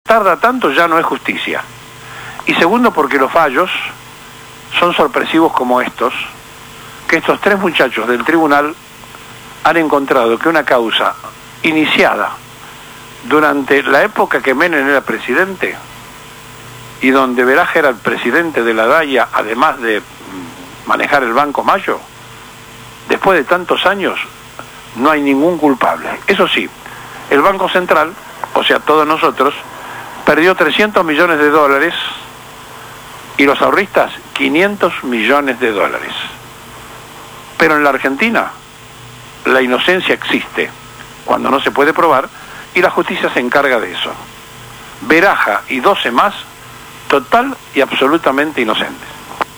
tarda tanto ya no es justicia. Y segundo, porque los fallos son sorpresivos como estos, que estos 3 muchachos del tribunal han encontrado que una causa iniciada durante la época que Menem era presidente y donde Veraja era el presidente de la DAIA, además de manejar el Banco Mayo, después de tantos años no hay ningún culpable. Eso sí, el Banco Central, o sea, todos nosotros, perdió 300 millones de dólares y los ahorristas 500 millones de dólares. Pero en la Argentina la inocencia existe cuando no se puede probar y la justicia se encarga de eso. Veraja y 12 más, total y absolutamente inocentes.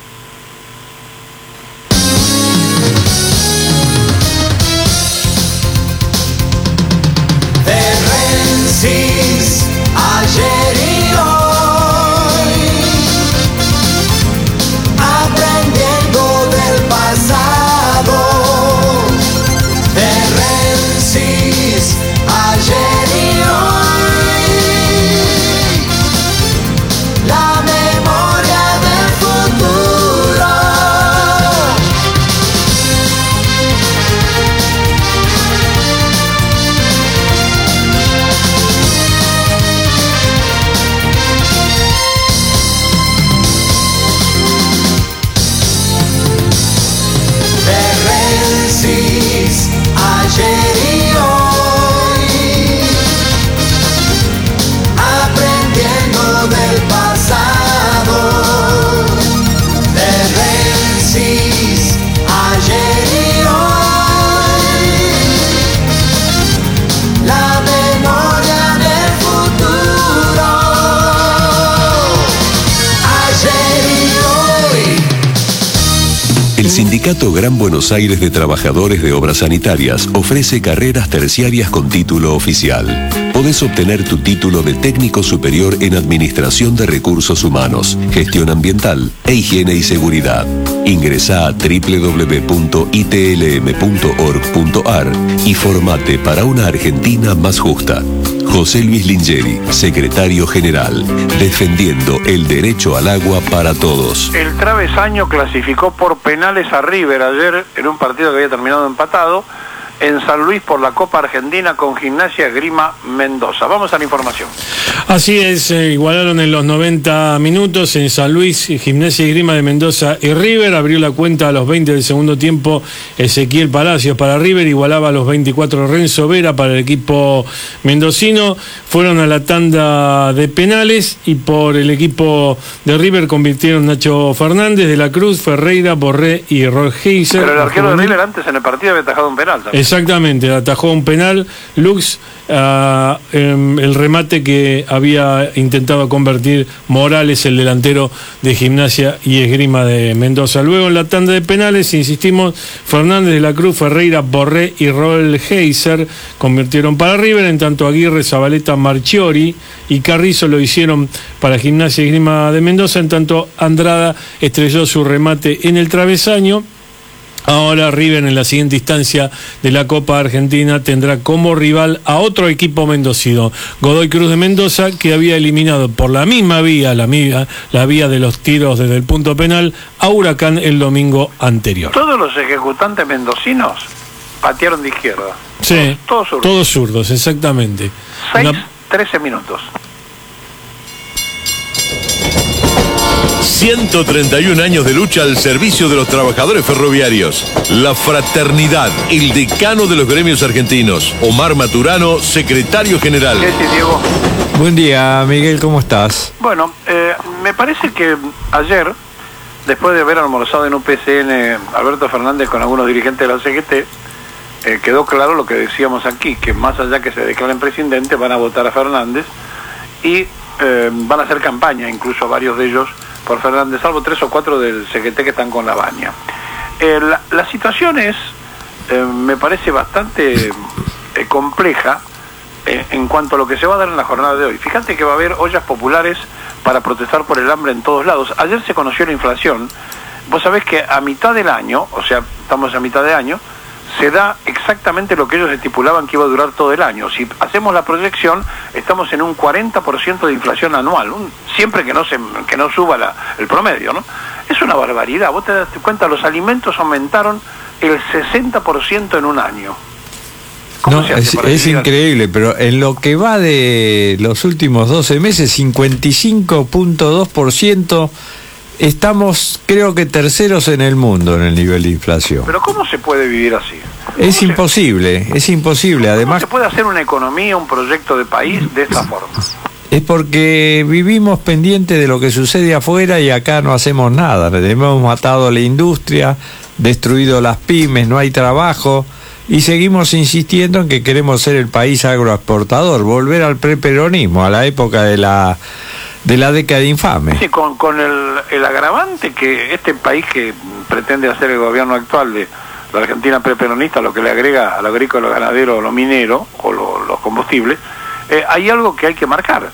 Ayer y hoy, aprendiendo del pasado. De Rensis, ayer y hoy, la memoria del futuro. Ayer y hoy, aprendiendo del pasado. De Rensis, ayer y hoy, la memoria del futuro. Ayer y hoy. El Sindicato Gran Buenos Aires de Trabajadores de Obras Sanitarias ofrece carreras terciarias con título oficial. Podés obtener tu título de técnico superior en Administración de Recursos Humanos, Gestión Ambiental e Higiene y Seguridad. Ingresá a www.itlm.org.ar y formate para una Argentina más justa. José Luis Lingeri, secretario general, defendiendo el derecho al agua para todos. El Travesaño clasificó por penales a River ayer en un partido que había terminado empatado en San Luis por la Copa Argentina con Gimnasia Esgrima Mendoza. Vamos a la información. Así es, igualaron en los 90 minutos en San Luis, Gimnasia Esgrima de Mendoza y River. Abrió la cuenta a los 20 del segundo tiempo Ezequiel Palacios para River, igualaba a los 24 Renzo Vera para el equipo mendocino. Fueron a la tanda de penales y por el equipo de River convirtieron Nacho Fernández, De la Cruz, Ferreira, Borré y Rollheiser. Pero el arquero de River antes en el partido había atajado un penal también. Exactamente, atajó un penal Lux, el remate que había intentado convertir Morales, el delantero de Gimnasia y Esgrima de Mendoza. Luego en la tanda de penales, insistimos, Fernández, De la Cruz, Ferreira, Borré y Rollheiser convirtieron para River, en tanto Aguirre, Zabaleta, Marchiori y Carrizo lo hicieron para Gimnasia y Esgrima de Mendoza, en tanto Andrada estrelló su remate en el travesaño. Ahora River en la siguiente instancia de la Copa Argentina tendrá como rival a otro equipo mendocino, Godoy Cruz de Mendoza, que había eliminado por la misma vía, la vía de los tiros desde el punto penal, a Huracán el domingo anterior. Todos los ejecutantes mendocinos patearon de izquierda. Sí, todos zurdos. Todos zurdos, exactamente. 13 minutos. 131 años de lucha al servicio de los trabajadores ferroviarios. La fraternidad, el decano de los gremios argentinos. Omar Maturano, secretario general. ¿Qué decís, Diego? Buen día, Miguel, ¿cómo estás? Bueno, me parece que ayer, después de haber almorzado en UPCN Alberto Fernández con algunos dirigentes de la CGT, quedó claro lo que decíamos aquí, que más allá que se declaren presidente, van a votar a Fernández y van a hacer campaña, incluso varios de ellos, por Fernández, salvo 3 o 4 del CGT que están con la baña. La situación es, me parece bastante compleja en cuanto a lo que se va a dar en la jornada de hoy. Fíjate que va a haber ollas populares para protestar por el hambre en todos lados. Ayer se conoció la inflación. Vos sabés que a mitad del año, o sea, estamos a mitad de año, se da exactamente lo que ellos estipulaban que iba a durar todo el año. Si hacemos la proyección, estamos en un 40% de inflación anual, siempre que no suba el promedio, ¿no? Es una barbaridad. Vos te das cuenta, los alimentos aumentaron el 60% en un año. No, es increíble, pero en lo que va de los últimos 12 meses, 55.2%, estamos, creo que terceros en el mundo en el nivel de inflación. Pero ¿cómo se puede vivir así? Es imposible. Además, ¿cómo se puede hacer una economía, un proyecto de país de esta forma? Es porque vivimos pendientes de lo que sucede afuera y acá no hacemos nada. Hemos matado la industria, destruido las pymes, no hay trabajo, y seguimos insistiendo en que queremos ser el país agroexportador, volver al preperonismo, a la época de la década infame. Sí, con el agravante que este país que pretende hacer el gobierno actual de la Argentina preperonista, lo que le agrega al agrícola, lo ganadero, lo minero o los combustibles, hay algo que hay que marcar.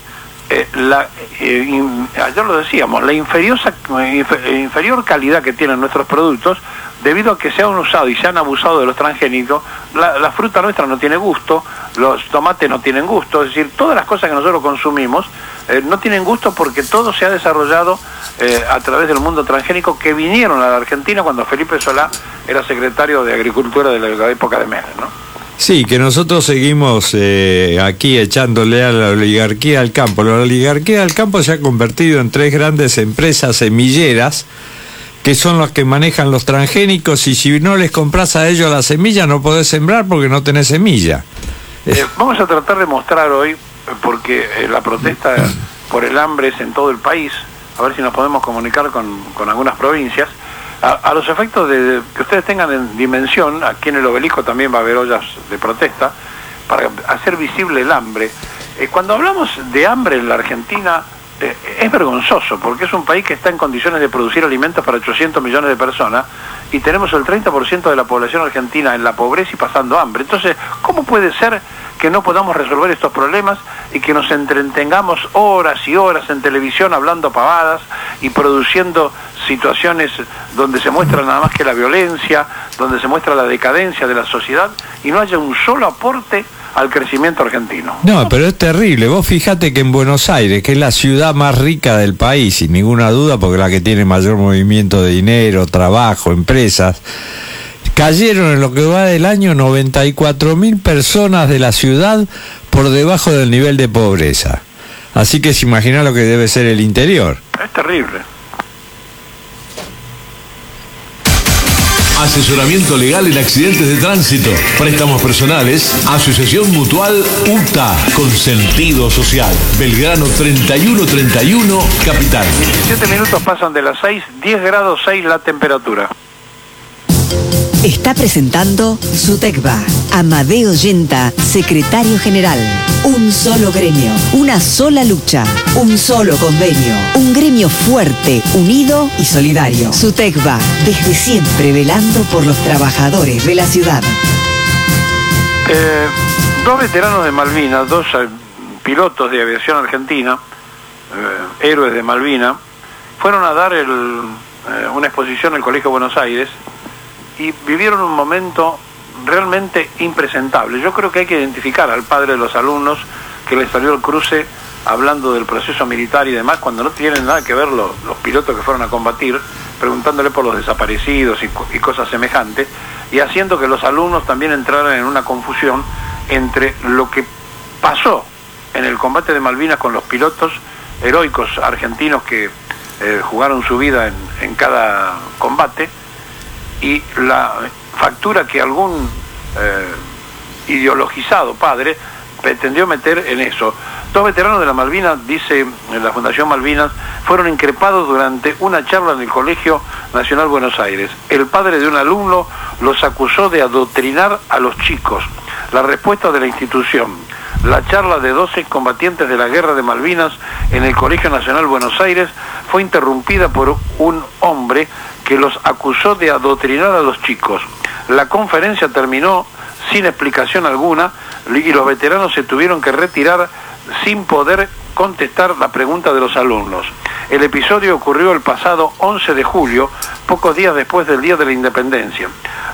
Ayer lo decíamos, la inferior calidad que tienen nuestros productos, debido a que se han usado y se han abusado de los transgénicos. La fruta nuestra no tiene gusto, los tomates no tienen gusto, es decir, todas las cosas que nosotros consumimos no tienen gusto porque todo se ha desarrollado a través del mundo transgénico que vinieron a la Argentina cuando Felipe Solá era secretario de Agricultura de la época de Menem, ¿no? Sí, que nosotros seguimos aquí echándole a la oligarquía al campo. La oligarquía al campo se ha convertido en 3 grandes empresas semilleras que son los que manejan los transgénicos, y si no les compras a ellos la semilla no podés sembrar porque no tenés semilla. Vamos a tratar de mostrar hoy, porque la protesta por el hambre es en todo el país, a ver si nos podemos comunicar con algunas provincias, a los efectos de que ustedes tengan en dimensión. Aquí en el Obelisco también va a haber ollas de protesta para hacer visible el hambre. Cuando hablamos de hambre en la Argentina, es vergonzoso, porque es un país que está en condiciones de producir alimentos para 800 millones de personas y tenemos el 30% de la población argentina en la pobreza y pasando hambre. Entonces, ¿cómo puede ser que no podamos resolver estos problemas y que nos entretengamos horas y horas en televisión hablando pavadas y produciendo situaciones donde se muestra nada más que la violencia, donde se muestra la decadencia de la sociedad y no haya un solo aporte al crecimiento argentino? No, pero es terrible. Vos fijate que en Buenos Aires, que es la ciudad más rica del país, sin ninguna duda, porque la que tiene mayor movimiento de dinero, trabajo, empresas, cayeron en lo que va del año 94.000 personas de la ciudad por debajo del nivel de pobreza. Así que se imagina lo que debe ser el interior. Es terrible. Asesoramiento legal en accidentes de tránsito, préstamos personales, Asociación Mutual UTA, con sentido social. Belgrano 3131, Capital. 17 minutos pasan de las 6, 10 grados 6 la temperatura. Está presentando SUTECBA. Amadeo Yenta, secretario general. Un solo gremio, una sola lucha, un solo convenio. Un gremio fuerte, unido y solidario. SUTECBA, desde siempre velando por los trabajadores de la ciudad. 2 veteranos de Malvinas, 2 pilotos de aviación argentina, héroes de Malvinas, fueron a dar una exposición en el Colegio Buenos Aires y vivieron un momento realmente impresentable. Yo creo que hay que identificar al padre de los alumnos que les salió el cruce hablando del proceso militar y demás, cuando no tienen nada que ver los pilotos que fueron a combatir, preguntándole por los desaparecidos y cosas semejantes, y haciendo que los alumnos también entraran en una confusión entre lo que pasó en el combate de Malvinas con los pilotos heroicos argentinos que jugaron su vida en cada combate, y la factura que algún ideologizado padre pretendió meter en eso. 2 veteranos de la Malvinas, dice en la Fundación Malvinas, fueron increpados durante una charla en el Colegio Nacional Buenos Aires. El padre de un alumno los acusó de adoctrinar a los chicos. La respuesta de la institución: la charla de 12 combatientes de la Guerra de Malvinas en el Colegio Nacional Buenos Aires fue interrumpida por un hombre que los acusó de adoctrinar a los chicos. La conferencia terminó sin explicación alguna y los veteranos se tuvieron que retirar sin poder contestar la pregunta de los alumnos. El episodio ocurrió el pasado 11 de julio, pocos días después del Día de la Independencia.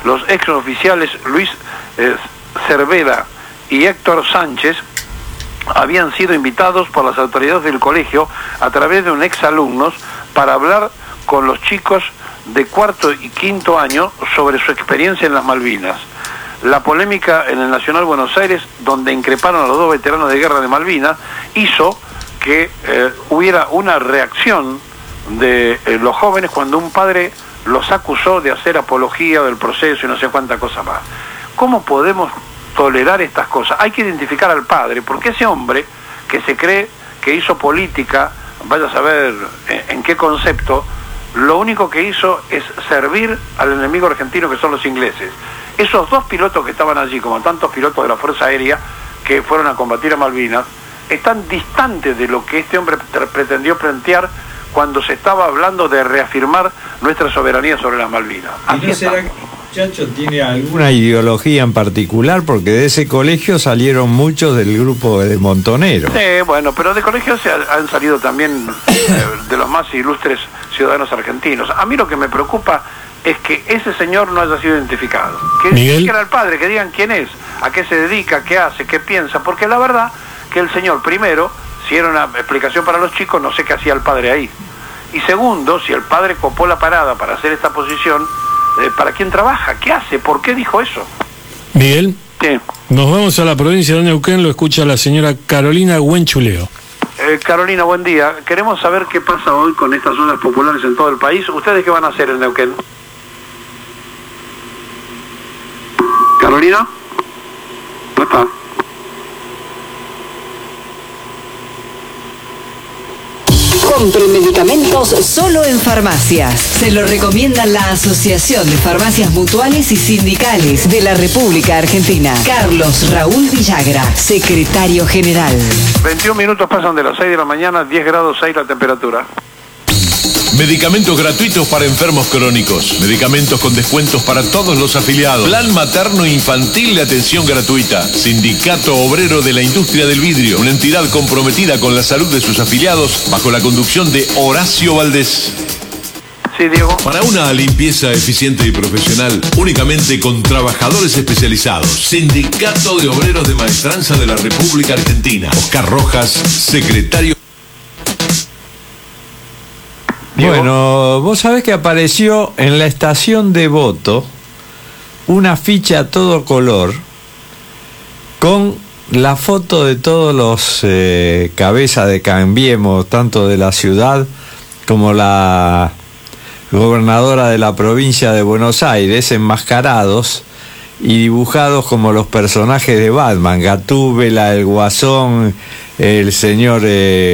los exoficiales Luis Cervera y Héctor Sánchez habían sido invitados por las autoridades del colegio a través de un exalumnos para hablar con los chicos de cuarto y quinto año sobre su experiencia en las Malvinas. La polémica en el Nacional Buenos Aires, donde increparon a los 2 veteranos de guerra de Malvinas, hizo que hubiera una reacción de los jóvenes cuando un padre los acusó de hacer apología del proceso y no sé cuánta cosa más. ¿Cómo podemos tolerar estas cosas? Hay que identificar al padre, porque ese hombre que se cree que hizo política, vaya a saber en qué concepto, lo único que hizo es servir al enemigo argentino, que son los ingleses. Esos 2 pilotos que estaban allí, como tantos pilotos de la Fuerza Aérea que fueron a combatir a Malvinas, están distantes de lo que este hombre pretendió plantear cuando se estaba hablando de reafirmar nuestra soberanía sobre las Malvinas. ¿Y no será que el muchacho tiene alguna ideología en particular? Porque de ese colegio salieron muchos del grupo de Montonero. Bueno, pero de colegio han salido también de los más ilustres ciudadanos argentinos. A mí lo que me preocupa es que ese señor no haya sido identificado. Que digan al padre, que digan quién es, a qué se dedica, qué hace, qué piensa, porque la verdad que el señor, primero, si era una explicación para los chicos, no sé qué hacía el padre ahí. Y segundo, si el padre copó la parada para hacer esta posición, ¿para quién trabaja? ¿Qué hace? ¿Por qué dijo eso? Miguel, sí. Nos vamos a la provincia de Neuquén, lo escucha la señora Carolina Huenchuleo. Carolina, buen día. Queremos saber qué pasa hoy con estas ollas populares en todo el país. ¿Ustedes qué van a hacer en Neuquén? ¿Carolina? ¿No está? Compre medicamentos solo en farmacias. Se lo recomienda la Asociación de Farmacias Mutuales y Sindicales de la República Argentina. Carlos Raúl Villagra, secretario general. 21 minutos pasan de las 6 de la mañana, 10 grados 6 la temperatura. Medicamentos gratuitos para enfermos crónicos. Medicamentos con descuentos para todos los afiliados. Plan materno infantil de atención gratuita. Sindicato Obrero de la Industria del Vidrio. Una entidad comprometida con la salud de sus afiliados bajo la conducción de Horacio Valdés. Sí, Diego. Para una limpieza eficiente y profesional, únicamente con trabajadores especializados. Sindicato de Obreros de Maestranza de la República Argentina. Oscar Rojas, secretario. Bueno, vos sabés que apareció en la estación de voto una ficha a todo color con la foto de todos los cabezas de Cambiemos, tanto de la ciudad como la gobernadora de la provincia de Buenos Aires, enmascarados y dibujados como los personajes de Batman, Gatúbela, el Guasón, el señor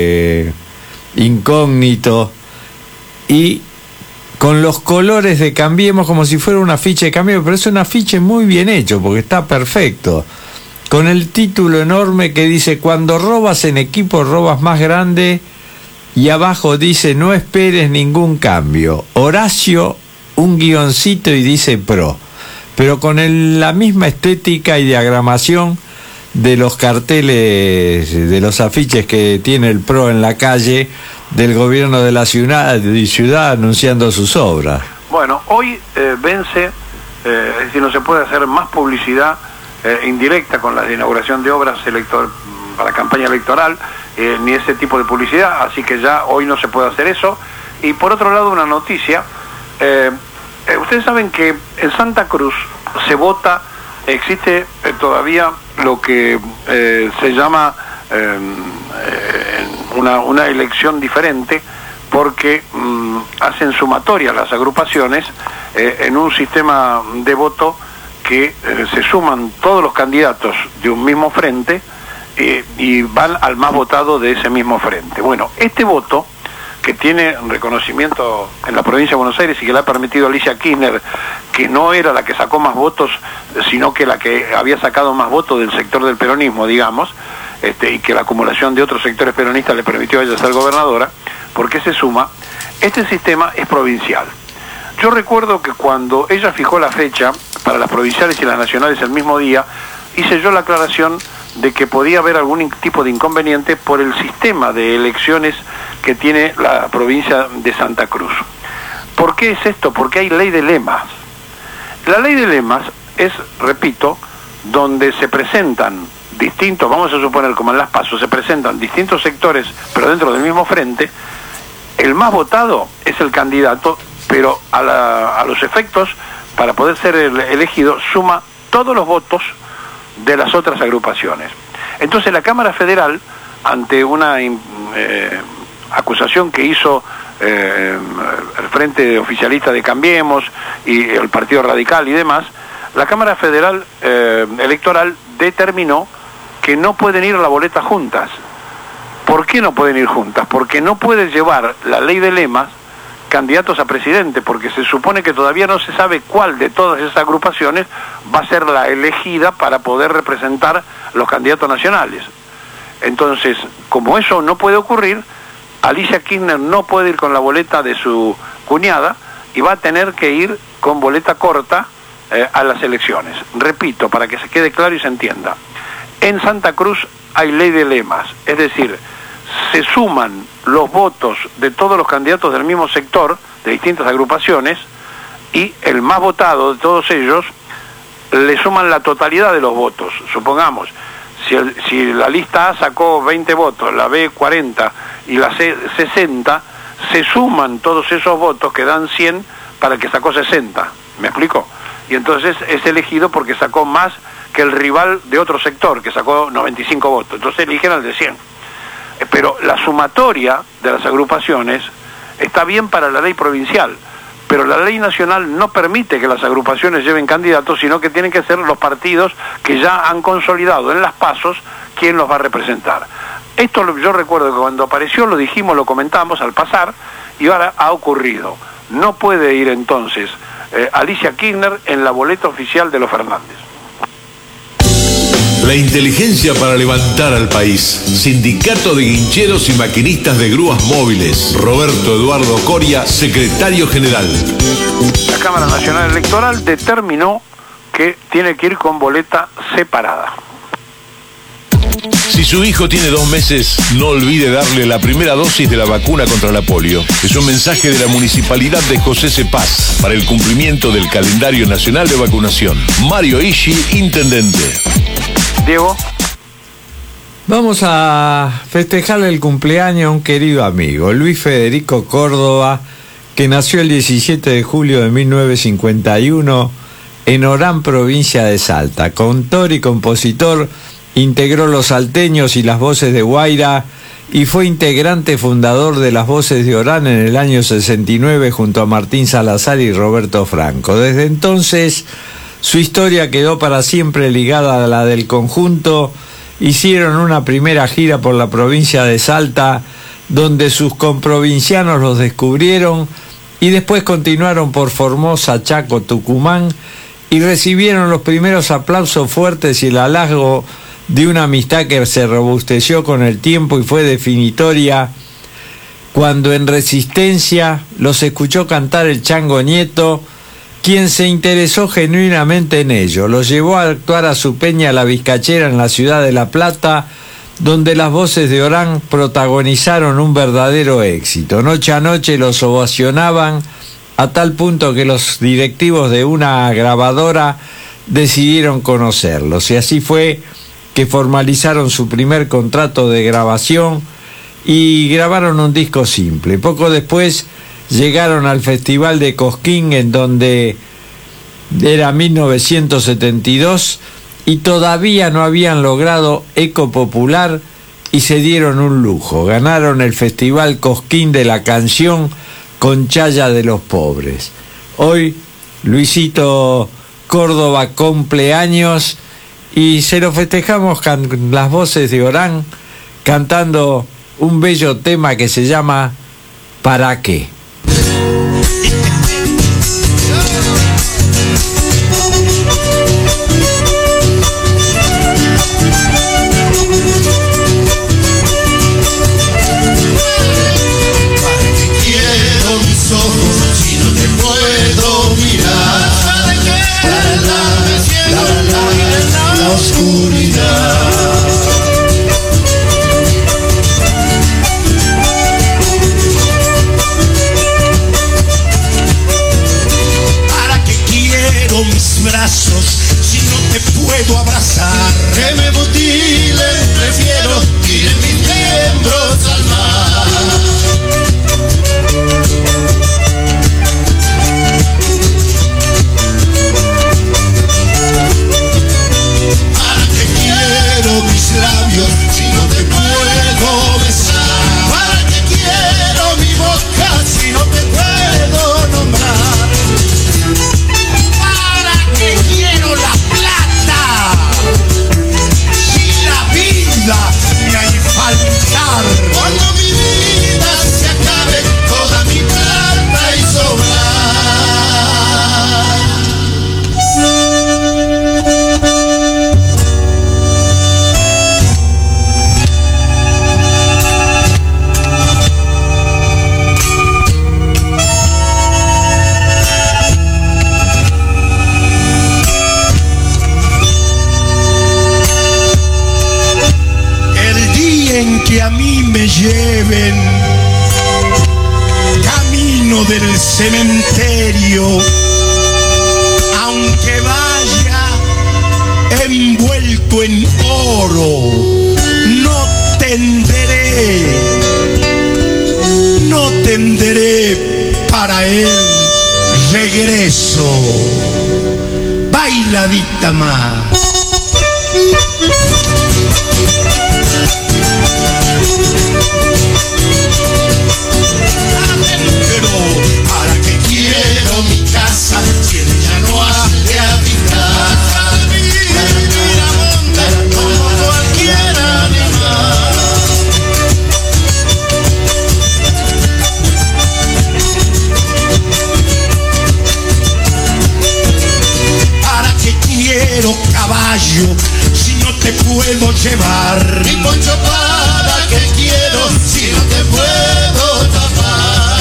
Incógnito, y con los colores de Cambiemos como si fuera un afiche de Cambiemos, pero es un afiche muy bien hecho porque está perfecto, con el título enorme que dice: cuando robas en equipo robas más grande, y abajo dice: no esperes ningún cambio. Horacio, un guioncito y dice PRO, pero con la misma estética y diagramación de los carteles, de los afiches que tiene el PRO en la calle del gobierno de la ciudad anunciando sus obras. Bueno, hoy vence, es decir, no se puede hacer más publicidad indirecta con la inauguración de obras para campaña electoral, ni ese tipo de publicidad, así que ya hoy no se puede hacer eso. Y por otro lado, una noticia, ustedes saben que en Santa Cruz se vota, existe todavía lo que se llama una elección diferente, porque hacen sumatoria las agrupaciones en un sistema de voto que se suman todos los candidatos de un mismo frente y van al más votado de ese mismo frente. Bueno, este voto, que tiene reconocimiento en la provincia de Buenos Aires y que le ha permitido a Alicia Kirchner, que no era la que sacó más votos, sino que la que había sacado más votos del sector del peronismo, digamos, y que la acumulación de otros sectores peronistas le permitió a ella ser gobernadora, porque se suma, este sistema es provincial. Yo recuerdo que cuando ella fijó la fecha para las provinciales y las nacionales el mismo día, hice yo la aclaración de que podía haber algún tipo de inconveniente por el sistema de elecciones que tiene la provincia de Santa Cruz. ¿Por qué es esto? Porque hay ley de lemas. La ley de lemas es, repito, donde se presentan distintos, vamos a suponer como en las PASO, se presentan distintos sectores, pero dentro del mismo frente. El más votado es el candidato, pero a los efectos, para poder ser elegido, suma todos los votos de las otras agrupaciones. Entonces la Cámara Federal, ante una acusación que hizo el Frente Oficialista de Cambiemos y el Partido Radical y demás, la Cámara Federal Electoral determinó que no pueden ir a la boleta juntas. ¿Por qué no pueden ir juntas? Porque no puede llevar la ley de lemas candidatos a presidente, porque se supone que todavía no se sabe cuál de todas esas agrupaciones va a ser la elegida para poder representar los candidatos nacionales. Entonces, como eso no puede ocurrir, Alicia Kirchner no puede ir con la boleta de su cuñada y va a tener que ir con boleta corta a las elecciones. Repito, para que se quede claro y se entienda. En Santa Cruz hay ley de lemas, es decir, se suman los votos de todos los candidatos del mismo sector, de distintas agrupaciones, y el más votado de todos ellos le suman la totalidad de los votos. Supongamos, si la lista A sacó 20 votos, la B 40 y la C 60, se suman todos esos votos que dan 100 para el que sacó 60. ¿Me explico? Y entonces es elegido porque sacó más que el rival de otro sector, que sacó 95 votos. Entonces eligen al de 100. Pero la sumatoria de las agrupaciones está bien para la ley provincial, pero la ley nacional no permite que las agrupaciones lleven candidatos, sino que tienen que ser los partidos que ya han consolidado en las PASOs quién los va a representar. Esto yo recuerdo que cuando apareció lo dijimos, lo comentamos al pasar, y ahora ha ocurrido. No puede ir entonces Alicia Kirchner en la boleta oficial de los Fernández. La inteligencia para levantar al país. Sindicato de Guincheros y Maquinistas de Grúas Móviles. Roberto Eduardo Coria, secretario general. La Cámara Nacional Electoral determinó que tiene que ir con boleta separada. Si su hijo tiene 2 meses, no olvide darle la primera dosis de la vacuna contra la polio. Es un mensaje de la Municipalidad de José Cepaz para el cumplimiento del calendario nacional de vacunación. Mario Ishi, intendente. Diego. Vamos a festejarle el cumpleaños a un querido amigo, Luis Federico Córdoba, que nació el 17 de julio de 1951 en Orán, provincia de Salta. Cantor y compositor, integró Los Salteños y las Voces de Guaira y fue integrante fundador de las Voces de Orán en el año 69 junto a Martín Salazar y Roberto Franco. Desde entonces, su historia quedó para siempre ligada a la del conjunto. Hicieron una primera gira por la provincia de Salta, donde sus comprovincianos los descubrieron, y después continuaron por Formosa, Chaco, Tucumán, y recibieron los primeros aplausos fuertes y el halago de una amistad que se robusteció con el tiempo y fue definitoria cuando en Resistencia los escuchó cantar el Chango Nieto, quien se interesó genuinamente en ello. Los llevó a actuar a su peña La Vizcachera en la ciudad de La Plata, donde las Voces de Orán protagonizaron un verdadero éxito. Noche a noche los ovacionaban a tal punto que los directivos de una grabadora decidieron conocerlos, y así fue que formalizaron su primer contrato de grabación y grabaron un disco simple. Poco después llegaron al Festival de Cosquín, en donde era 1972, y todavía no habían logrado eco popular y se dieron un lujo. Ganaron el Festival Cosquín de la Canción con Chaya de los Pobres. Hoy Luisito Córdoba cumpleaños y se lo festejamos con las Voces de Orán, cantando un bello tema que se llama ¿Para qué? del cementerio, aunque vaya envuelto en oro, no tenderé para él regreso. Bailadita más. Pero ¿para qué quiero mi casa si en ella no has de habitar? Vivir a monte como cualquier animal. ¿Para qué quiero caballo si no te puedo llevar? Mi poncho, ¿para qué quiero si no te puedo tapar?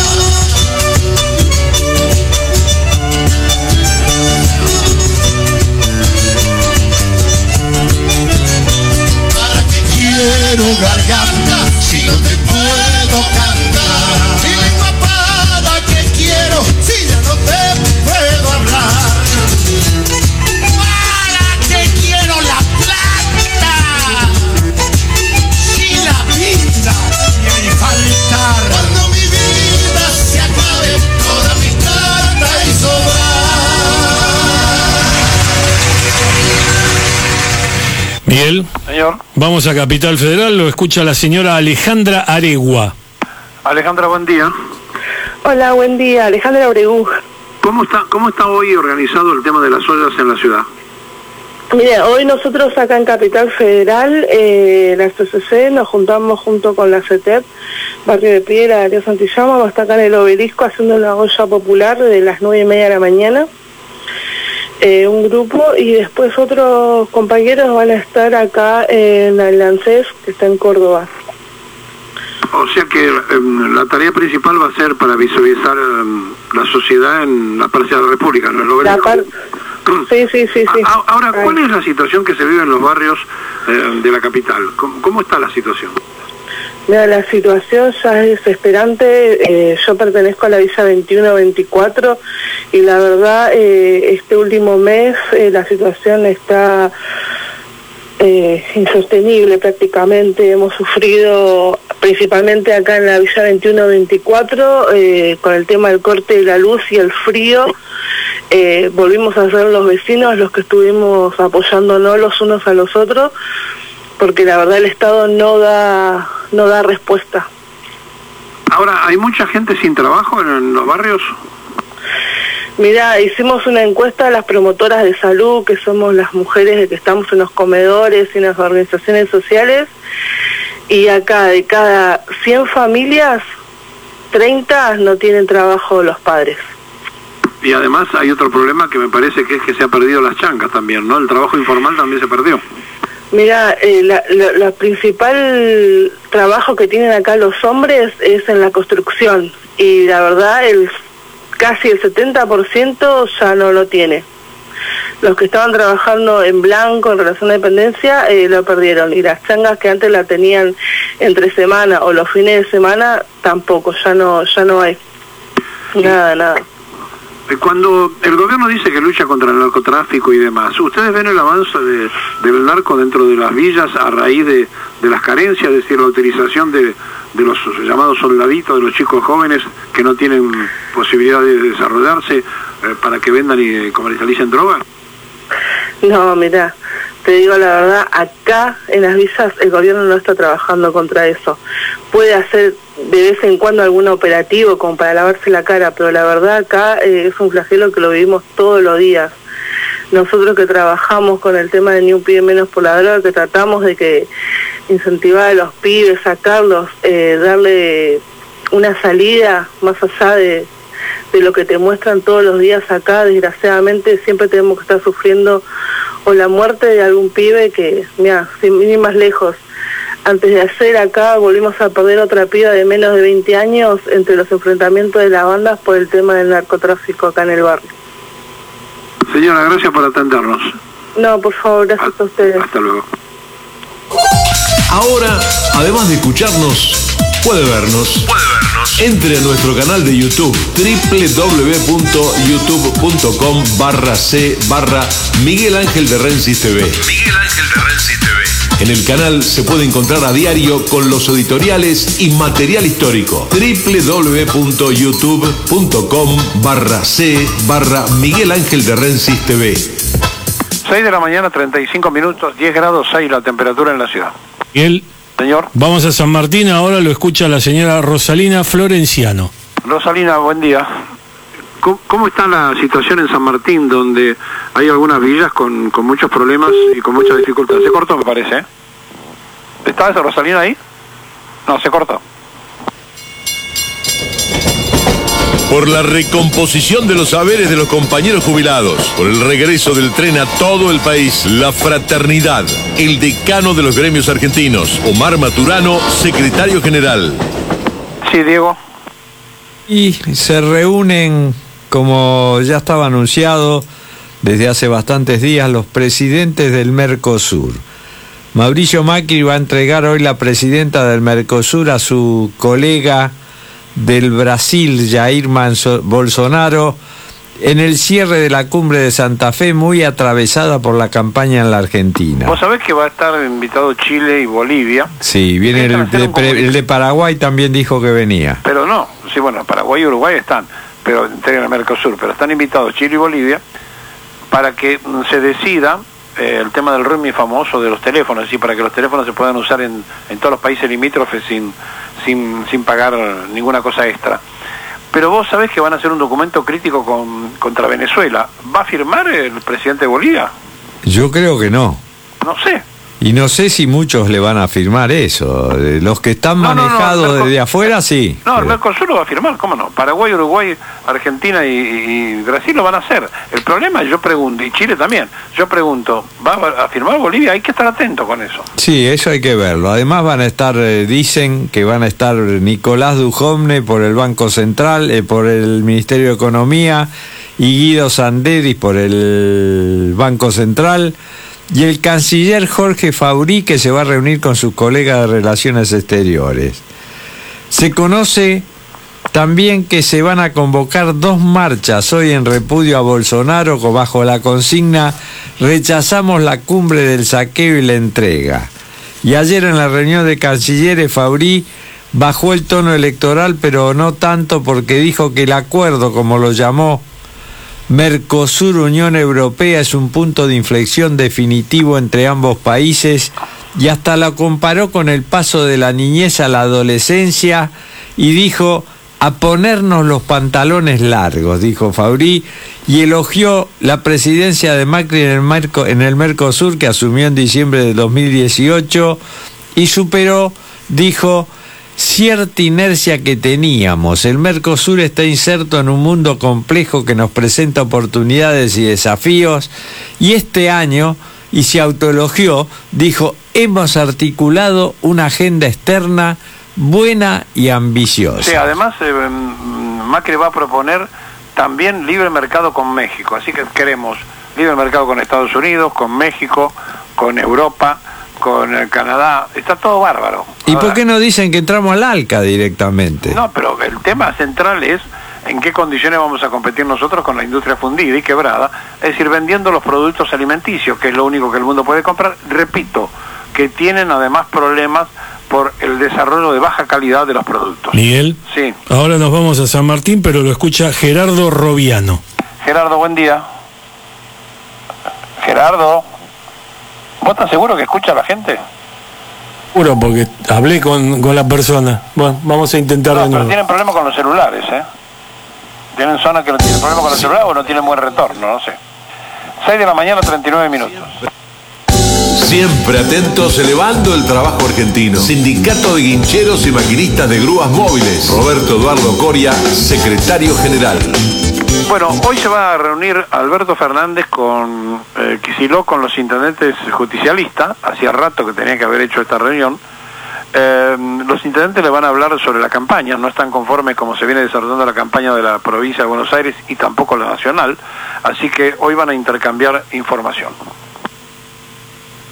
¿Para qué quiero garganta si no te puedo cantar? Mi lengua, ¿para qué quiero si ya no te puedo hablar? ¿Para qué quiero la plata si la vida me hay faltar? Cuando mi vida se acabe, toda mi plata y sobrar. Miguel, Señor. vamos a Capital Federal, lo escucha la señora Alejandra Aregua. Alejandra, buen día. Hola, buen día, Alejandra Obregú. ¿Cómo está hoy organizado el tema de las ollas en la ciudad? Mire, hoy nosotros acá en Capital Federal, la SCC, nos juntamos junto con la CETEP, Barrio de Piedra, Darío Santillán, vamos a estar acá en el Obelisco haciendo una olla popular de las 9:30 de la mañana. Un grupo, y después otros compañeros van a estar acá en el ANSES, que está en Córdoba. O sea que la tarea principal va a ser para visualizar la sociedad en la parte de la República, ¿no? El Obelisco. Sí. Ahora, ¿cuál es la situación que se vive en los barrios de la capital? ¿Cómo está la situación? Mira, la situación ya es desesperante. Yo pertenezco a la Villa 21-24 y la verdad este último mes la situación está insostenible prácticamente. Hemos sufrido principalmente acá en la Villa 21-24 con el tema del corte de la luz y el frío. Volvimos a ser los vecinos los que estuvimos apoyándonos los unos a los otros, porque la verdad el Estado no da respuesta. Ahora, ¿hay mucha gente sin trabajo en los barrios? Mira, hicimos una encuesta a las promotoras de salud, que somos las mujeres que estamos en los comedores y en las organizaciones sociales, y acá de cada 100 familias, 30 no tienen trabajo los padres. Y además hay otro problema que me parece que es que se ha perdido las chancas también, ¿no? El trabajo informal también se perdió. Mira, la principal trabajo que tienen acá los hombres es en la construcción, y la verdad casi el 70% ya no lo tiene. Los que estaban trabajando en blanco en relación a dependencia lo perdieron, y las changas que antes la tenían entre semana o los fines de semana tampoco, ya no hay nada. Cuando el gobierno dice que lucha contra el narcotráfico y demás, ¿ustedes ven el avance del narco dentro de las villas a raíz de las carencias, es decir, la utilización de los llamados soldaditos, de los chicos jóvenes que no tienen posibilidad de desarrollarse para que vendan y comercialicen drogas? No, mira, te digo la verdad, acá en las villas el gobierno no está trabajando contra eso. Puede hacer de vez en cuando algún operativo como para lavarse la cara, pero la verdad acá es un flagelo que lo vivimos todos los días. Nosotros que trabajamos con el tema de Ni un pibe menos por la droga, que tratamos de que incentivar a los pibes, sacarlos, darle una salida más allá de lo que te muestran todos los días acá. Desgraciadamente siempre tenemos que estar sufriendo o la muerte de algún pibe que, mira, sin ir más lejos, antes de hacer acá volvimos a perder otra piba de menos de 20 años entre los enfrentamientos de las bandas por el tema del narcotráfico acá en el barrio. Señora, gracias por atendernos. No, por favor, gracias a ustedes. Hasta luego. Ahora, además de escucharnos, puede vernos Entre a nuestro canal de YouTube www.youtube.com/c/Miguel Ángel de Rensis TV. Miguel Ángel de Rensis TV. En el canal se puede encontrar a diario con los editoriales y material histórico. www.youtube.com/c/Miguel Ángel de Rensis TV. 6 de la mañana, 35 minutos, 10 grados 6 la temperatura en la ciudad. Miguel, señor. Vamos a San Martín, ahora lo escucha la señora Rosalina Florenciano. Rosalina, buen día. ¿Cómo está la situación en San Martín, donde hay algunas villas con muchos problemas y con mucha dificultad? Se cortó, me parece, ¿eh? ¿Está esa Rosalina ahí? No, se cortó. Por la recomposición de los saberes de los compañeros jubilados, por el regreso del tren a todo el país, la fraternidad, el decano de los gremios argentinos, Omar Maturano, secretario general. Sí, Diego. Y se reúnen, como ya estaba anunciado desde hace bastantes días, los presidentes del Mercosur. Mauricio Macri va a entregar hoy la presidenta del Mercosur a su colega del Brasil, Jair Bolsonaro, en el cierre de la cumbre de Santa Fe, muy atravesada por la campaña en la Argentina. ¿Vos sabés que va a estar invitado Chile y Bolivia? Sí, viene el de Paraguay, también dijo que venía. Pero no, sí, bueno, Paraguay y Uruguay están, pero integran el Mercosur, pero están invitados Chile y Bolivia para que se decida el tema del roaming famoso de los teléfonos, y para que los teléfonos se puedan usar en todos los países limítrofes sin pagar ninguna cosa extra. Pero vos sabés que van a hacer un documento crítico contra Venezuela. ¿Va a firmar el presidente de Bolivia? Yo creo que no. No sé. Y no sé si muchos le van a firmar eso. Los que están manejados desde afuera, sí. No, el Mercosur lo va a firmar, ¿cómo no? Paraguay, Uruguay, Argentina y Brasil lo van a hacer. El problema, yo pregunto, y Chile también, yo pregunto, ¿va a firmar Bolivia? Hay que estar atento con eso. Sí, eso hay que verlo. Además van a estar, dicen que van a estar Nicolás Dujovne por el Banco Central, por el Ministerio de Economía, y Guido Sandedis por el Banco Central, y el canciller Jorge Faurí, que se va a reunir con sus colegas de Relaciones Exteriores. Se conoce también que se van a convocar 2 marchas hoy en repudio a Bolsonaro bajo la consigna "Rechazamos la cumbre del saqueo y la entrega". Y ayer en la reunión de cancilleres, Faurí bajó el tono electoral, pero no tanto, porque dijo que el acuerdo, como lo llamó Mercosur-Unión Europea, es un punto de inflexión definitivo entre ambos países, y hasta la comparó con el paso de la niñez a la adolescencia, y dijo: "a ponernos los pantalones largos", dijo Faurí, y elogió la presidencia de Macri en el Mercosur, que asumió en diciembre de 2018, y superó, dijo, cierta inercia que teníamos. El Mercosur está inserto en un mundo complejo que nos presenta oportunidades y desafíos, y este año, y se autoelogió, dijo: "hemos articulado una agenda externa buena y ambiciosa". Sí, además Macri va a proponer también libre mercado con México, así que queremos libre mercado con Estados Unidos, con México, con Europa, con Canadá, está todo bárbaro. ¿Y ahora, por qué no dicen que entramos al ALCA directamente? No, pero el tema central es en qué condiciones vamos a competir nosotros con la industria fundida y quebrada, es decir, vendiendo los productos alimenticios, que es lo único que el mundo puede comprar, repito, que tienen además problemas por el desarrollo de baja calidad de los productos. Miguel, sí. Ahora nos vamos a San Martín, pero lo escucha Gerardo Robiano. Gerardo, buen día. Gerardo, ¿vos estás seguro que escucha a la gente? Seguro, porque hablé con la persona. Bueno, vamos a intentar de nuevo. Pero tienen problemas con los celulares, ¿eh? Tienen zonas que no tienen problemas con los celulares o no tienen buen retorno, no sé. 6 de la mañana, 39 minutos. Siempre atentos, elevando el trabajo argentino. Sindicato de Guincheros y Maquinistas de Grúas Móviles. Roberto Eduardo Coria, secretario general. Bueno, hoy se va a reunir Alberto Fernández con Kicillof, con los intendentes justicialistas. Hacía rato que tenía que haber hecho esta reunión. Los intendentes le van a hablar sobre la campaña. No están conformes como se viene desarrollando la campaña de la provincia de Buenos Aires y tampoco la nacional. Así que hoy van a intercambiar información.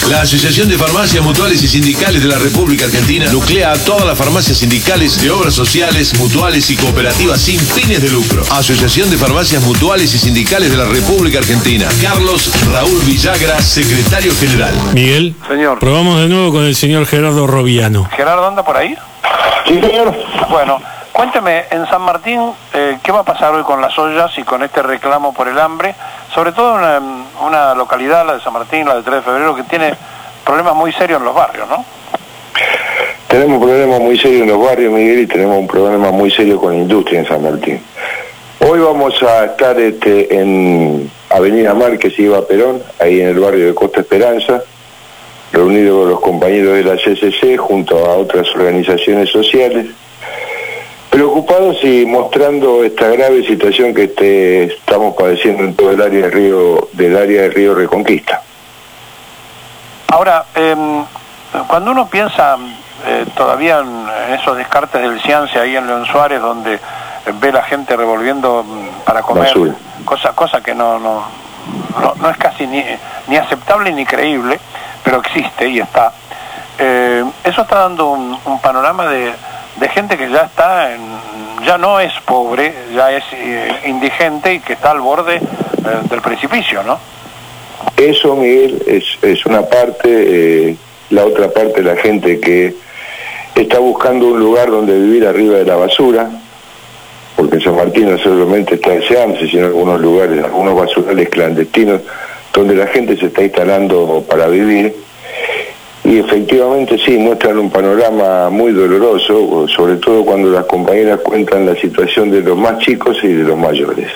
La Asociación de Farmacias Mutuales y Sindicales de la República Argentina nuclea a todas las farmacias sindicales de obras sociales, mutuales y cooperativas sin fines de lucro. Asociación de Farmacias Mutuales y Sindicales de la República Argentina. Carlos Raúl Villagra, secretario general. Miguel, señor. Probamos de nuevo con el señor Gerardo Robiano. ¿Gerardo anda por ahí? Sí, señor. Bueno, cuénteme, en San Martín, ¿qué va a pasar hoy con las ollas y con este reclamo por el hambre? Sobre todo en una localidad, la de San Martín, la de 3 de febrero, que tiene problemas muy serios en los barrios, ¿no? Tenemos problemas muy serios en los barrios, Miguel, y tenemos un problema muy serio con la industria en San Martín. Hoy vamos a estar en Avenida Márquez y Eva Perón, ahí en el barrio de Costa Esperanza, reunido con los compañeros de la CCC junto a otras organizaciones sociales, preocupados y mostrando esta grave situación que estamos padeciendo en todo el área del Río Reconquista. Ahora, cuando uno piensa todavía en esos descartes del Ciance ahí en León Suárez, donde ve la gente revolviendo para comer, cosa que no es casi ni aceptable ni creíble, pero existe y está. Eso está dando un panorama de gente que ya no es pobre, ya es indigente y que está al borde del precipicio, ¿no? Eso, Miguel, es una parte. La otra parte, la gente que está buscando un lugar donde vivir arriba de la basura, porque en San Martín no solamente está el Ciance, sino algunos lugares, algunos basurales clandestinos, donde la gente se está instalando para vivir. Y efectivamente sí, muestran un panorama muy doloroso, sobre todo cuando las compañeras cuentan la situación de los más chicos y de los mayores.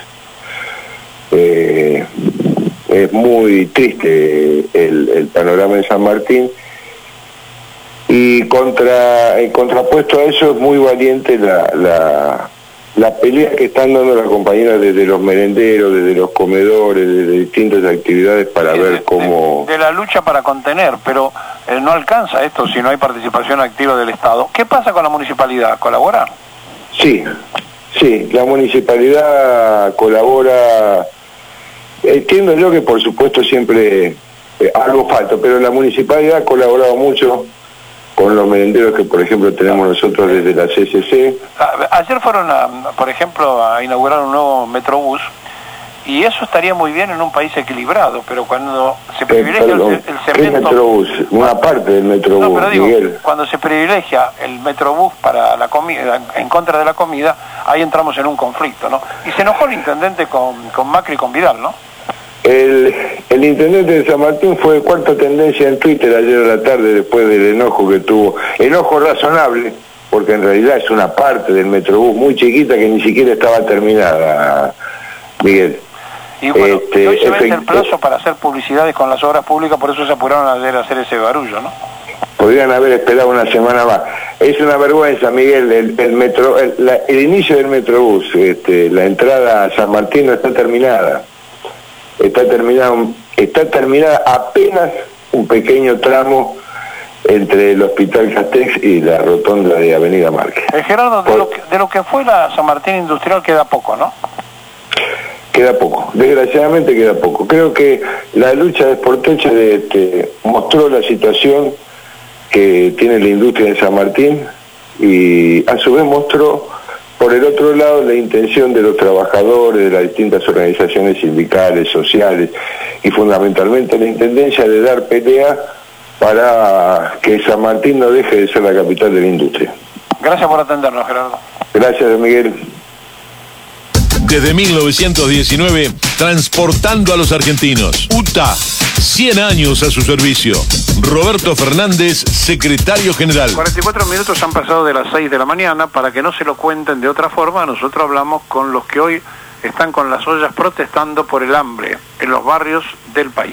Es muy triste el panorama en San Martín, y contrapuesto a eso es muy valiente la pelea que están dando las compañeras desde los merenderos, desde los comedores, desde distintas actividades para ver cómo... De la lucha para contener, pero no alcanza esto si no hay participación activa del Estado. ¿Qué pasa con la municipalidad? ¿Colabora? Sí, la municipalidad colabora. Entiendo yo que por supuesto siempre algo falta, pero la municipalidad ha colaborado mucho con los merenderos que, por ejemplo, tenemos nosotros desde la CCC. Ayer fueron, por ejemplo, a inaugurar un nuevo Metrobús, y eso estaría muy bien en un país equilibrado, pero cuando se privilegia el cemento... ¿Qué Metrobús? Una parte del Metrobús, no, pero digo, Miguel. Cuando se privilegia el Metrobús para la comida, en contra de la comida, ahí entramos en un conflicto, ¿no? Y se enojó el intendente con Macri y con Vidal, ¿no? El intendente de San Martín fue cuarta tendencia en Twitter ayer a la tarde, después del enojo que tuvo. Enojo razonable, porque en realidad es una parte del Metrobús muy chiquita que ni siquiera estaba terminada, Miguel. Y bueno, hoy se vence el plazo para hacer publicidades con las obras públicas, por eso se apuraron ayer a hacer ese barullo, ¿no? Podrían haber esperado una semana más. Es una vergüenza, Miguel, el inicio del Metrobús, la entrada a San Martín no está terminada. Está terminada apenas un pequeño tramo entre el Hospital Castex y la rotonda de Avenida Márquez. Gerardo, de lo que fue la San Martín Industrial queda poco, ¿no? Queda poco, desgraciadamente queda poco. Creo que la lucha de Sporteche mostró la situación que tiene la industria de San Martín, y a su vez mostró por el otro lado la intención de los trabajadores, de las distintas organizaciones sindicales, sociales, y fundamentalmente la intendencia de dar pelea para que San Martín no deje de ser la capital de la industria. Gracias por atendernos, Gerardo. Gracias, Miguel. Desde 1919, transportando a los argentinos. UTA, 100 años a su servicio. Roberto Fernández, secretario general. 44 minutos han pasado de las 6 de la mañana. Para que no se lo cuenten de otra forma, nosotros hablamos con los que hoy están con las ollas protestando por el hambre en los barrios del país.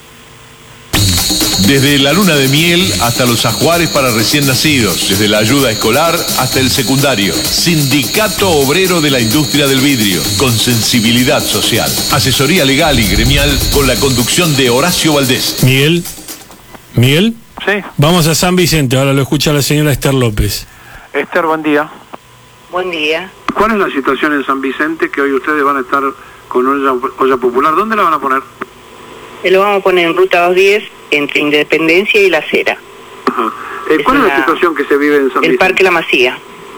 Desde la luna de miel hasta los ajuares para recién nacidos, desde la ayuda escolar hasta el secundario. Sindicato Obrero de la Industria del Vidrio, con sensibilidad social. Asesoría legal y gremial con la conducción de Horacio Valdés. Miguel. Sí. Vamos a San Vicente, ahora lo escucha la señora Esther López. Esther, buen día. Buen día. ¿Cuál es la situación en San Vicente que hoy ustedes van a estar con olla popular? ¿Dónde la van a poner? Lo vamos a poner en Ruta 210, entre Independencia y La Acera. Ajá. ¿Cuál es la situación que se vive en San Vicente? El Parque La Masía.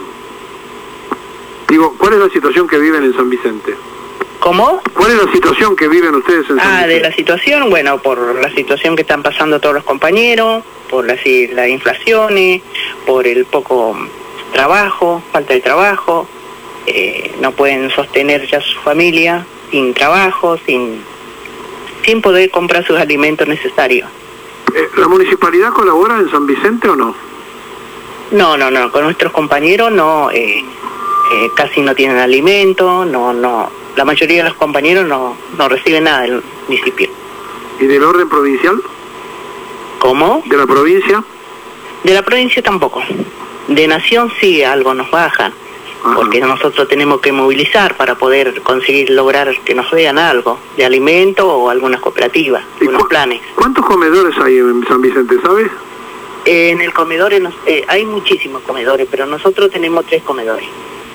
Digo, ¿cuál es la situación que viven en San Vicente? ¿Cómo? ¿Cuál es la situación que viven ustedes en San Vicente? De la situación, bueno, por la situación que están pasando todos los compañeros, por las inflaciones, por el poco trabajo, falta de trabajo, no pueden sostener ya su familia sin trabajo, sin poder comprar sus alimentos necesarios. ¿La municipalidad colabora en San Vicente o no? No, con nuestros compañeros no, casi no tienen alimento, no, la mayoría de los compañeros no reciben nada del municipio. ¿Y del orden provincial? ¿Cómo? ¿De la provincia? De la provincia tampoco. De Nación sí algo nos baja, porque nosotros tenemos que movilizar para poder conseguir lograr que nos vean algo, de alimento o algunas cooperativas, algunos planes. ¿Cuántos comedores hay en San Vicente, sabes? En el comedor hay muchísimos comedores, pero nosotros tenemos 3 comedores.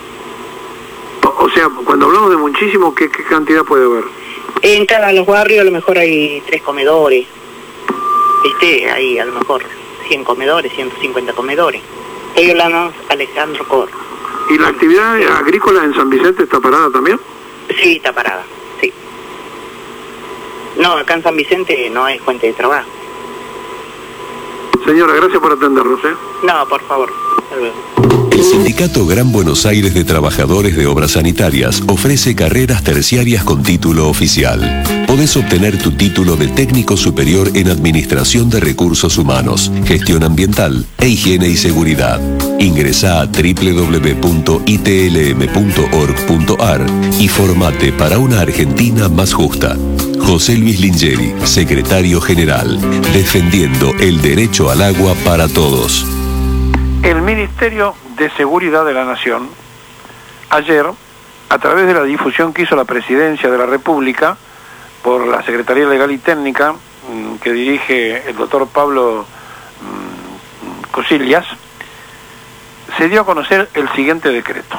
O sea, cuando hablamos de muchísimo, ¿qué cantidad puede haber? En cada los barrios a lo mejor hay 3 comedores. Hay a lo mejor 100 comedores, 150 comedores. Estoy hablando Alejandro Cor. ¿Y la actividad agrícola en San Vicente está parada también? Sí, está parada, sí. No, acá en San Vicente no hay fuente de trabajo. Señora, gracias por atendernos, No, por favor. Hasta luego. El Sindicato Gran Buenos Aires de Trabajadores de Obras Sanitarias ofrece carreras terciarias con título oficial. Podés obtener tu título de técnico superior en Administración de Recursos Humanos, Gestión Ambiental e Higiene y Seguridad. Ingresá a www.itlm.org.ar y formate para una Argentina más justa. José Luis Lingeri, Secretario General, defendiendo el derecho al agua para todos. El Ministerio de Seguridad de la Nación, ayer, a través de la difusión que hizo la Presidencia de la República por la Secretaría Legal y Técnica, que dirige el doctor Pablo Cosillas, se dio a conocer el siguiente decreto.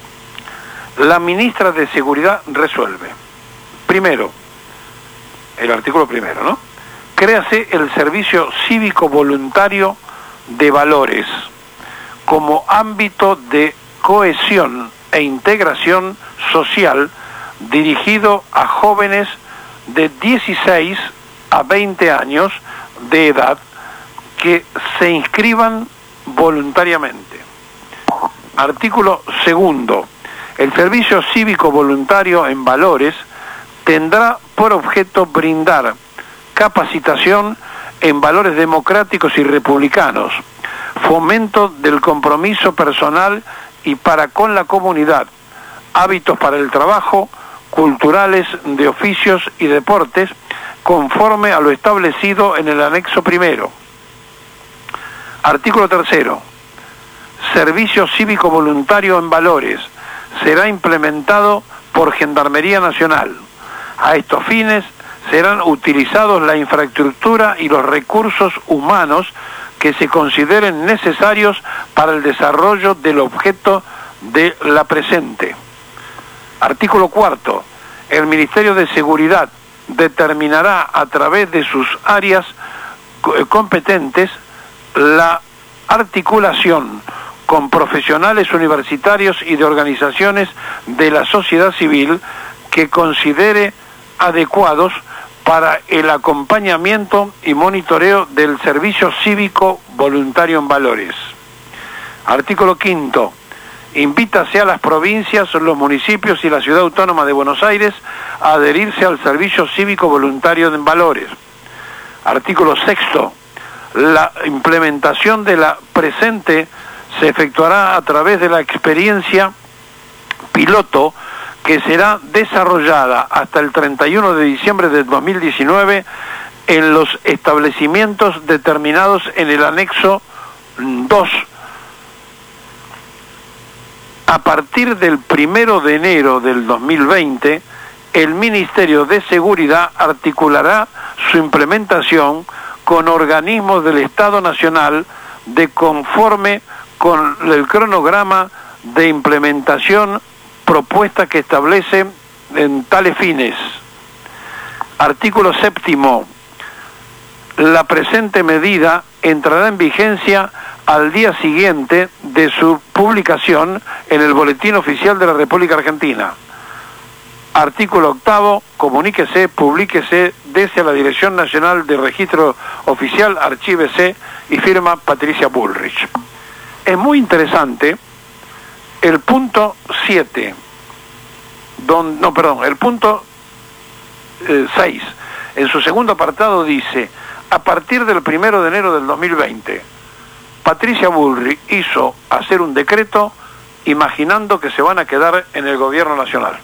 La ministra de Seguridad resuelve. Primero, el artículo primero, ¿no? Créase el servicio cívico voluntario de valores como ámbito de cohesión e integración social dirigido a jóvenes de 16 a 20 años de edad que se inscriban voluntariamente. Artículo segundo. El servicio cívico voluntario en valores tendrá por objeto brindar capacitación en valores democráticos y republicanos, fomento del compromiso personal y para con la comunidad, hábitos para el trabajo, culturales, de oficios y deportes, conforme a lo establecido en el anexo primero. Artículo tercero. Servicio cívico voluntario en valores será implementado por Gendarmería Nacional. A estos fines serán utilizados la infraestructura y los recursos humanos que se consideren necesarios para el desarrollo del objeto de la presente. Artículo cuarto. El Ministerio de Seguridad determinará a través de sus áreas competentes la articulación con profesionales universitarios y de organizaciones de la sociedad civil que considere adecuados para el acompañamiento y monitoreo del servicio cívico voluntario en valores. Artículo quinto. Invítase a las provincias, los municipios y la Ciudad Autónoma de Buenos Aires a adherirse al servicio cívico voluntario en valores. Artículo sexto. La implementación de la presente se efectuará a través de la experiencia piloto que será desarrollada hasta el 31 de diciembre de 2019 en los establecimientos determinados en el anexo 2. A partir del 1 de enero del 2020, el Ministerio de Seguridad articulará su implementación con organismos del Estado Nacional de conforme con el cronograma de implementación propuesta que establece en tales fines. Artículo séptimo. la presente medida entrará en vigencia al día siguiente de su publicación en el Boletín Oficial de la República Argentina. Artículo 8º, comuníquese, publíquese desde la Dirección Nacional de Registro Oficial, archívese, y firma Patricia Bullrich. Es muy interesante el punto 7, el punto 6, en su segundo apartado dice: a partir del 1 de enero del 2020, Patricia Bullrich hizo hacer un decreto imaginando que se van a quedar en el gobierno nacional.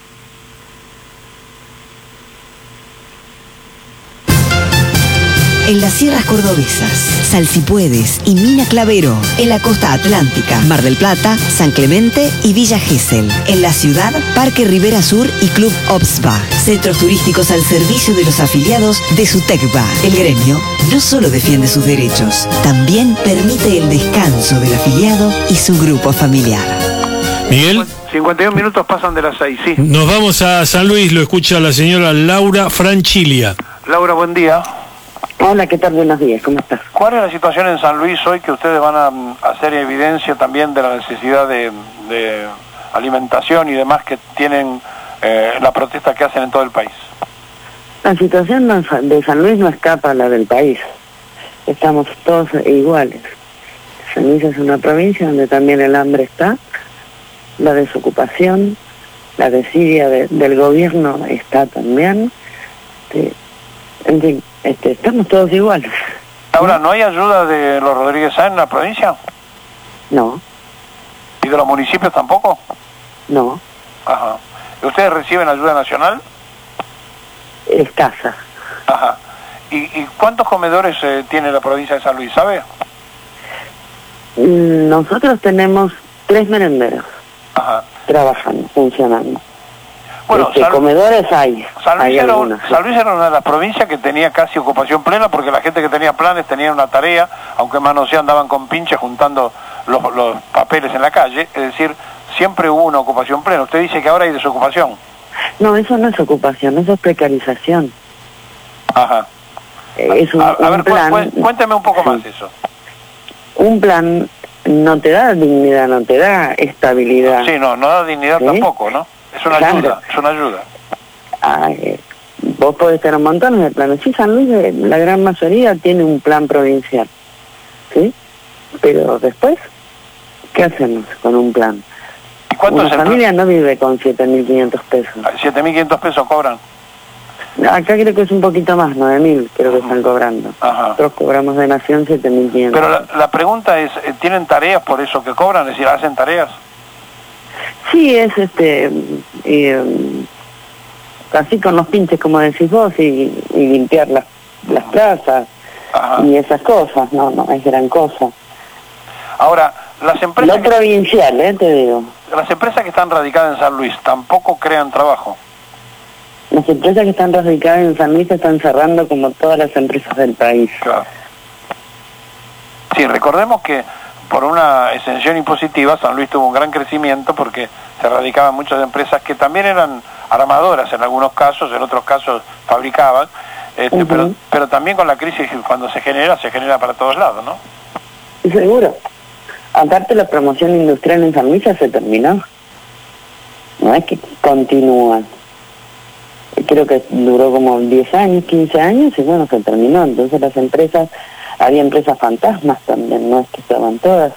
En las sierras cordobesas, Salsipuedes y Mina Clavero. En la costa atlántica, Mar del Plata, San Clemente y Villa Gesell. En la ciudad, Parque Rivera Sur y Club Obsba. Centros turísticos al servicio de los afiliados de SUTECBA. El gremio no solo defiende sus derechos, también permite el descanso del afiliado y su grupo familiar. Miguel. 51 minutos pasan de las 6, sí. Nos vamos a San Luis, lo escucha la señora Laura Franchilia. Laura, buen día. Hola, ¿qué tal? Buenos días, ¿cómo estás? ¿Cuál es la situación en San Luis hoy que ustedes van a hacer evidencia también de la necesidad de alimentación y demás que tienen la protesta que hacen en todo el país? La situación de San Luis no escapa a la del país. Estamos todos iguales. San Luis es una provincia donde también el hambre está, la desocupación, la desidia del gobierno está también. En fin, estamos todos iguales. Ahora, ¿no hay ayuda de los Rodríguez Sáenz en la provincia? No. ¿Y de los municipios tampoco? No. Ajá. ¿Y ustedes reciben ayuda nacional? Escasa. Ajá. ¿Y cuántos comedores tiene la provincia de San Luis, sabe? Nosotros tenemos 3 merenderos. Ajá. Trabajando, funcionando. Bueno, comedores hay. San Luis era una de las provincias que tenía casi ocupación plena, porque la gente que tenía planes tenía una tarea, aunque más no se andaban con pinches juntando los papeles en la calle, es decir, siempre hubo una ocupación plena. Usted dice que ahora hay desocupación. No, eso no es ocupación, eso es precarización. Ajá. Es un plan. Cuénteme un poco más eso. Un plan no te da dignidad, no te da estabilidad. Sí, no da dignidad tampoco, ¿no? Es una ayuda, es una ayuda. Vos podés tener montones de planes. Sí, San Luis, la gran mayoría tiene un plan provincial, ¿sí? Pero después, ¿qué hacemos con un plan? ¿Y cuánto Una familia no vive con 7.500 pesos. 7.500 pesos cobran. Acá creo que es un poquito más, 9.000 creo que están cobrando. Ajá. Nosotros cobramos de nación 7.500. Pero la pregunta es, ¿tienen tareas por eso que cobran? Es decir, ¿hacen tareas? Sí, es así con los pinches, como decís vos, y limpiar las plazas. Ajá. Y esas cosas, no es gran cosa. Ahora, las empresas... No provincial, te digo. Las empresas que están radicadas en San Luis tampoco crean trabajo. Las empresas que están radicadas en San Luis se están cerrando como todas las empresas del país. Claro. Sí, recordemos que por una exención impositiva, San Luis tuvo un gran crecimiento porque se radicaban muchas empresas que también eran armadoras en algunos casos, en otros casos fabricaban, pero también con la crisis cuando se genera para todos lados, ¿no? Seguro. Aparte la promoción industrial en San Luis ya se terminó. No es que continúa. Creo que duró como 10 años, 15 años y bueno, se terminó. Entonces las empresas... Había empresas fantasmas también, no es que estaban todas.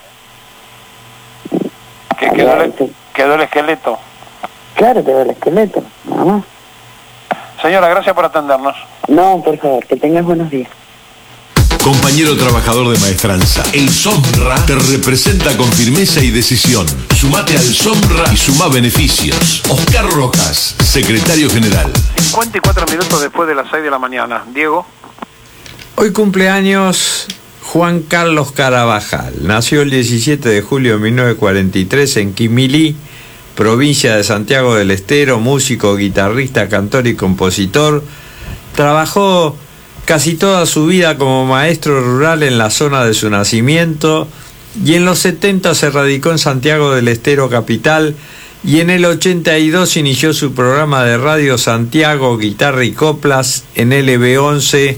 ¿Quedó el esqueleto? Claro, quedó el esqueleto, nada más. Señora, gracias por atendernos. No, por favor, que tengas buenos días. Compañero trabajador de Maestranza, el SOMRA te representa con firmeza y decisión. Sumate al SOMRA y suma beneficios. Oscar Rojas, secretario general. 54 minutos después de las 6 de la mañana. Diego. Hoy cumpleaños Juan Carlos Carabajal. Nació el 17 de julio de 1943 en Quimilí, provincia de Santiago del Estero, músico, guitarrista, cantor y compositor. Trabajó casi toda su vida como maestro rural en la zona de su nacimiento y en los 70 se radicó en Santiago del Estero capital y en el 82 inició su programa de radio Santiago, Guitarra y Coplas en LB11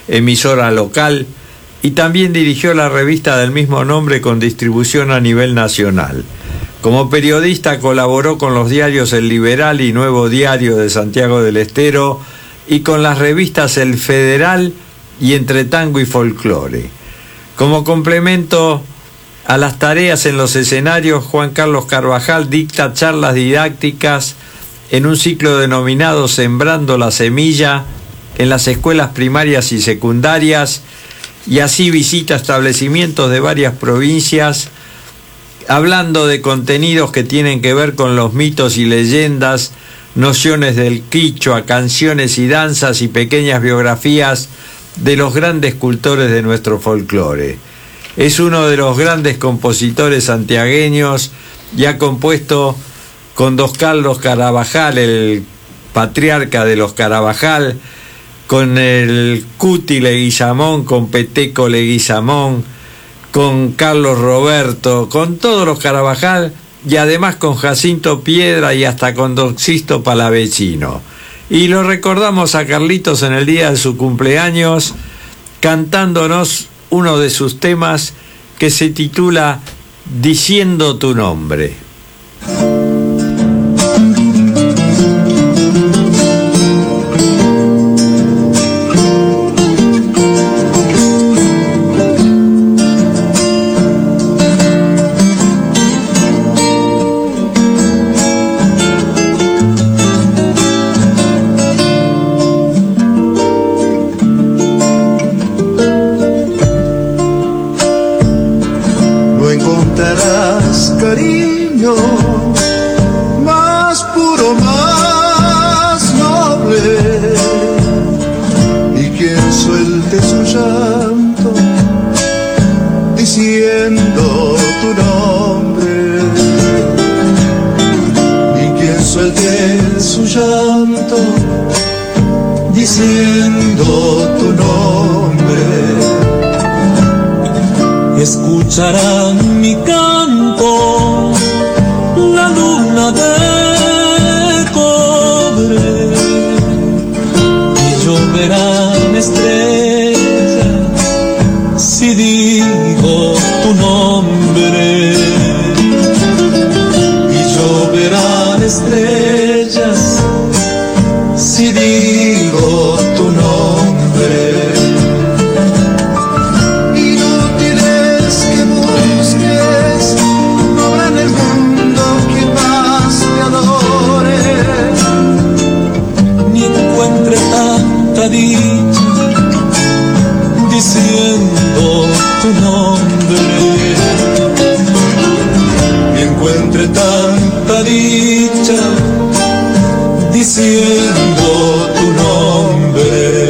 emisora local, y también dirigió la revista del mismo nombre con distribución a nivel nacional. Como periodista colaboró con los diarios El Liberal y Nuevo Diario de Santiago del Estero y con las revistas El Federal y Entre Tango y Folclore. Como complemento a las tareas en los escenarios, Juan Carlos Carvajal dicta charlas didácticas en un ciclo denominado Sembrando la Semilla en las escuelas primarias y secundarias, y así visita establecimientos de varias provincias, hablando de contenidos que tienen que ver con los mitos y leyendas, nociones del quichua, canciones y danzas y pequeñas biografías de los grandes cultores de nuestro folclore. Es uno de los grandes compositores santiagueños y ha compuesto con Don Carlos Carabajal, el patriarca de los Carabajal, con el Cuti Leguizamón, con Peteco Leguizamón, con Carlos Roberto, con todos los Carabajal, y además con Jacinto Piedra y hasta con Don Sisto Palavecino. Y lo recordamos a Carlitos en el día de su cumpleaños, cantándonos uno de sus temas que se titula Diciendo tu nombre. Cariño más puro, más noble, y quien suelte su llanto diciendo tu nombre, y quien suelte su llanto diciendo tu nombre, escucharán mi canto, la luna de cobre, y lloverán estrellas si digo tu nombre, y lloverán estrellas si digo tu nombre. Dicha, diciendo tu nombre, y encuentre tanta dicha diciendo tu nombre.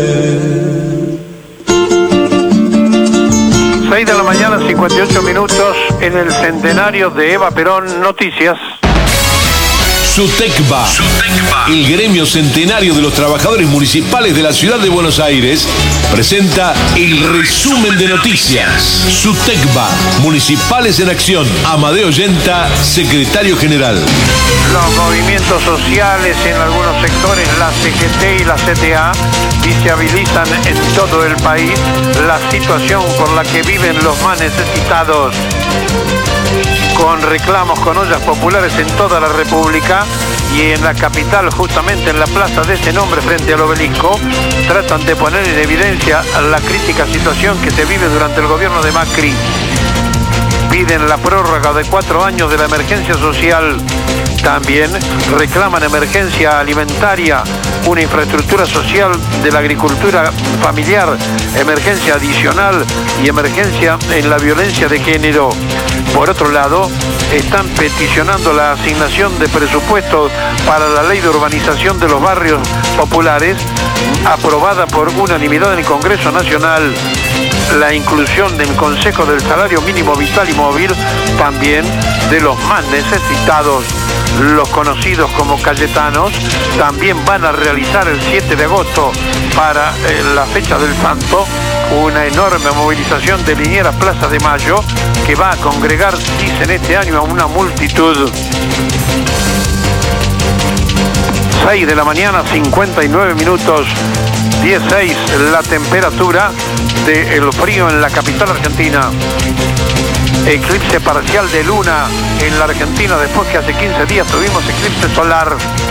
6 de la mañana, 58 minutos, en el centenario de Eva Perón, noticias. SUTECBA, el gremio centenario de los trabajadores municipales de la ciudad de Buenos Aires, presenta el resumen de noticias. SUTECBA, Municipales en Acción. Amadeo Yenta, secretario general. Los movimientos sociales en algunos sectores, la CGT y la CTA, visibilizan en todo el país la situación por la que viven los más necesitados, con reclamos con ollas populares en toda la República, y en la capital, justamente en la plaza de ese nombre frente al obelisco, tratan de poner en evidencia la crítica situación que se vive durante el gobierno de Macri. Piden la prórroga de 4 años de la emergencia social. También reclaman emergencia alimentaria, una infraestructura social de la agricultura familiar, emergencia adicional y emergencia en la violencia de género. Por otro lado, están peticionando la asignación de presupuestos para la ley de urbanización de los barrios populares, aprobada por unanimidad en el Congreso Nacional. La inclusión del Consejo del Salario Mínimo Vital y Móvil, también de los más necesitados. Los conocidos como cayetanos también van a realizar el 7 de agosto, para la fecha del Santo, una enorme movilización de Liniers a Plaza de Mayo, que va a congregar, dicen, este año a una multitud. 6 de la mañana, 59 minutos. 16 la temperatura del frío en la capital argentina. Eclipse parcial de luna en la Argentina después que hace 15 días tuvimos eclipse solar.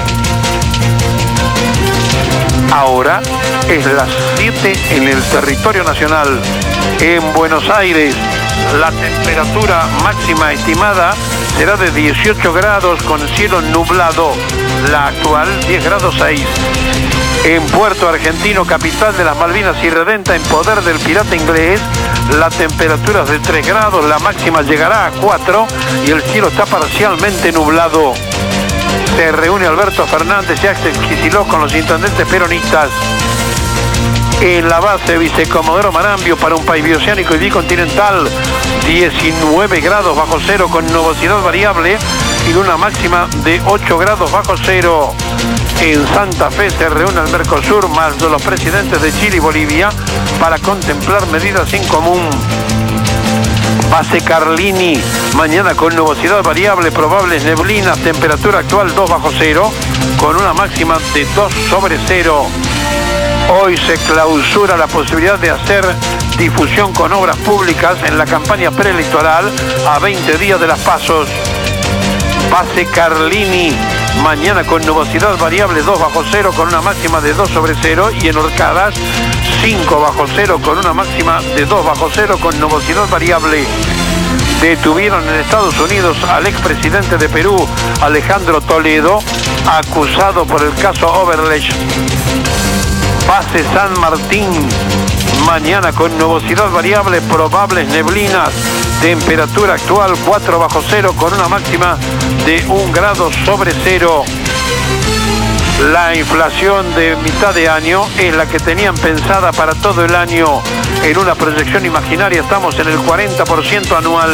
Ahora es las 7 en el territorio nacional. En Buenos Aires la temperatura máxima estimada será de 18 grados con cielo nublado. La actual 10 grados 6. En Puerto Argentino, capital de las Malvinas y redenta en poder del pirata inglés, la temperatura es de 3 grados, la máxima llegará a 4 y el cielo está parcialmente nublado. Se reúne Alberto Fernández y Axel Kicillof con los intendentes peronistas. En la base Vicecomodoro Marambio para un país bioceánico y bicontinental, 19 grados bajo cero con nubosidad variable y una máxima de 8 grados bajo cero. En Santa Fe se reúne el Mercosur más de los presidentes de Chile y Bolivia para contemplar medidas en común. Base Carlini, mañana con nubosidad variable, probables neblinas, temperatura actual 2 bajo cero, con una máxima de 2 sobre cero. Hoy se clausura la posibilidad de hacer difusión con obras públicas en la campaña preelectoral a 20 días de las PASOs. Base Carlini, mañana con nubosidad variable 2 bajo cero con una máxima de 2 sobre cero y en Orcadas 5 bajo cero con una máxima de 2 bajo cero con nubosidad variable. Detuvieron en Estados Unidos al expresidente de Perú, Alejandro Toledo, acusado por el caso Overlech. Base San Martín, mañana con nubosidad variable, probables neblinas, temperatura actual 4 bajo cero con una máxima de 1 grado sobre cero. La inflación de mitad de año es la que tenían pensada para todo el año. En una proyección imaginaria estamos en el 40% anual.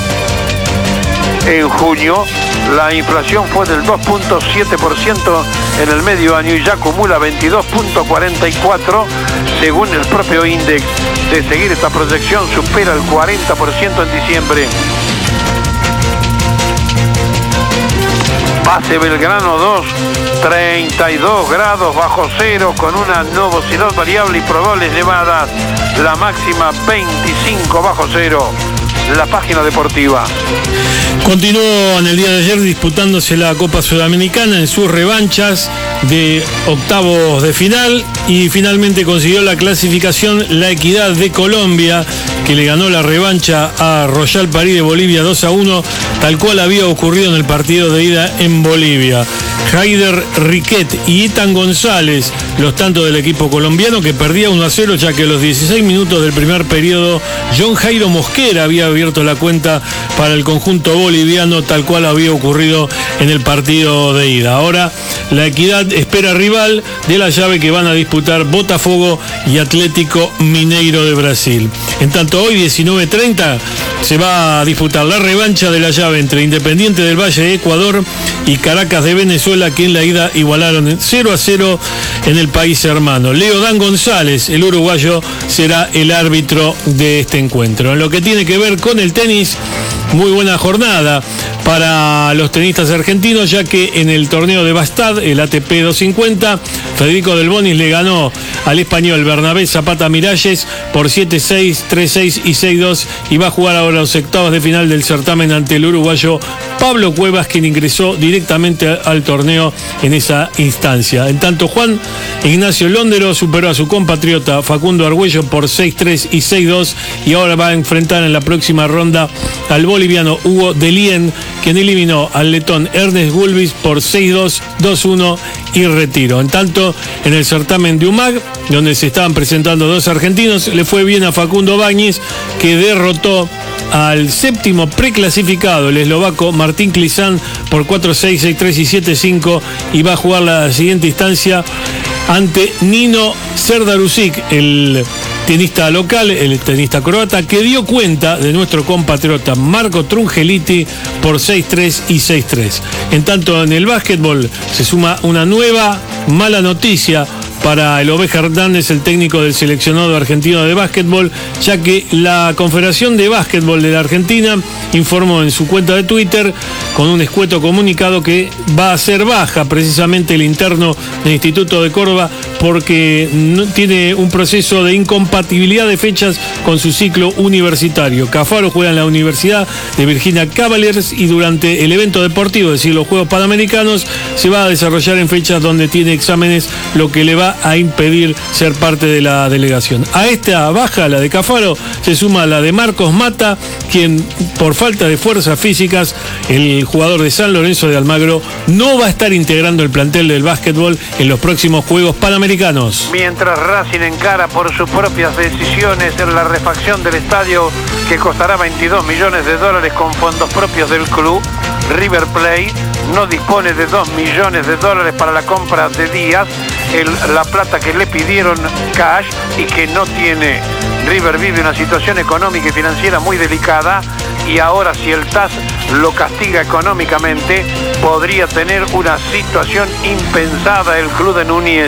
En junio, la inflación fue del 2.7% en el medio año y ya acumula 22.44% según el propio índice. De seguir esta proyección, supera el 40% en diciembre. Base Belgrano 2, 32 grados bajo cero con una nubosidad variable y probables nevadas. La máxima 25 bajo cero. La página deportiva. Continuó en el día de ayer disputándose la Copa Sudamericana en sus revanchas de octavos de final y finalmente consiguió la clasificación la Equidad de Colombia, que le ganó la revancha a Royal París de Bolivia 2-1, tal cual había ocurrido en el partido de ida en Bolivia. Haider Riquet y Ethan González, los tantos del equipo colombiano, que perdía 1-0, ya que a los 16 minutos del primer periodo John Jairo Mosquera había abierto la cuenta para el conjunto boliviano, tal cual había ocurrido en el partido de ida. Ahora la Equidad espera rival de la llave que van a disputar Botafogo y Atlético Mineiro de Brasil. En tanto, hoy 19:30 se va a disputar la revancha de la llave entre Independiente del Valle de Ecuador y Caracas de Venezuela, que en la ida igualaron 0-0 en el país hermano. Leo Dan González, el uruguayo, será el árbitro de este encuentro. En lo que tiene que ver con el tenis, muy buena jornada para los tenistas argentinos, ya que en el torneo de Bastad, el ATP 250, Federico Del Bonis le ganó al español Bernabé Zapata Miralles por 7-6, 3-6 y 6-2 y va a jugar ahora los octavos de final del certamen ante el uruguayo Pablo Cuevas, quien ingresó directamente al torneo en esa instancia. En tanto, Juan Ignacio Londero superó a su compatriota Facundo Argüello por 6-3 y 6-2 y ahora va a enfrentar en la próxima ronda al boliviano Hugo Delien, quien eliminó al letón Ernest Gulbis por 6-2, 2-1 y retiro. En tanto, en el certamen de UMAG, donde se estaban presentando dos argentinos, le fue bien a Facundo Báñez, que derrotó al séptimo preclasificado, el eslovaco Martín Klizan, por 4-6, 6-3 y 7-5 y va a jugar la siguiente instancia ante Nino Serdarusic, el tenista local, el tenista croata, que dio cuenta de nuestro compatriota Marco Trungeliti por 6-3 y 6-3. En tanto, en el básquetbol se suma una nueva mala noticia para el Oveja Hernández, el técnico del seleccionado argentino de básquetbol, ya que la Confederación de Básquetbol de la Argentina informó en su cuenta de Twitter, con un escueto comunicado, que va a ser baja precisamente el interno del Instituto de Córdoba porque no tiene un proceso de incompatibilidad de fechas con su ciclo universitario. Cafaro juega en la Universidad de Virginia Cavaliers y durante el evento deportivo, es decir, los Juegos Panamericanos, se va a desarrollar en fechas donde tiene exámenes, lo que le va a impedir ser parte de la delegación. A esta baja, la de Cafaro, se suma la de Marcos Mata, quien por falta de fuerzas físicas, el jugador de San Lorenzo de Almagro, no va a estar integrando el plantel del básquetbol en los próximos Juegos Panamericanos. Mientras Racing encara por sus propias decisiones en la refacción del estadio, que costará $22 millones con fondos propios del club, River Plate no dispone de $2 millones para la compra de Díaz, la plata que le pidieron cash y que no tiene. River vive una situación económica y financiera muy delicada, y ahora si el TAS lo castiga económicamente, podría tener una situación impensada el club de Núñez.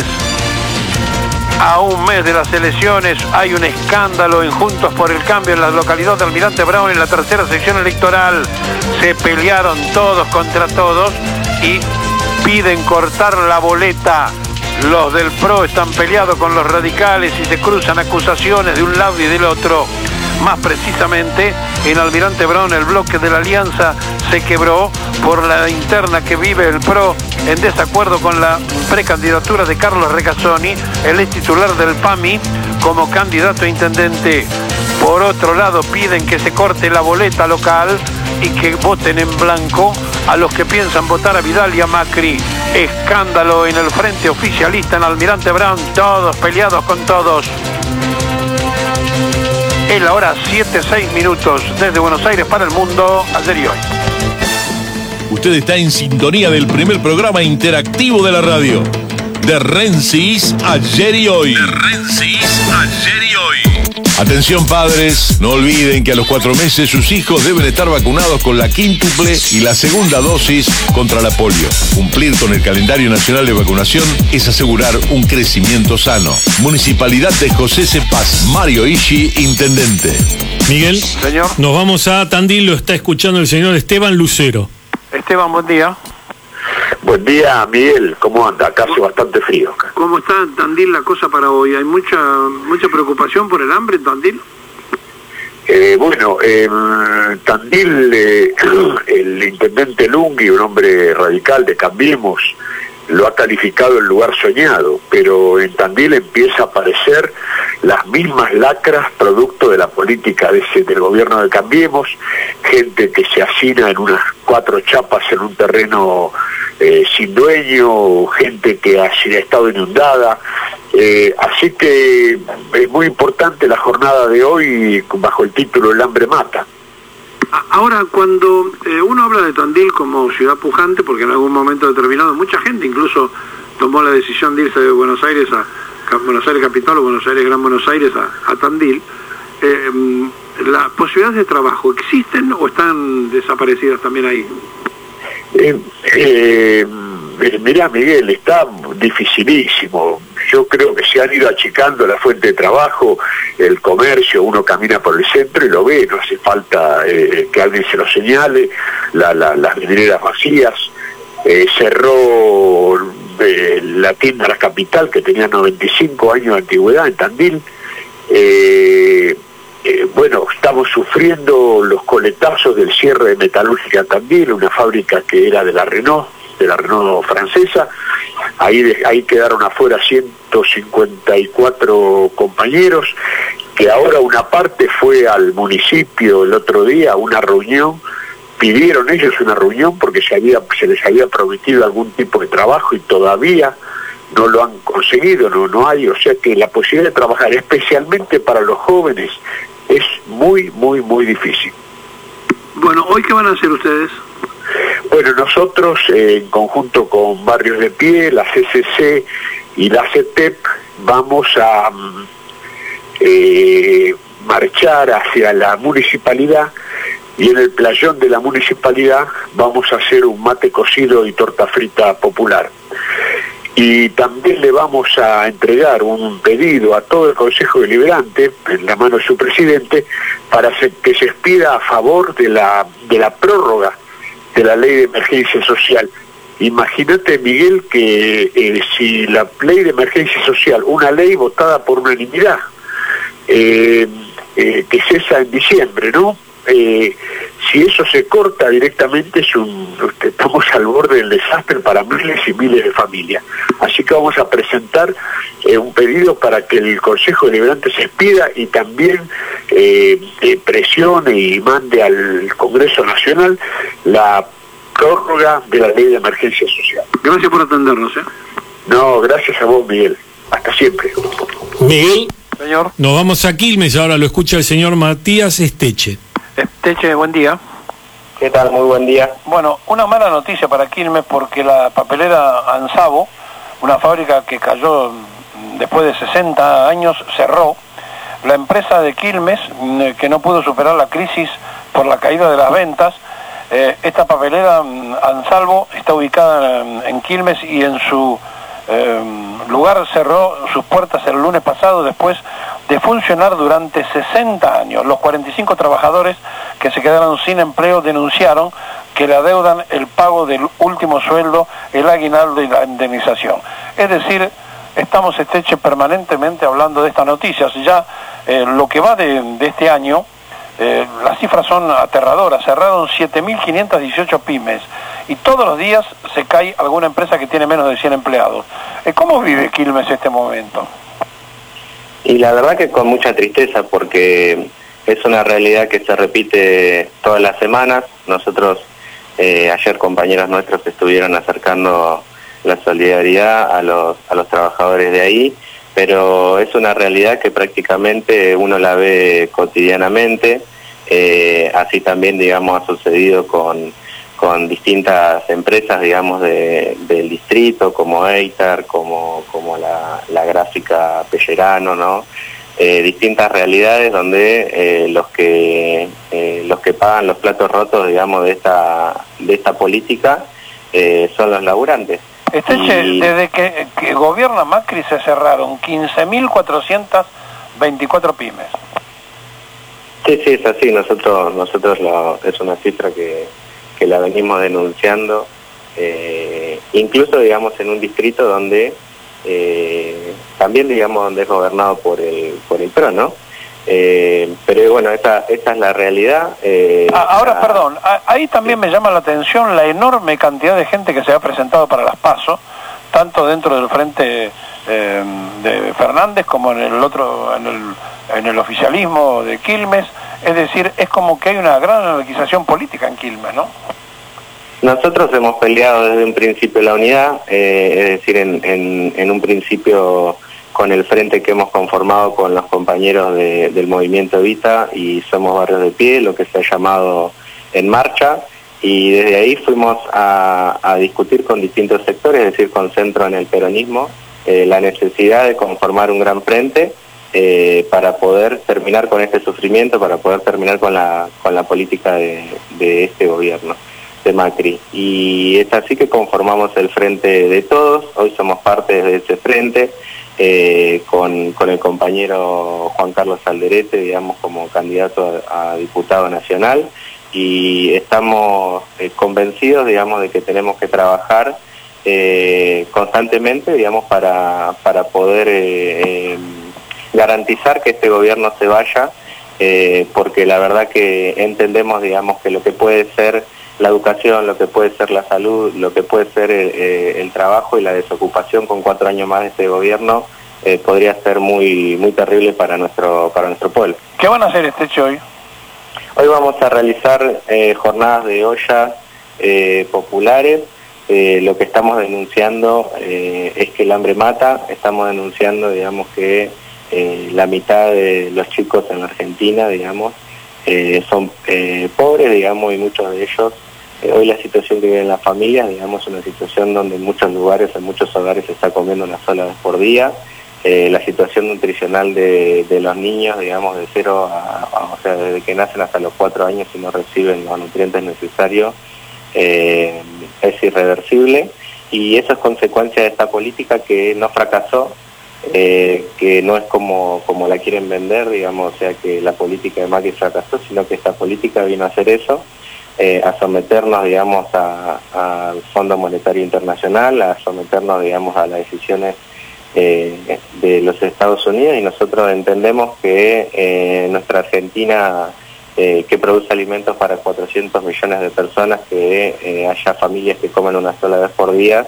A un mes de las elecciones hay un escándalo en Juntos por el Cambio en la localidad de Almirante Brown, en la tercera sección electoral. Se pelearon todos contra todos y piden cortar la boleta. Los del PRO están peleados con los radicales y se cruzan acusaciones de un lado y del otro. Más precisamente, en Almirante Brown el bloque de la Alianza se quebró por la interna que vive el PRO en desacuerdo con la precandidatura de Carlos Regazzoni, el ex titular del PAMI, como candidato a intendente. Por otro lado, piden que se corte la boleta local y que voten en blanco a los que piensan votar a Vidal y a Macri. Escándalo en el frente oficialista en Almirante Brown, todos peleados con todos. Es la hora 7:06 desde Buenos Aires para el mundo, ayer y hoy. Usted está en sintonía del primer programa interactivo de la radio. De Rensis, ayer y hoy. De Rensis, ayer y hoy. Atención padres, no olviden que a los 4 meses sus hijos deben estar vacunados con la quíntuple y la segunda dosis contra la polio. Cumplir con el calendario nacional de vacunación es asegurar un crecimiento sano. Municipalidad de José C. Paz, Mario Ishi, intendente. Miguel, señor, nos vamos a Tandil, lo está escuchando el señor Esteban Lucero. Esteban, buen día. Buen día, Miguel. ¿Cómo anda? Acá hace bastante frío. ¿Cómo está en Tandil la cosa para hoy? ¿Hay mucha preocupación por el hambre en Tandil? Bueno, Tandil, el intendente Lungui, un hombre radical de Cambiemos, lo ha calificado el lugar soñado, pero en Tandil empieza a aparecer las mismas lacras producto de la política del gobierno de Cambiemos, gente que se hacina en unas 4 chapas en un terreno sin dueño, gente que ha estado inundada, así que es muy importante la jornada de hoy bajo el título El hambre mata. Ahora, cuando uno habla de Tandil como ciudad pujante, porque en algún momento determinado mucha gente incluso tomó la decisión de irse de Buenos Aires a Buenos Aires Capital o Buenos Aires Gran Buenos Aires a Tandil, ¿las posibilidades de trabajo existen o están desaparecidas también ahí? Mirá, Miguel, está dificilísimo. Yo creo que se han ido achicando la fuente de trabajo, el comercio, uno camina por el centro y lo ve, no hace falta que alguien se lo señale, las vidrieras vacías, cerró la tienda La Capital, que tenía 95 años de antigüedad en Tandil. Bueno, estamos sufriendo los coletazos del cierre de Metalúrgica Tandil, una fábrica que era de la Renault francesa. Ahí quedaron afuera 154 compañeros, que ahora una parte fue al municipio el otro día a una reunión, pidieron ellos una reunión porque se les había prometido algún tipo de trabajo y todavía no lo han conseguido, no hay, o sea que la posibilidad de trabajar especialmente para los jóvenes es muy, muy, muy difícil. Bueno, ¿hoy qué van a hacer ustedes? Bueno, nosotros en conjunto con Barrios de Pie, la CCC y la CETEP vamos a marchar hacia la municipalidad y en el playón de la municipalidad vamos a hacer un mate cocido y torta frita popular. Y también le vamos a entregar un pedido a todo el Consejo Deliberante, en la mano de su presidente, para que se expida a favor de la prórroga de la ley de emergencia social. Imagínate, Miguel, que si la ley de emergencia social, una ley votada por unanimidad, que cesa en diciembre, ¿no? Si eso se corta directamente, estamos al borde del desastre para miles y miles de familias. Así que vamos a presentar un pedido para que el Consejo Deliberante se expida y también presione y mande al Congreso Nacional la prórroga de la ley de emergencia social. Gracias por atendernos. No, gracias a vos, Miguel. Hasta siempre. Miguel, señor. Nos vamos a Quilmes, ahora lo escucha el señor Matías Esteche. Esteche, buen día. ¿Qué tal? Muy buen día. Bueno, una mala noticia para Quilmes porque la papelera Ansabo, una fábrica que cayó después de 60 años, cerró. La empresa de Quilmes, que no pudo superar la crisis por la caída de las ventas, esta papelera Ansalvo está ubicada en Quilmes y en su lugar cerró sus puertas el lunes pasado después de funcionar durante 60 años. Los 45 trabajadores que se quedaron sin empleo denunciaron que le adeudan el pago del último sueldo, el aguinaldo y la indemnización. Es decir, estamos permanentemente hablando de estas noticias. Ya lo que va de este año, las cifras son aterradoras. Cerraron 7.518 pymes y todos los días se cae alguna empresa que tiene menos de 100 empleados. ¿Cómo vive Quilmes este momento? Y la verdad que con mucha tristeza, porque es una realidad que se repite todas las semanas. Nosotros, ayer compañeros nuestros estuvieron acercando la solidaridad a los trabajadores de ahí, pero es una realidad que prácticamente uno la ve cotidianamente. Así también, digamos, ha sucedido con distintas empresas, digamos, del distrito, como Eitar, como la gráfica Pellerano, ¿no? Distintas realidades donde los que pagan los platos rotos, digamos, de esta política son los laburantes. Desde que gobierna Macri se cerraron 15.424 pymes. Sí, es así. Nosotros es una cifra que la venimos denunciando, incluso, digamos, en un distrito donde también, digamos, donde es gobernado por el PRO, ¿no? Pero bueno, esta es la realidad. Ahora, perdón, ahí también me llama la atención la enorme cantidad de gente que se ha presentado para las PASO, tanto dentro del frente de Fernández como en el otro, en el oficialismo de Quilmes. Es decir, es como que hay una gran anarquización política en Quilmes, ¿no? Nosotros hemos peleado desde un principio la unidad, es decir, en un principio con el frente que hemos conformado con los compañeros del movimiento Evita y Somos Barrios de Pie, lo que se ha llamado En Marcha, y desde ahí fuimos a discutir con distintos sectores, es decir, con centro en el peronismo, la necesidad de conformar un gran frente para poder terminar con este sufrimiento, para poder terminar con la política de este gobierno de Macri. Y es así que conformamos el Frente de Todos. Hoy somos parte de ese frente, con el compañero Juan Carlos Alderete, digamos, como candidato a diputado nacional, y estamos convencidos, digamos, de que tenemos que trabajar constantemente, digamos, para poder garantizar que este gobierno se vaya, porque la verdad que entendemos, digamos, que lo que puede ser la educación, lo que puede ser la salud, lo que puede ser el trabajo y la desocupación con 4 años más de este gobierno podría ser muy terrible para nuestro pueblo. ¿Qué van a hacer hoy? Hoy vamos a realizar jornadas de ollas populares. Lo que estamos denunciando es que el hambre mata. Estamos denunciando, digamos, que la mitad de los chicos en la Argentina, digamos, son pobres, digamos, y muchos de ellos, hoy la situación que viven las familias, digamos, es una situación donde en muchos lugares, en muchos hogares se está comiendo una sola vez por día. La situación nutricional de los niños, digamos, de 0 o sea, desde que nacen hasta los 4 años y no reciben los nutrientes necesarios, es irreversible. y eso es consecuencia de esta política que no fracasó, que no es como la quieren vender, digamos, o sea que la política de Macri fracasó, sino que esta política vino a hacer eso, a someternos, digamos, al Fondo Monetario Internacional, a someternos, digamos, a las decisiones de los Estados Unidos, y nosotros entendemos que nuestra Argentina, que produce alimentos para 400 millones de personas, que haya familias que comen una sola vez por día,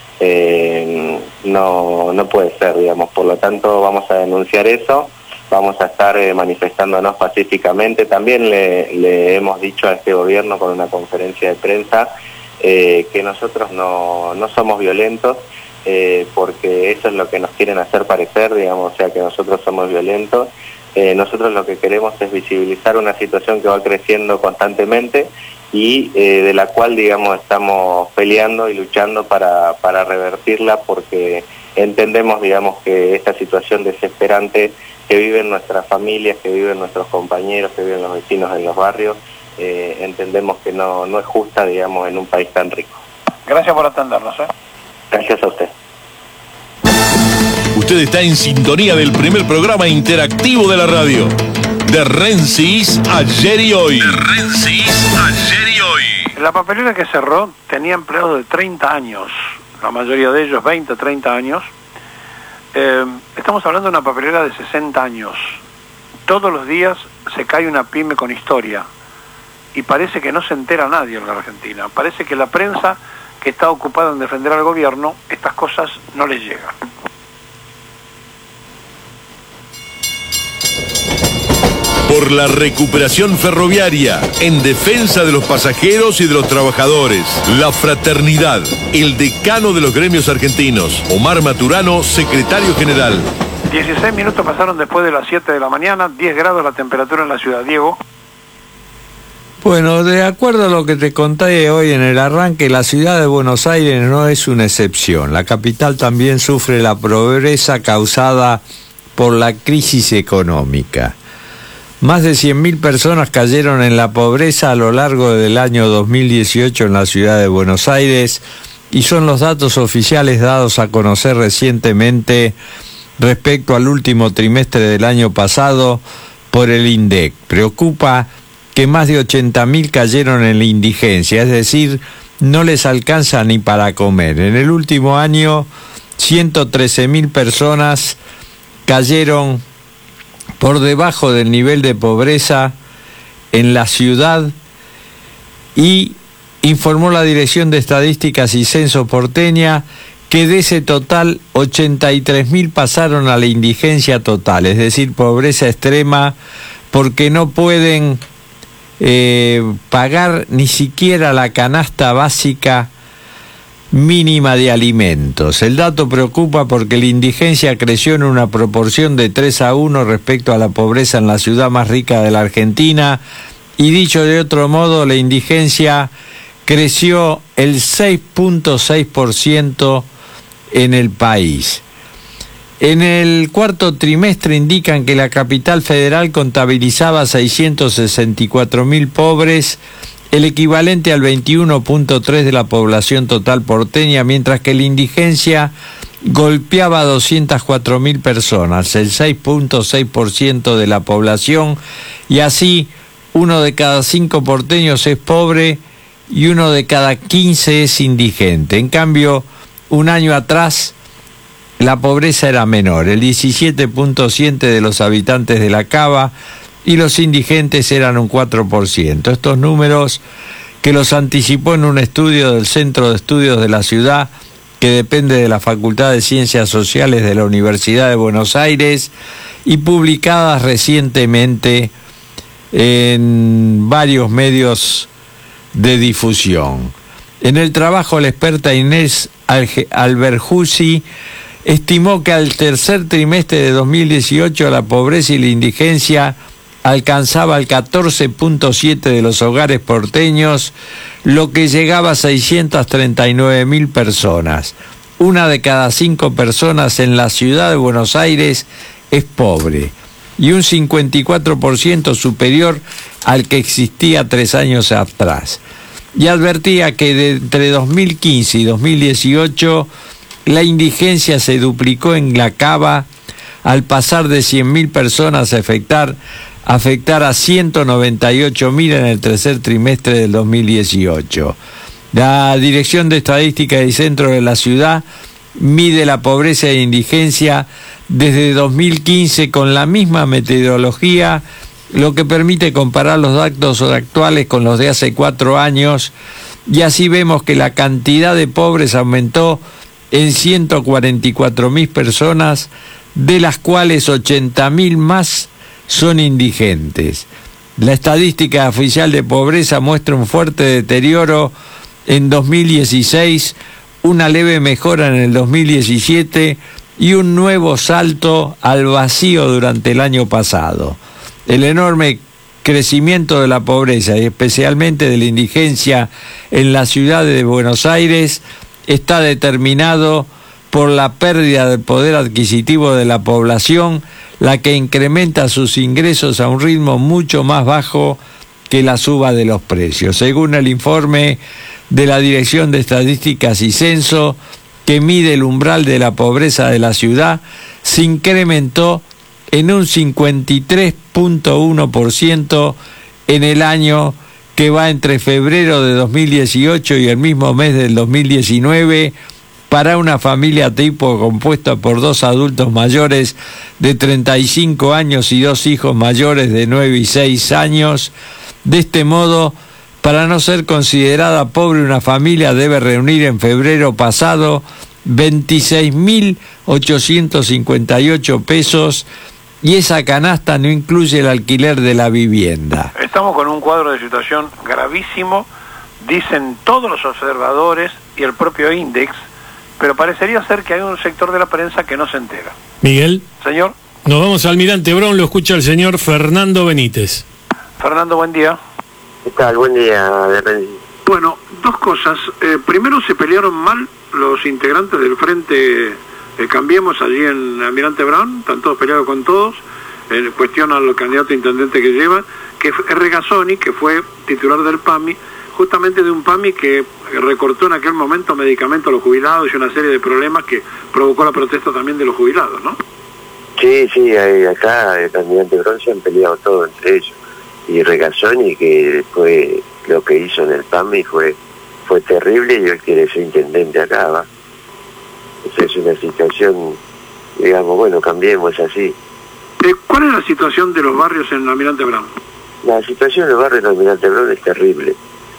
no puede ser, digamos. Por lo tanto, vamos a denunciar eso, vamos a estar manifestándonos pacíficamente. También le hemos dicho a este gobierno con una conferencia de prensa que nosotros no somos violentos, porque eso es lo que nos quieren hacer parecer, digamos, o sea que nosotros somos violentos. Nosotros lo que queremos es visibilizar una situación que va creciendo constantemente y de la cual, digamos, estamos peleando y luchando para revertirla, porque entendemos, digamos, que esta situación desesperante que viven nuestras familias, que viven nuestros compañeros, que viven los vecinos en los barrios, entendemos que no es justa, digamos, en un país tan rico. Gracias por atendernos. Gracias a usted. Usted está en sintonía del primer programa interactivo de la radio. De Rensis, ayer y hoy. De Rensis, ayer y hoy. La papelera que cerró tenía empleados de 30 años, la mayoría de ellos 20, 30 años. Estamos hablando de una papelera de 60 años. Todos los días se cae una pyme con historia y parece que no se entera nadie en la Argentina. Parece que la prensa que está ocupada en defender al gobierno, estas cosas no les llegan. Por la recuperación ferroviaria, en defensa de los pasajeros y de los trabajadores. La Fraternidad, el decano de los gremios argentinos. Omar Maturano, secretario general. 16 minutos pasaron después de las 7 de la mañana, 10 grados la temperatura en la ciudad. Diego. Bueno, de acuerdo a lo que te conté hoy en el arranque, la ciudad de Buenos Aires no es una excepción. La capital también sufre la pobreza causada por la crisis económica. Más de 100.000 personas cayeron en la pobreza a lo largo del año 2018 en la ciudad de Buenos Aires, y son los datos oficiales dados a conocer recientemente respecto al último trimestre del año pasado por el INDEC. Preocupa que más de 80.000 cayeron en la indigencia, es decir, no les alcanza ni para comer. En el último año, 113.000 personas cayeron por debajo del nivel de pobreza en la ciudad, y informó la Dirección de Estadísticas y Censo porteña que de ese total 83.000 pasaron a la indigencia total, es decir, pobreza extrema, porque no pueden pagar ni siquiera la canasta básica mínima de alimentos. El dato preocupa porque la indigencia creció en una proporción de 3-1 respecto a la pobreza en la ciudad más rica de la Argentina, y dicho de otro modo, la indigencia creció el 6.6% en el país. En el cuarto trimestre indican que la capital federal contabilizaba 664.000 pobres, el equivalente al 21.3% de la población total porteña, mientras que la indigencia golpeaba a 204.000 personas, el 6.6% de la población, y así 1 de cada 5 porteños es pobre y 1 de cada 15 es indigente. En cambio, un año atrás la pobreza era menor, el 17.7% de los habitantes de la Cava, y los indigentes eran un 4%. Estos números, que los anticipó en un estudio del Centro de Estudios de la Ciudad, que depende de la Facultad de Ciencias Sociales de la Universidad de Buenos Aires, y publicadas recientemente en varios medios de difusión. En el trabajo, la experta Inés Alberjuzzi estimó que al tercer trimestre de 2018 la pobreza y la indigencia alcanzaba el 14.7% de los hogares porteños, lo que llegaba a 639.000 personas. 1 de cada 5 personas en la ciudad de Buenos Aires es pobre, y un 54% superior al que existía 3 años atrás. y advertía que entre 2015 y 2018 la indigencia se duplicó en la Cava al pasar de 100.000 personas a afectar a 198.000 en el tercer trimestre del 2018. La Dirección de Estadística del Centro de la Ciudad mide la pobreza e indigencia desde 2015 con la misma metodología, lo que permite comparar los datos actuales con los de hace 4 años, y así vemos que la cantidad de pobres aumentó en 144.000 personas, de las cuales 80.000 más son indigentes. La estadística oficial de pobreza muestra un fuerte deterioro en 2016, una leve mejora en el 2017 y un nuevo salto al vacío durante el año pasado. El enorme crecimiento de la pobreza y especialmente de la indigencia en la ciudad de Buenos Aires está determinado por la pérdida del poder adquisitivo de la población, la que incrementa sus ingresos a un ritmo mucho más bajo que la suba de los precios. Según el informe de la Dirección de Estadísticas y Censo, que mide el umbral de la pobreza de la ciudad, se incrementó en un 53.1% en el año que va entre febrero de 2018 y el mismo mes del 2019, para una familia tipo compuesta por 2 adultos mayores de 35 años y 2 hijos mayores de 9 y 6 años. De este modo, para no ser considerada pobre, una familia debe reunir en febrero pasado 26.858 pesos, y esa canasta no incluye el alquiler de la vivienda. Estamos con un cuadro de situación gravísimo, dicen todos los observadores y el propio Index, pero parecería ser que hay un sector de la prensa que no se entera. Miguel. Señor. Nos vamos a Almirante Brown, lo escucha el señor Fernando Benítez. Fernando, buen día. ¿Qué tal? Buen día. Bueno, 2 cosas. Primero, se pelearon mal los integrantes del Frente Cambiemos allí en Almirante Brown, están todos peleados con todos, cuestionan al candidato a intendente que lleva, que es Regazzoni, que fue titular del PAMI, justamente de un PAMI que recortó en aquel momento medicamentos a los jubilados y una serie de problemas que provocó la protesta también de los jubilados, ¿no? Sí, acá el candidato Brown se han peleado todos entre ellos. Y Regazzoni, que fue lo que hizo en el PAMI, fue terrible, y él quiere ser intendente acá, ¿va? Esa es una situación, digamos, bueno, Cambiemos así. ¿Cuál es la situación de los barrios en Almirante Brown? La situación de los barrios en Almirante Brown es terrible.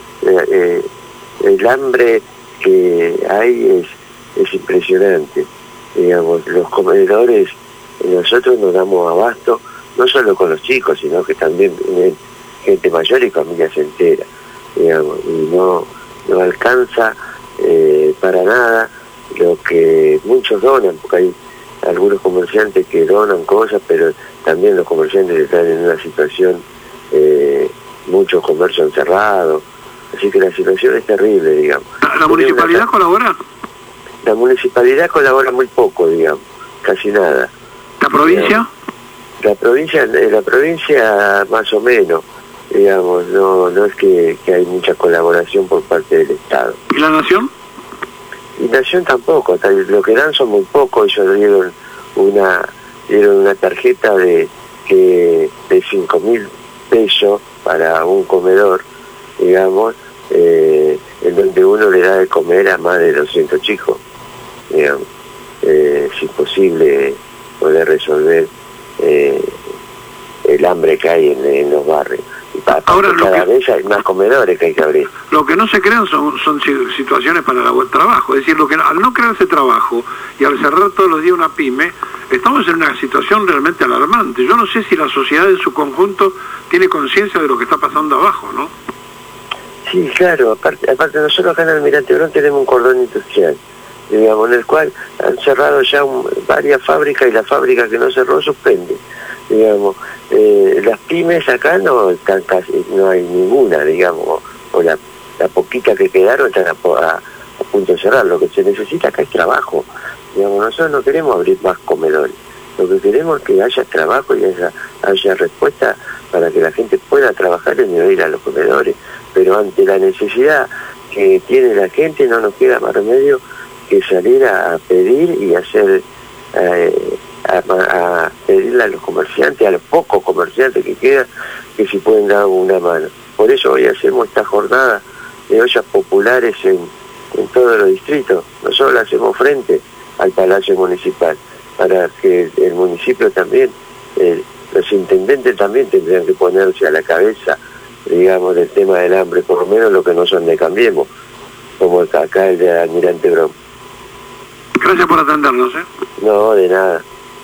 El hambre que hay es impresionante. Digamos, los comedores, nosotros nos damos abasto, no solo con los chicos, sino que también gente mayor y familias enteras, digamos, y no alcanza para nada lo que muchos donan, porque hay algunos comerciantes que donan cosas, pero también los comerciantes están en una situación, muchos comercios encerrados, así que la situación es terrible, digamos. ¿La municipalidad colabora? La municipalidad colabora muy poco, digamos, casi nada. ¿La provincia? La provincia más o menos, digamos, no es que hay mucha colaboración por parte del Estado. ¿Y la Nación? Y Nación tampoco, lo que dan son muy pocos. Ellos dieron una tarjeta de 5.000 pesos para un comedor, digamos, en donde uno le da de comer a más de 200 chicos, digamos. Es imposible poder resolver el hambre que hay en los barrios. Ahora, cada vez hay más comedores que hay que abrir. Lo que no se crean son situaciones para el trabajo. Es decir, al no crearse trabajo y al cerrar todos los días una pyme, estamos en una situación realmente alarmante. Yo no sé si la sociedad en su conjunto tiene conciencia de lo que está pasando abajo, ¿no? Sí, claro. Aparte nosotros acá en Almirante Brown tenemos un cordón industrial, digamos, en el cual han cerrado ya varias fábricas, y la fábrica que no cerró suspende, digamos. Las pymes acá no están casi, no hay ninguna, digamos, o la poquita que quedaron están a punto de cerrar. Lo que se necesita acá es trabajo, digamos. Nosotros no queremos abrir más comedores, lo que queremos es que haya trabajo y haya respuesta para que la gente pueda trabajar y no ir a los comedores. Pero ante la necesidad que tiene la gente no nos queda más remedio que salir a pedir y hacer a pedirle a los comerciantes, a los pocos comerciantes que quedan, que si pueden dar una mano. Por eso hoy hacemos esta jornada de ollas populares en todos los distritos. Nosotros hacemos frente al Palacio Municipal, para que el municipio también, los intendentes también tendrían que ponerse a la cabeza, digamos, del tema del hambre, por lo menos lo que no son de Cambiemos, como acá el de Almirante Brown. Gracias por atendernos, ¿eh? No, de nada.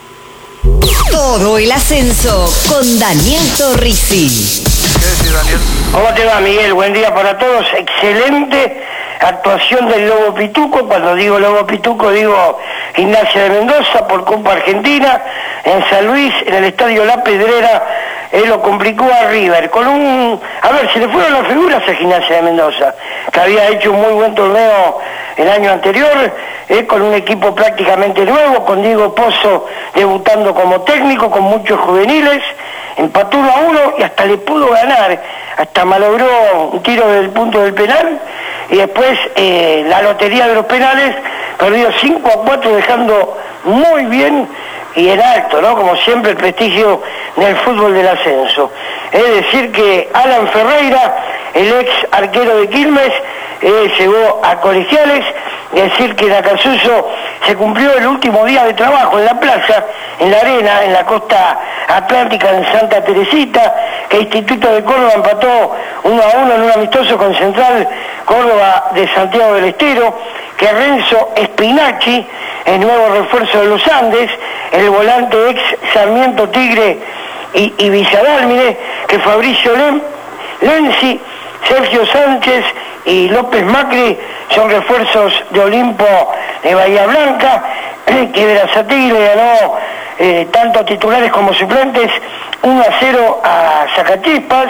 Todo el ascenso con Daniel Torrisi. ¿Qué decís, Daniel? ¿Cómo te va, Miguel? Buen día para todos. Excelente actuación del Lobo Pituco. Cuando digo Lobo Pituco digo Gimnasia de Mendoza por Copa Argentina en San Luis, en el Estadio La Pedrera. Lo complicó a River con se le fueron las figuras a Gimnasia de Mendoza, que había hecho un muy buen torneo el año anterior, con un equipo prácticamente nuevo, con Diego Pozo debutando como técnico, con muchos juveniles. Empató 1-1 y hasta le pudo ganar, hasta malogró un tiro del punto del penal, y después la lotería de los penales perdió 5-4, dejando muy bien y en alto, ¿no? Como siempre, el prestigio del fútbol del ascenso. Es decir que Alan Ferreira, el ex arquero de Quilmes, llegó a Colegiales. Es decir que en Acasuso se cumplió el último día de trabajo en la plaza, en la arena, en la costa atlántica, en Santa Teresita, que Instituto de Córdoba empató 1-1 en un amistoso con Central Córdoba de Santiago del Estero, que Renzo Spinacci, el nuevo refuerzo de los Andes, el volante ex Sarmiento Tigre y Villadálmine, que Fabricio Lenzi, Sergio Sánchez y López Macri son refuerzos de Olimpo de Bahía Blanca, que Verazategui le ganó tanto titulares como suplentes 1-0 a Zacachispas,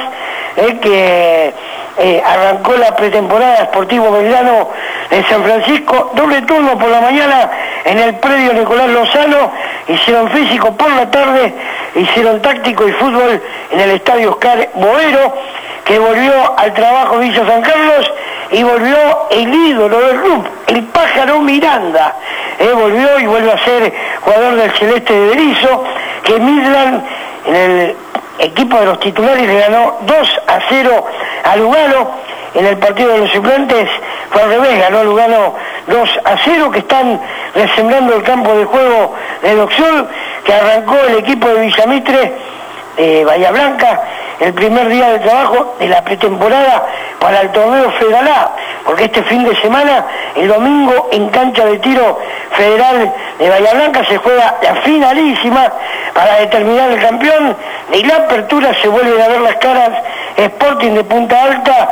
que arrancó la pretemporada Sportivo Belgrano de San Francisco, doble turno por la mañana en el predio Nicolás Lozano, hicieron físico por la tarde, hicieron táctico y fútbol en el estadio Oscar Boero, que volvió al trabajo Villa San Carlos, y volvió el ídolo del club, el Pájaro Miranda, volvió y vuelve a ser jugador del Celeste de Berizo, que Midland en el equipo de los titulares le ganó 2-0 a Lugano. En el partido de los suplentes fue al revés, ganó Lugano 2-0, que están resembrando el campo de juego de Doxol, que arrancó el equipo de Villamitre, Bahía Blanca, el primer día de trabajo de la pretemporada para el torneo Federal, porque este fin de semana, el domingo, en cancha de tiro federal de Bahía Blanca, se juega la finalísima para determinar el campeón. De la apertura se vuelven a ver las caras Sporting de Punta Alta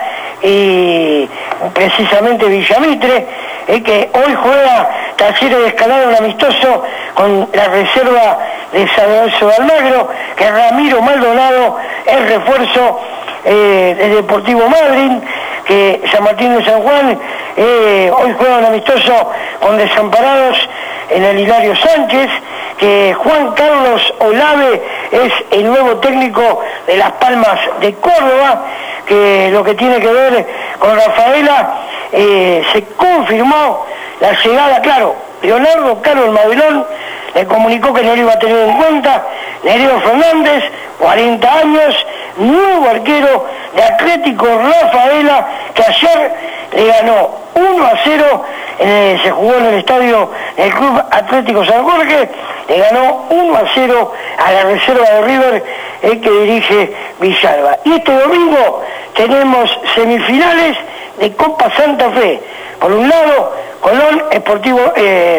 y precisamente Villamitre, que hoy juega Talleres de Escalada, un amistoso con la reserva de San Lorenzo de Almagro, que Ramiro Maldonado es refuerzo del Deportivo Madryn, que San Martín de San Juan hoy juega un amistoso con Desamparados en el Hilario Sánchez, que Juan Carlos Olave es el nuevo técnico de Las Palmas de Córdoba, que lo que tiene que ver con Rafaela, se confirmó la llegada, claro, Leonardo Carlos Madelón le comunicó que no lo iba a tener en cuenta. Nereo Fernández, 40 años, nuevo arquero de Atlético Rafaela, que ayer le ganó 1-0, se jugó en el estadio del Club Atlético San Jorge, le ganó 1-0 a la reserva de River, que dirige Villalba. Y este domingo tenemos semifinales de Copa Santa Fe. Por un lado, Colón Esportivo,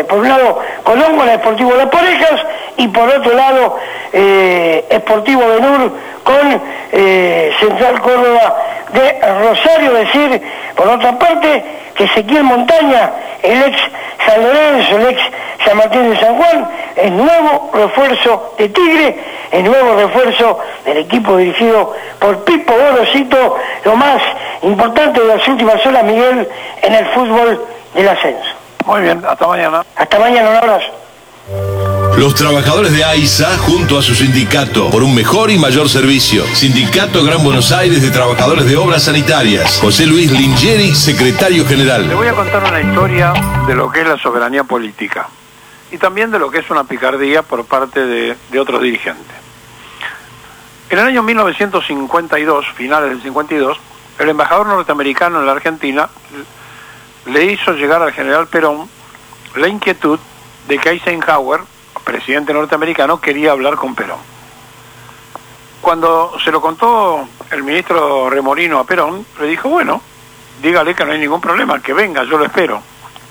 Colón con el Esportivo Las Parejas, y por otro lado, Esportivo Benur con Central Córdoba de Rosario. Decir, por otra parte, que Ezequiel Montaña, el ex San Lorenzo, el ex San Martín de San Juan, es nuevo refuerzo de Tigre, es nuevo refuerzo del equipo dirigido por Pipo Gorosito, lo más importante de las últimas horas, Miguel, en el fútbol del ascenso. Muy bien, hasta mañana. Hasta mañana, un abrazo. Los trabajadores de AISA junto a su sindicato por un mejor y mayor servicio. Sindicato Gran Buenos Aires de Trabajadores de Obras Sanitarias. José Luis Lingieri, secretario general. Le voy a contar una historia de lo que es la soberanía política y también de lo que es una picardía por parte de otros dirigentes. En el año 1952, finales del 52, el embajador norteamericano en la Argentina le hizo llegar al general Perón la inquietud de que Eisenhower, presidente norteamericano, quería hablar con Perón. Cuando se lo contó el ministro Remolino a Perón, le dijo, bueno, dígale que no hay ningún problema, que venga, yo lo espero.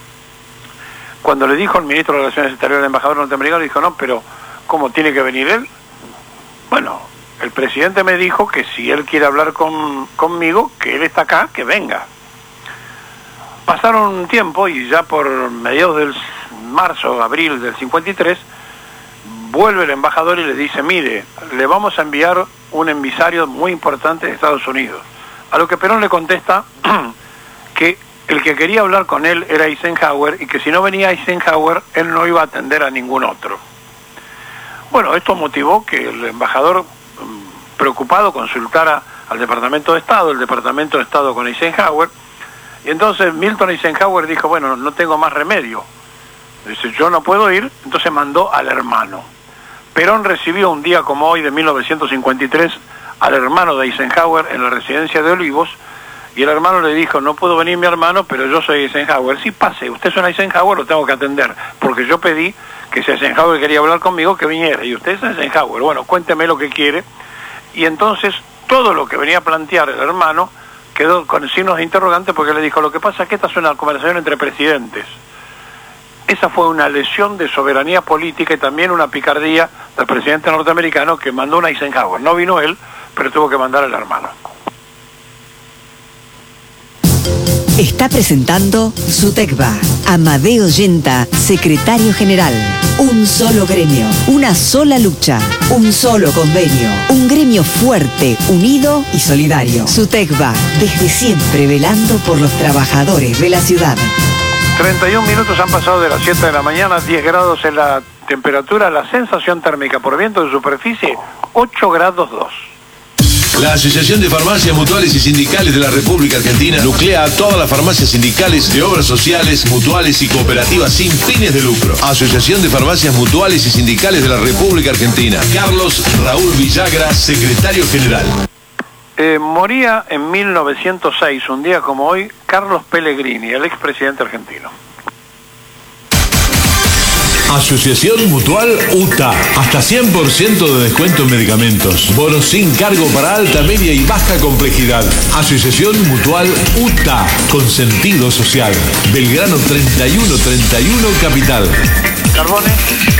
Cuando le dijo al ministro de Relaciones Exteriores, el embajador norteamericano, dijo, no, pero ¿cómo tiene que venir él? Bueno, el presidente me dijo que si él quiere hablar conmigo, que él está acá, que venga. Pasaron un tiempo y ya por mediados del marzo, abril del 53, vuelve el embajador y le dice, mire, le vamos a enviar un emisario muy importante de Estados Unidos. A lo que Perón le contesta que el que quería hablar con él era Eisenhower y que si no venía Eisenhower, él no iba a atender a ningún otro. Bueno, esto motivó que el embajador, preocupado, consultara al Departamento de Estado, el Departamento de Estado con Eisenhower, y entonces Milton Eisenhower dijo, bueno, no tengo más remedio. Dice, yo no puedo ir, entonces mandó al hermano. Perón recibió un día como hoy de 1953 al hermano de Eisenhower en la residencia de Olivos, y el hermano le dijo, no puedo venir mi hermano, pero yo soy Eisenhower. Sí, pase, usted es un Eisenhower, lo tengo que atender, porque yo pedí que si Eisenhower quería hablar conmigo, que viniera, y usted es Eisenhower, bueno, cuénteme lo que quiere. Y entonces todo lo que venía a plantear el hermano quedó con signos de interrogante, porque le dijo, lo que pasa es que esta es una conversación entre presidentes. Esa fue una lesión de soberanía política y también una picardía del presidente norteamericano, que mandó a Eisenhower. No vino él, pero tuvo que mandar al hermano. Está presentando SUTECBA. Amadeo Yenta, secretario general. Un solo gremio, una sola lucha, un solo convenio. Un gremio fuerte, unido y solidario. SUTECBA, desde siempre velando por los trabajadores de la ciudad. 31 minutos han pasado de las 7 de la mañana, 10 grados en la temperatura, la sensación térmica por viento de superficie, 8 grados 2. La Asociación de Farmacias Mutuales y Sindicales de la República Argentina nuclea a todas las farmacias sindicales de obras sociales, mutuales y cooperativas sin fines de lucro. Asociación de Farmacias Mutuales y Sindicales de la República Argentina. Carlos Raúl Villagra, secretario general. Moría en 1906, un día como hoy, Carlos Pellegrini, el expresidente argentino. Asociación Mutual UTA. Hasta 100% de descuento en medicamentos. Bonos sin cargo para alta, media y baja complejidad. Asociación Mutual UTA. Con sentido social. Belgrano 3131 Capital. Carbone.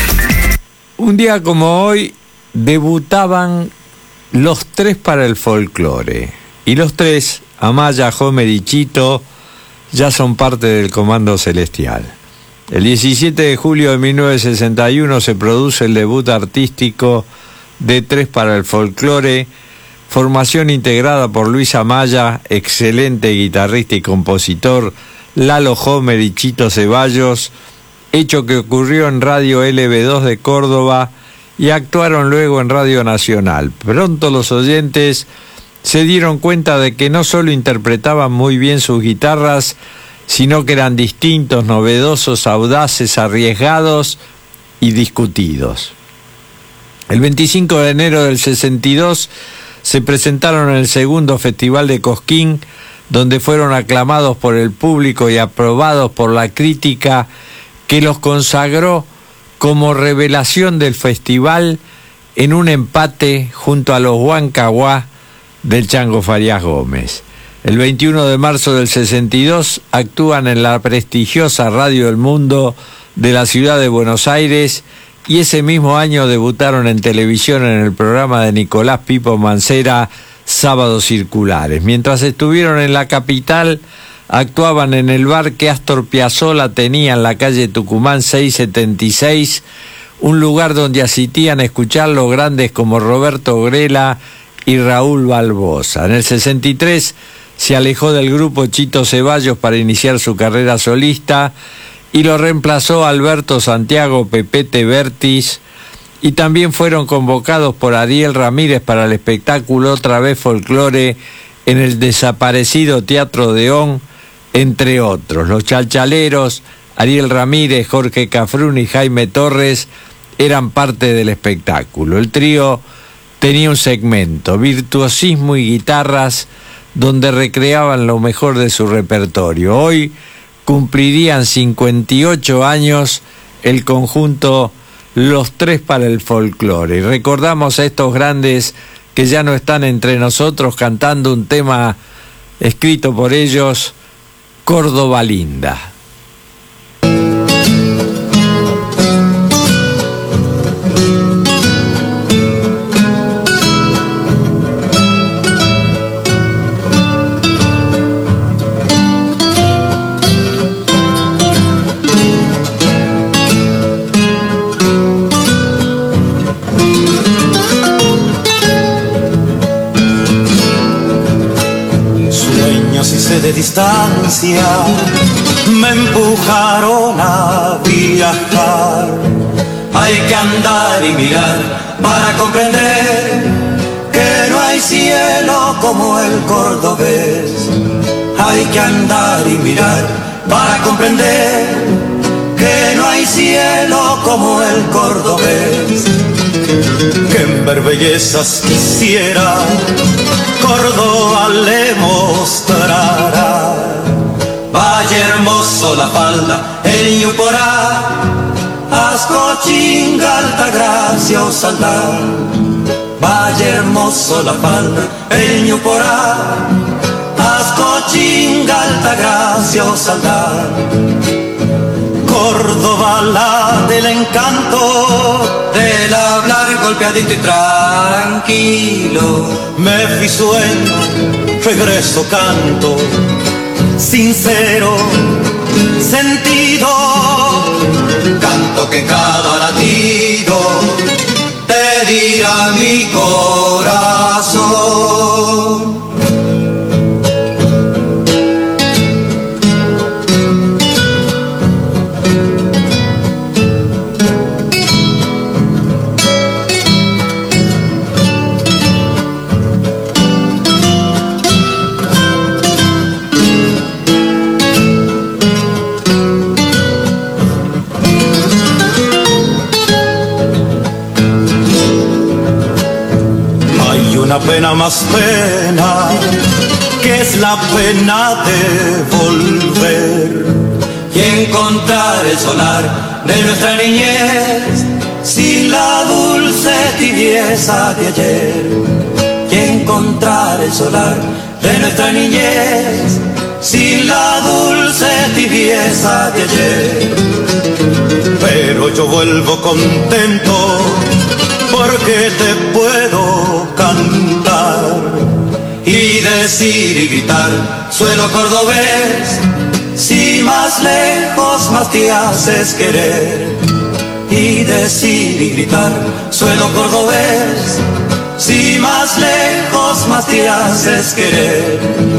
Un día como hoy debutaban los tres para el folclore. Y los tres, Amaya, Homer y Chito, ya son parte del Comando Celestial. El 17 de julio de 1961 se produce el debut artístico de Tres para el Folclore, formación integrada por Luis Amaya, excelente guitarrista y compositor, Lalo Homer y Chito Ceballos, hecho que ocurrió en Radio LB2 de Córdoba y actuaron luego en Radio Nacional. Pronto los oyentes se dieron cuenta de que no solo interpretaban muy bien sus guitarras, sino que eran distintos, novedosos, audaces, arriesgados y discutidos. El 25 de enero del 62 se presentaron en el segundo Festival de Cosquín, donde fueron aclamados por el público y aprobados por la crítica, que los consagró como revelación del festival en un empate junto a los Huancahuá del Chango Farías Gómez. El 21 de marzo del 62 actúan en la prestigiosa Radio El Mundo de la ciudad de Buenos Aires y ese mismo año debutaron en televisión en el programa de Nicolás Pipo Mancera, Sábados Circulares. Mientras estuvieron en la capital, actuaban en el bar que Astor Piazzolla tenía en la calle Tucumán 676, un lugar donde asistían a escuchar los grandes como Roberto Grela y Raúl Balbosa. En el 63 se alejó del grupo Chito Ceballos para iniciar su carrera solista y lo reemplazó Alberto Santiago Pepete Bertis, y también fueron convocados por Ariel Ramírez para el espectáculo Otra vez Folclore en el desaparecido Teatro Deón, entre otros. Los Chalchaleros, Ariel Ramírez, Jorge Cafrún y Jaime Torres eran parte del espectáculo. El trío tenía un segmento, virtuosismo y guitarras, donde recreaban lo mejor de su repertorio. Hoy cumplirían 58 años el conjunto Los Tres para el Folclore. Y recordamos a estos grandes que ya no están entre nosotros cantando un tema escrito por ellos, Córdoba Linda. De distancia me empujaron a viajar. Hay que andar y mirar para comprender que no hay cielo como el cordobés. Hay que andar y mirar para comprender que no hay cielo como el cordobés. Que en ver bellezas quisiera Córdoba le mostrará. Valle hermoso la falda, el Yuporá, Ascochinga, Altagracia o Saldar. Valle hermoso la falda, el Yuporá, Ascochinga, Altagracia o Saldar. Córdoba, la del encanto, del hablar golpeadito y tranquilo. Me fui sueño, regreso canto, sincero, sentido. Canto que cada latido te dirá mi corazón. Una pena más pena, que es la pena de volver y encontrar el solar de nuestra niñez sin la dulce tibieza de ayer. Y encontrar el solar de nuestra niñez sin la dulce tibieza de ayer. Pero yo vuelvo contento porque te puedo cantar y decir y gritar, suelo cordobés, si más lejos más te haces querer. Y decir y gritar, suelo cordobés, si más lejos más te haces querer.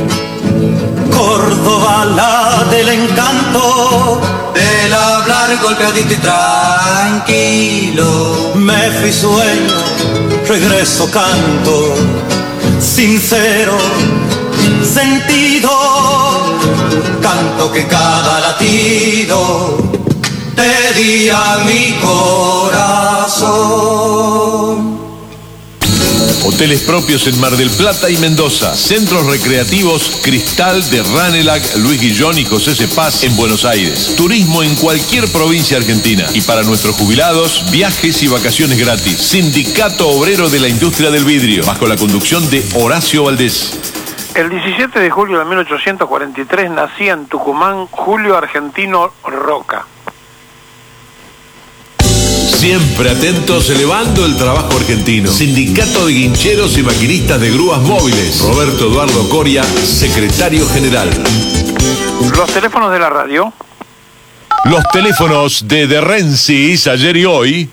Córdoba, la del encanto, del hablar golpeadito y tranquilo. Me fui sueño, regreso canto, sincero, sentido. Canto que cada latido te di a mi corazón. Hoteles propios en Mar del Plata y Mendoza. Centros recreativos Cristal de Ranelagh, Luis Guillón y José Cepaz en Buenos Aires. Turismo en cualquier provincia argentina. Y para nuestros jubilados, viajes y vacaciones gratis. Sindicato Obrero de la Industria del Vidrio, bajo la conducción de Horacio Valdés. El 17 de julio de 1843 nacía en Tucumán Julio Argentino Roca. Siempre atentos, elevando el trabajo argentino. Sindicato de Guincheros y Maquinistas de Grúas Móviles. Roberto Eduardo Coria, secretario general. Los teléfonos de la radio. Los teléfonos de Rensis, ayer y hoy,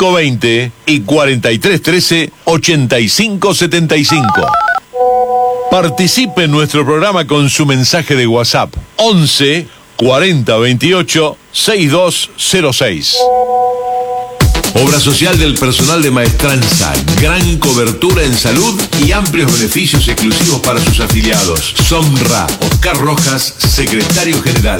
4313-2520 y 4313-8575. Participe en nuestro programa con su mensaje de WhatsApp 11 40 28 6206. Obra social del personal de Maestranza, gran cobertura en salud y amplios beneficios exclusivos para sus afiliados. Somra, Oscar Rojas, secretario general.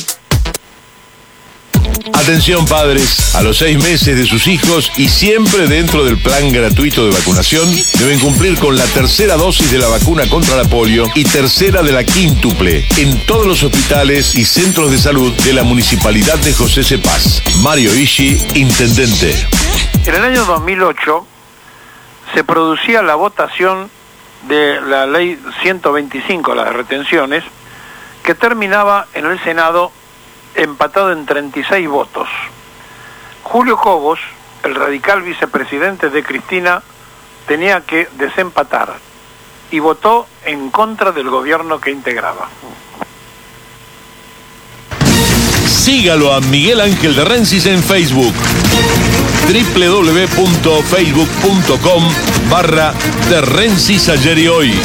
Atención padres, a los 6 meses de sus hijos y siempre dentro del plan gratuito de vacunación, deben cumplir con la tercera dosis de la vacuna contra la polio y tercera de la quíntuple en todos los hospitales y centros de salud de la Municipalidad de José C. Paz. Mario Ishi, intendente. En el año 2008 se producía la votación de la ley 125, la de retenciones, que terminaba en el Senado empatado en 36 votos. Julio Cobos, el radical vicepresidente de Cristina, tenía que desempatar y votó en contra del gobierno que integraba. Sígalo a Miguel Ángel de Rensis en Facebook. www.facebook.com/de Rensis ayer y hoy.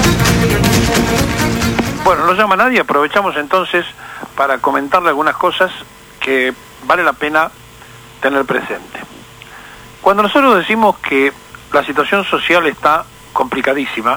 Bueno, no llama nadie, aprovechamos entonces para comentarle algunas cosas que vale la pena tener presente. Cuando nosotros decimos que la situación social está complicadísima,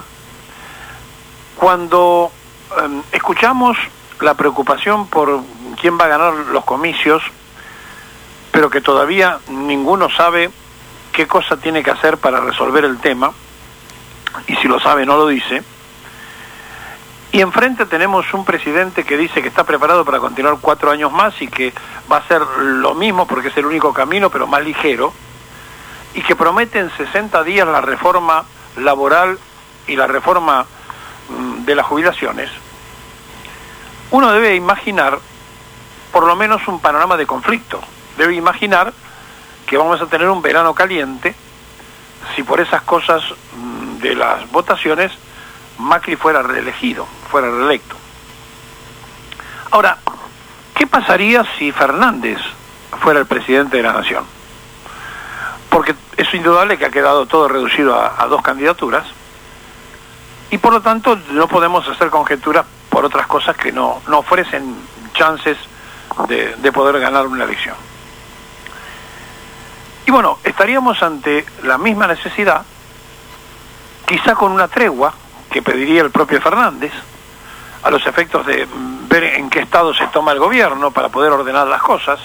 cuando escuchamos la preocupación por quién va a ganar los comicios, pero que todavía ninguno sabe qué cosa tiene que hacer para resolver el tema, y si lo sabe no lo dice, y enfrente tenemos un presidente que dice que está preparado para continuar 4 años más y que va a hacer lo mismo porque es el único camino, pero más ligero, y que promete en 60 días la reforma laboral y la reforma de las jubilaciones. Uno debe imaginar por lo menos un panorama de conflicto. Debe imaginar que vamos a tener un verano caliente si por esas cosas de las votaciones Macri fuera reelegido, fuera reelecto. Ahora, ¿qué pasaría si Fernández fuera el presidente de la nación? Porque es indudable que ha quedado todo reducido a 2 candidaturas y por lo tanto no podemos hacer conjeturas por otras cosas que no ofrecen chances de poder ganar una elección. Y bueno, estaríamos ante la misma necesidad, quizá con una tregua que pediría el propio Fernández, a los efectos de ver en qué estado se toma el gobierno para poder ordenar las cosas.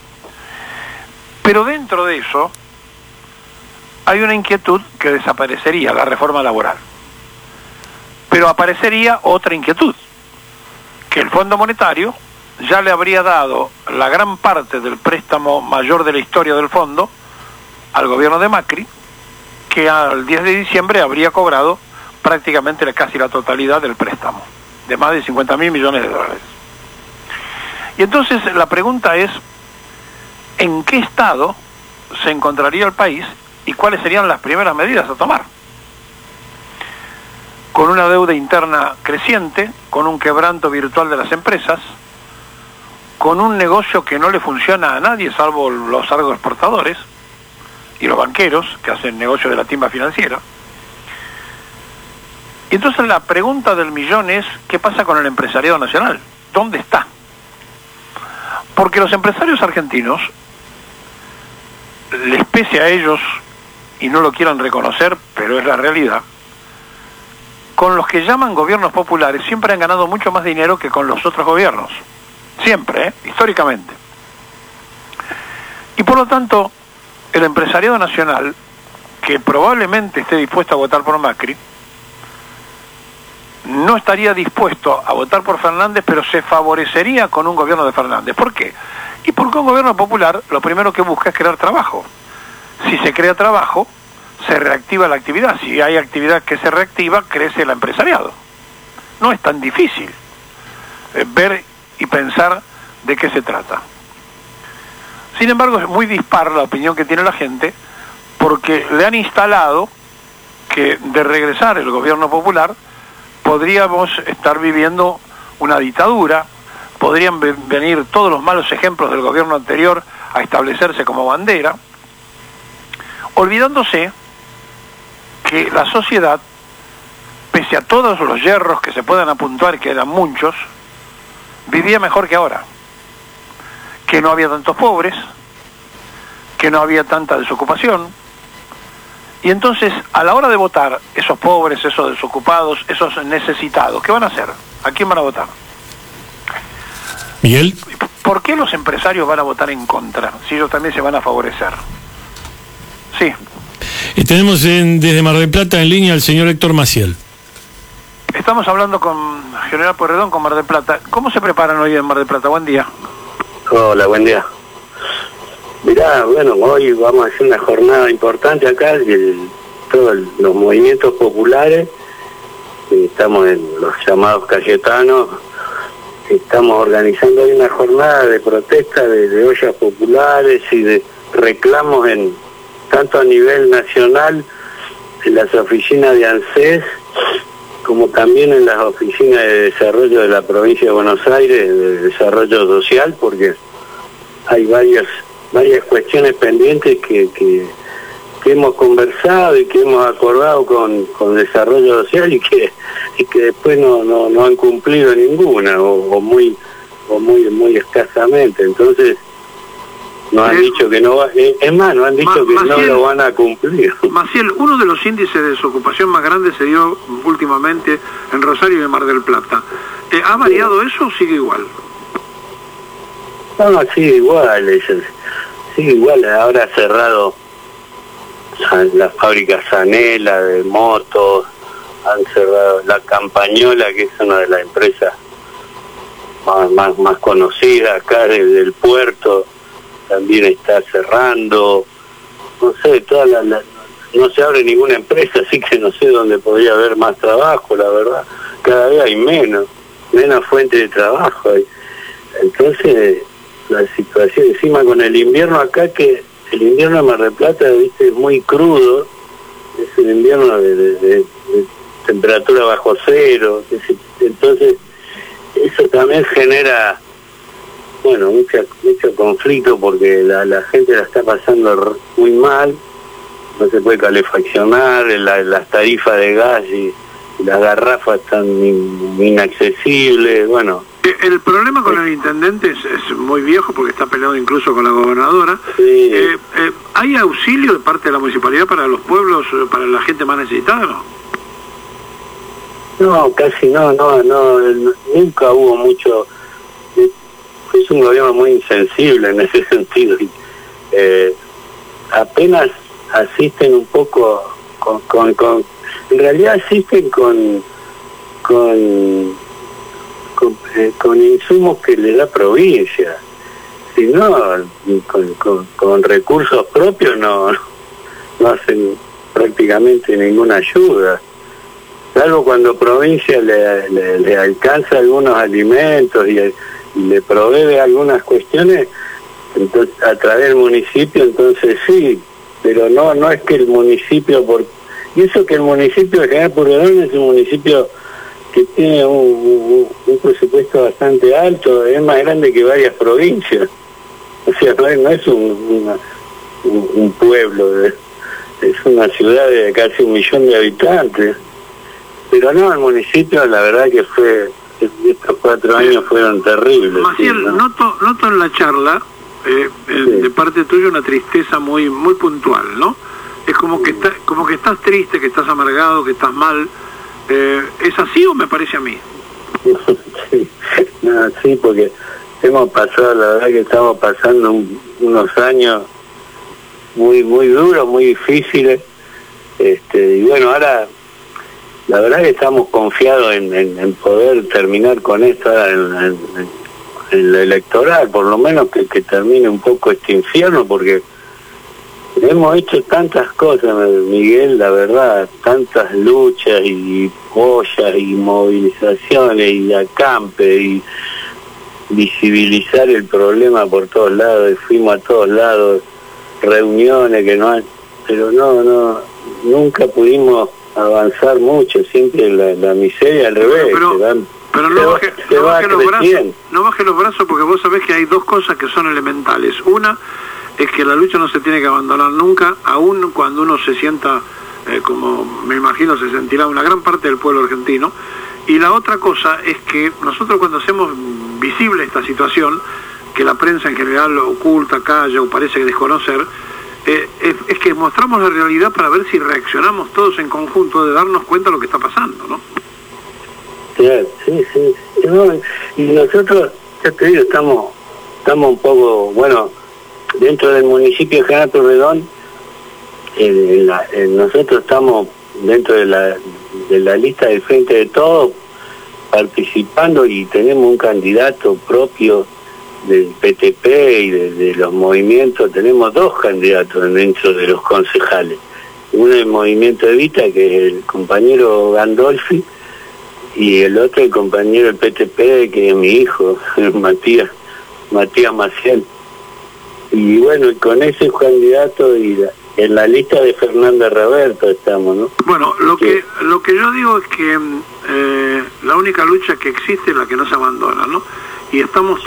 Pero dentro de eso hay una inquietud que desaparecería, la reforma laboral. Pero aparecería otra inquietud, que el Fondo Monetario ya le habría dado la gran parte del préstamo mayor de la historia del fondo al gobierno de Macri, que al 10 de diciembre habría cobrado prácticamente casi la totalidad del préstamo, de más de 50.000 millones de dólares. Y entonces la pregunta es, ¿en qué estado se encontraría el país y cuáles serían las primeras medidas a tomar? Con una deuda interna creciente, con un quebranto virtual de las empresas, con un negocio que no le funciona a nadie salvo los agroexportadores y los banqueros que hacen negocio de la timba financiera. Y entonces la pregunta del millón es, ¿qué pasa con el empresariado nacional? ¿Dónde está? Porque los empresarios argentinos, les pese a ellos, y no lo quieran reconocer, pero es la realidad, con los que llaman gobiernos populares siempre han ganado mucho más dinero que con los otros gobiernos. Siempre, históricamente. Y por lo tanto, el empresariado nacional, que probablemente esté dispuesto a votar por Macri, no estaría dispuesto a votar por Fernández, pero se favorecería con un gobierno de Fernández. ¿Por qué? Y porque un gobierno popular lo primero que busca es crear trabajo. Si se crea trabajo, se reactiva la actividad. Si hay actividad que se reactiva, crece el empresariado. No es tan difícil ver y pensar de qué se trata. Sin embargo, es muy dispar la opinión que tiene la gente, porque le han instalado que de regresar el gobierno popular podríamos estar viviendo una dictadura, podrían venir todos los malos ejemplos del gobierno anterior a establecerse como bandera, olvidándose que la sociedad pese a todos los yerros que se puedan apuntar, que eran muchos, vivía mejor que ahora, que no había tantos pobres, que no había tanta desocupación, y entonces a la hora de votar, esos pobres, esos desocupados, esos necesitados, ¿qué van a hacer? ¿A quién van a votar? Miguel. ¿Por qué los empresarios van a votar en contra, si ellos también se van a favorecer? Sí. Y tenemos desde Mar del Plata en línea al señor Héctor Maciel. Estamos hablando con General Pueyrredón, con Mar del Plata. ¿Cómo se preparan hoy en Mar del Plata? Buen día. Hola, buen día. Mirá, bueno, hoy vamos a hacer una jornada importante acá, todos los movimientos populares, estamos en los llamados Cayetanos, estamos organizando hoy una jornada de protesta de ollas populares y de reclamos tanto a nivel nacional, en las oficinas de ANSES, como también en las oficinas de desarrollo de la provincia de Buenos Aires, de desarrollo social, porque hay varias cuestiones pendientes que hemos conversado y que hemos acordado con desarrollo social y que después no han cumplido ninguna o muy escasamente. Entonces nos han dicho que no va, es más, nos han dicho que Maciel, no lo van a cumplir. Maciel, uno de los índices de desocupación más grandes se dio últimamente en Rosario y en Mar del Plata. ¿Ha variado eso o sigue igual? No, sigue igual, sigue igual. Ahora ha cerrado la fábrica Zanela de motos, han cerrado la Campañola, que es una de las empresas más conocidas acá del puerto, también está cerrando. No sé, no se abre ninguna empresa, así que no sé dónde podría haber más trabajo, la verdad. Cada vez hay menos fuente de trabajo. Entonces, la situación encima con el invierno acá, que el invierno de Mar del Plata, viste, es muy crudo, es un invierno de temperatura bajo cero, entonces eso también genera, bueno, mucho conflicto, porque la gente la está pasando muy mal, no se puede calefaccionar, las tarifas de gas y las garrafas están inaccesibles, bueno. El problema con el intendente es muy viejo, porque está peleado incluso con la gobernadora. Sí. ¿Hay auxilio de parte de la municipalidad para los pueblos, para la gente más necesitada, no? No, casi no, nunca hubo mucho. Es un gobierno muy insensible en ese sentido. Apenas asisten un poco en realidad asisten con insumos que le da provincia. Si no, con recursos propios no hacen prácticamente ninguna ayuda, salvo cuando provincia le alcanza algunos alimentos y le provee algunas cuestiones, entonces a través del municipio, entonces sí, pero no es que el municipio, y eso que el municipio de General Pueyrredón es un municipio que tiene un presupuesto bastante alto, es más grande que varias provincias, o sea, no es un pueblo, es una ciudad de casi 1 millón de habitantes, pero no, el municipio la verdad que estos 4 años fueron terribles. Maciel, sí, ¿no? noto en la charla, de parte tuya, una tristeza muy puntual, ¿no? Es como que estás triste, que estás amargado, que estás mal. ¿Es así o me parece a mí? Sí, porque hemos pasado, la verdad que estamos pasando unos años muy duros, muy difíciles, y bueno, ahora la verdad que estamos confiados en poder terminar con esto en lo electoral, por lo menos que termine un poco este infierno, porque hemos hecho tantas cosas, Miguel, la verdad, tantas luchas y ollas y movilizaciones y acampe y visibilizar el problema por todos lados, y fuimos a todos lados, reuniones pero nunca pudimos avanzar mucho, siempre la miseria al revés. Pero no baje los brazos, porque vos sabés que hay dos cosas que son elementales. Una es que la lucha no se tiene que abandonar nunca, aun cuando uno se sienta como me imagino se sentirá una gran parte del pueblo argentino. Y la otra cosa es que nosotros cuando hacemos visible esta situación, que la prensa en general oculta, calla o parece desconocer, es que mostramos la realidad para ver si reaccionamos todos en conjunto de darnos cuenta de lo que está pasando, ¿no? Claro, sí. No, y nosotros, ya te digo, estamos un poco, bueno, dentro del municipio de General Pueyrredón, nosotros estamos dentro de la lista del Frente de Todos participando y tenemos un candidato propio del PTP y de los movimientos. Tenemos dos candidatos dentro de los concejales, uno del Movimiento Evita, que es el compañero Gandolfi, y el otro el compañero del PTP, que es mi hijo, Matías Maciel. Y bueno, con ese candidato y en la lista de Fernanda Roberto estamos, ¿no? Bueno, lo que yo digo es que la única lucha que existe es la que no se abandona, ¿no? Y estamos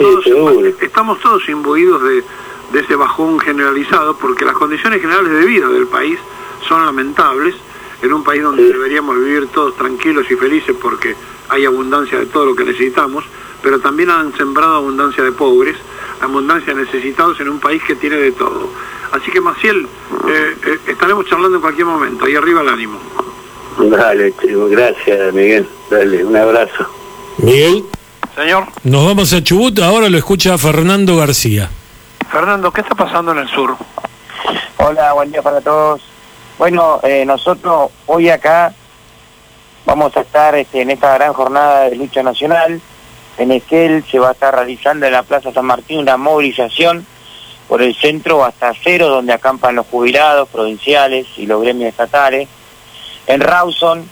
todos imbuidos de ese bajón generalizado, porque las condiciones generales de vida del país son lamentables, en un país donde deberíamos vivir todos tranquilos y felices porque hay abundancia de todo lo que necesitamos, pero también han sembrado abundancia de pobres, abundancia de necesitados en un país que tiene de todo. Así que, Maciel, estaremos charlando en cualquier momento. Ahí arriba el ánimo. Dale, chico, gracias, Miguel. Dale, un abrazo. Miguel. Señor. Nos vamos a Chubut, ahora lo escucha Fernando García. Fernando, ¿qué está pasando en el sur? Hola, buen día para todos. Bueno, nosotros hoy acá vamos a estar en esta gran jornada de lucha nacional. En Esquel se va a estar realizando en la Plaza San Martín una movilización por el centro hasta Cero, donde acampan los jubilados provinciales y los gremios estatales. En Rawson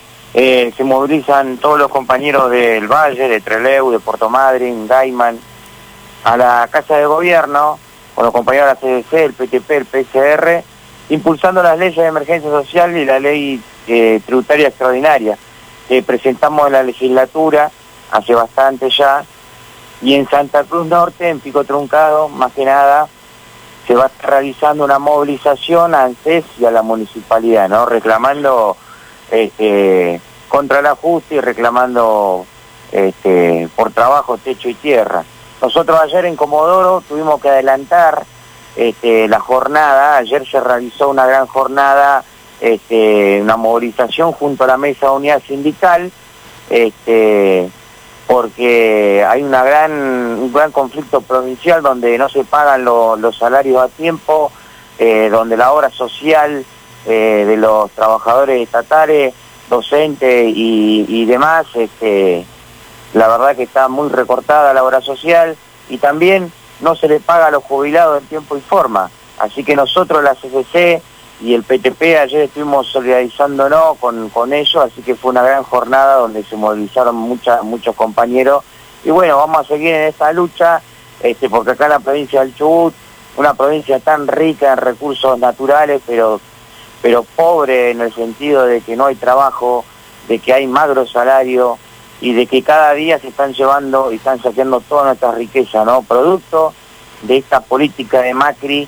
se movilizan todos los compañeros del Valle, de Trelew, de Puerto Madryn, Gaiman, a la Casa de Gobierno, con los compañeros de la CDC, el PTP, el PCR, impulsando las leyes de emergencia social y la ley tributaria extraordinaria que presentamos en la legislatura hace bastante ya. Y en Santa Cruz Norte, en Pico Truncado, más que nada, se va a estar realizando una movilización a ANSES y a la municipalidad, ¿no? Reclamando contra el ajuste y reclamando por trabajo, techo y tierra. Nosotros ayer en Comodoro tuvimos que adelantar la jornada. Ayer se realizó una gran jornada, una movilización junto a la Mesa de Unidad Sindical, porque hay un gran conflicto provincial donde no se pagan los salarios a tiempo, donde la obra social de los trabajadores estatales, docentes y demás, la verdad que está muy recortada la obra social, y también no se le paga a los jubilados en tiempo y forma. Así que nosotros, la CCC y el PTP, ayer estuvimos solidarizándonos con ellos, así que fue una gran jornada donde se movilizaron muchos compañeros. Y bueno, vamos a seguir en esta lucha, porque acá en la provincia del Chubut, una provincia tan rica en recursos naturales, pero pobre en el sentido de que no hay trabajo, de que hay magro salario y de que cada día se están llevando y están saqueando toda nuestra riqueza, ¿no? Producto de esta política de Macri,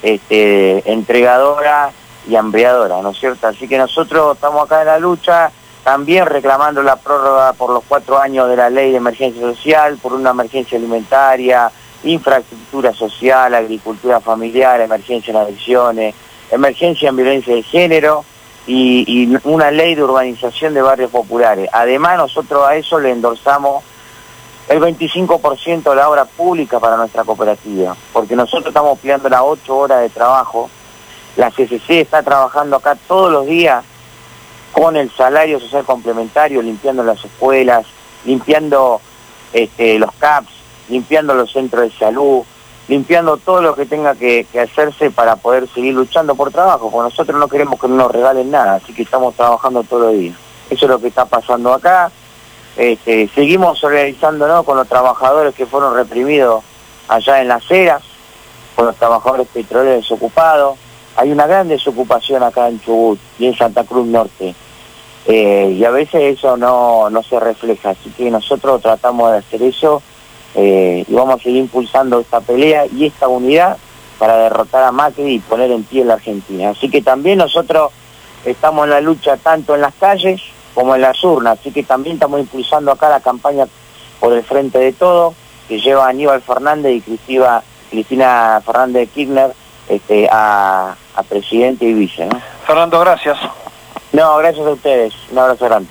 entregadora y hambreadora, ¿no es cierto? Así que nosotros estamos acá en la lucha, también reclamando la prórroga por los 4 años de la ley de emergencia social, por una emergencia alimentaria, infraestructura social, agricultura familiar, emergencia en adicciones, emergencia en violencia de género y una ley de urbanización de barrios populares. Además, nosotros a eso le endorsamos el 25% de la obra pública para nuestra cooperativa, porque nosotros estamos pidiendo las 8 horas de trabajo. La CCC está trabajando acá todos los días con el salario social complementario, limpiando las escuelas, limpiando los CAPS, limpiando los centros de salud, limpiando todo lo que tenga que hacerse para poder seguir luchando por trabajo, porque nosotros no queremos que nos regalen nada, así que estamos trabajando todos los días. Eso es lo que está pasando acá. Seguimos solidarizándonos con los trabajadores que fueron reprimidos allá en Las Heras, con los trabajadores petroleros desocupados. Hay una gran desocupación acá en Chubut y en Santa Cruz Norte, y a veces eso no se refleja, así que nosotros tratamos de hacer eso, y vamos a seguir impulsando esta pelea y esta unidad para derrotar a Macri y poner en pie la Argentina. Así que también nosotros estamos en la lucha tanto en las calles como en las urnas, así que también estamos impulsando acá la campaña por el Frente de Todo, que lleva a Aníbal Fernández y Cristina Fernández de Kirchner a presidente y vice, ¿no? Fernando, gracias. No, gracias a ustedes. Un abrazo grande.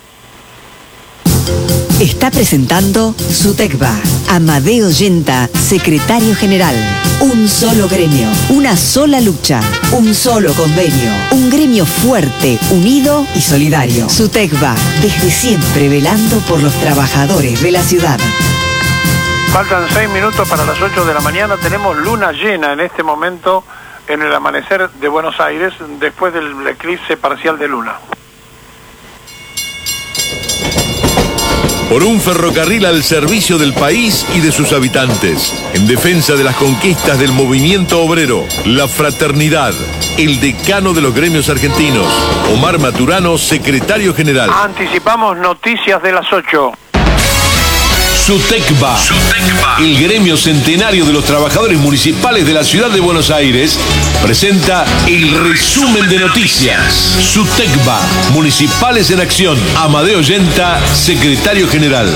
Está presentando SUTECBA. Amadeo Yenta, secretario general. Un solo gremio, una sola lucha, un solo convenio. Un gremio fuerte, unido y solidario. SUTECBA, desde siempre velando por los trabajadores de la ciudad. Faltan 6 minutos para las 8 de la mañana. Tenemos luna llena en este momento en el amanecer de Buenos Aires, después del eclipse parcial de luna. Por un ferrocarril al servicio del país y de sus habitantes, en defensa de las conquistas del movimiento obrero, la fraternidad, el decano de los gremios argentinos, Omar Maturano, secretario general. Anticipamos noticias de las 8. SUTECBA, el gremio centenario de los trabajadores municipales de la ciudad de Buenos Aires, presenta el resumen de noticias. SUTECBA, Municipales en Acción. Amadeo Yenta, secretario general.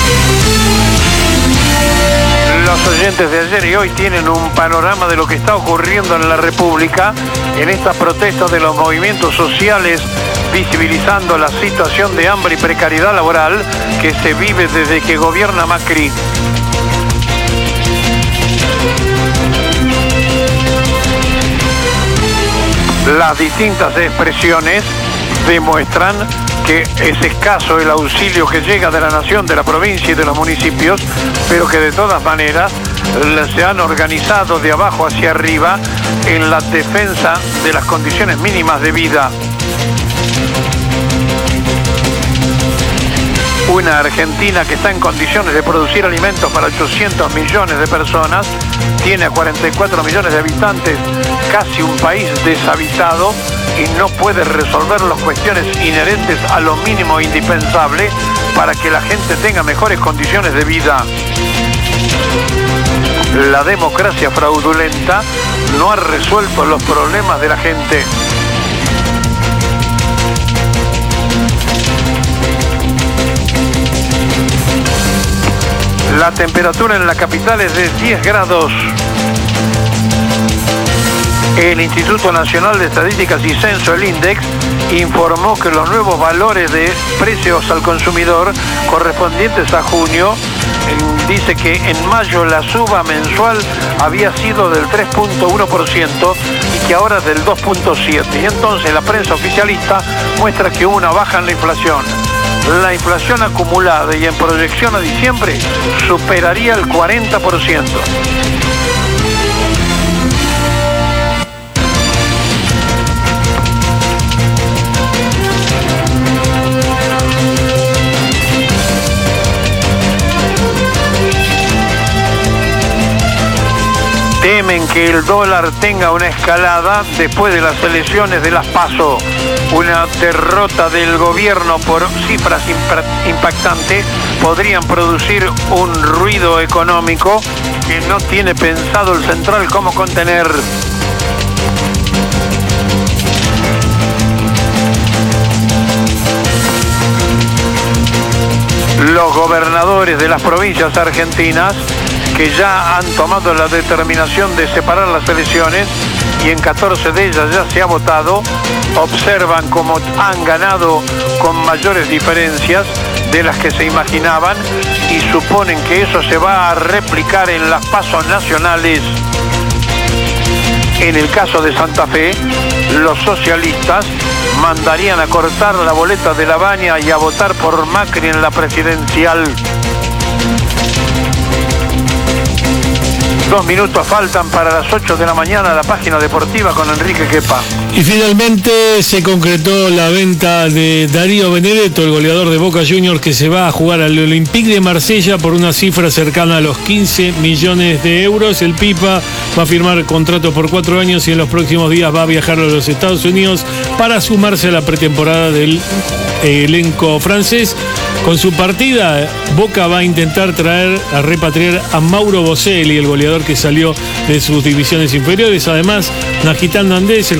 Los oyentes de ayer y hoy tienen un panorama de lo que está ocurriendo en la República en estas protestas de los movimientos sociales, visibilizando la situación de hambre y precariedad laboral que se vive desde que gobierna Macri. Las distintas expresiones demuestran que es escaso el auxilio que llega de la nación, de la provincia y de los municipios, pero que de todas maneras se han organizado de abajo hacia arriba en la defensa de las condiciones mínimas de vida. Una Argentina que está en condiciones de producir alimentos para 800 millones de personas, tiene a 44 millones de habitantes, casi un país deshabitado, y no puede resolver las cuestiones inherentes a lo mínimo indispensable para que la gente tenga mejores condiciones de vida. La democracia fraudulenta no ha resuelto los problemas de la gente. La temperatura en la capital es de 10 grados. El Instituto Nacional de Estadísticas y Censo, el INDEX, informó que los nuevos valores de precios al consumidor correspondientes a junio, dice que en mayo la suba mensual había sido del 3.1% y que ahora es del 2.7%. Y entonces la prensa oficialista muestra que hubo una baja en la inflación. La inflación acumulada y en proyección a diciembre superaría el 40%. Temen que el dólar tenga una escalada después de las elecciones de las PASO. Una derrota del gobierno por cifras impactantes podrían producir un ruido económico que no tiene pensado el central cómo contener. Los gobernadores de las provincias argentinas, que ya han tomado la determinación de separar las elecciones y en 14 de ellas ya se ha votado, observan cómo han ganado con mayores diferencias de las que se imaginaban y suponen que eso se va a replicar en las PASO nacionales. En el caso de Santa Fe, los socialistas mandarían a cortar la boleta de la Baña y a votar por Macri en la presidencial. 2 minutos faltan para las 8 de la mañana, la página deportiva con Enrique Kepa. Y finalmente se concretó la venta de Darío Benedetto, el goleador de Boca Juniors, que se va a jugar al Olympique de Marsella por una cifra cercana a los 15 millones de euros. El Pipa va a firmar contrato por 4 años y en los próximos días va a viajar a los Estados Unidos para sumarse a la pretemporada del elenco francés. Con su partida, Boca va a intentar repatriar a Mauro Boselli, el goleador que salió de sus divisiones inferiores. Además, Najitán Andés, el jugador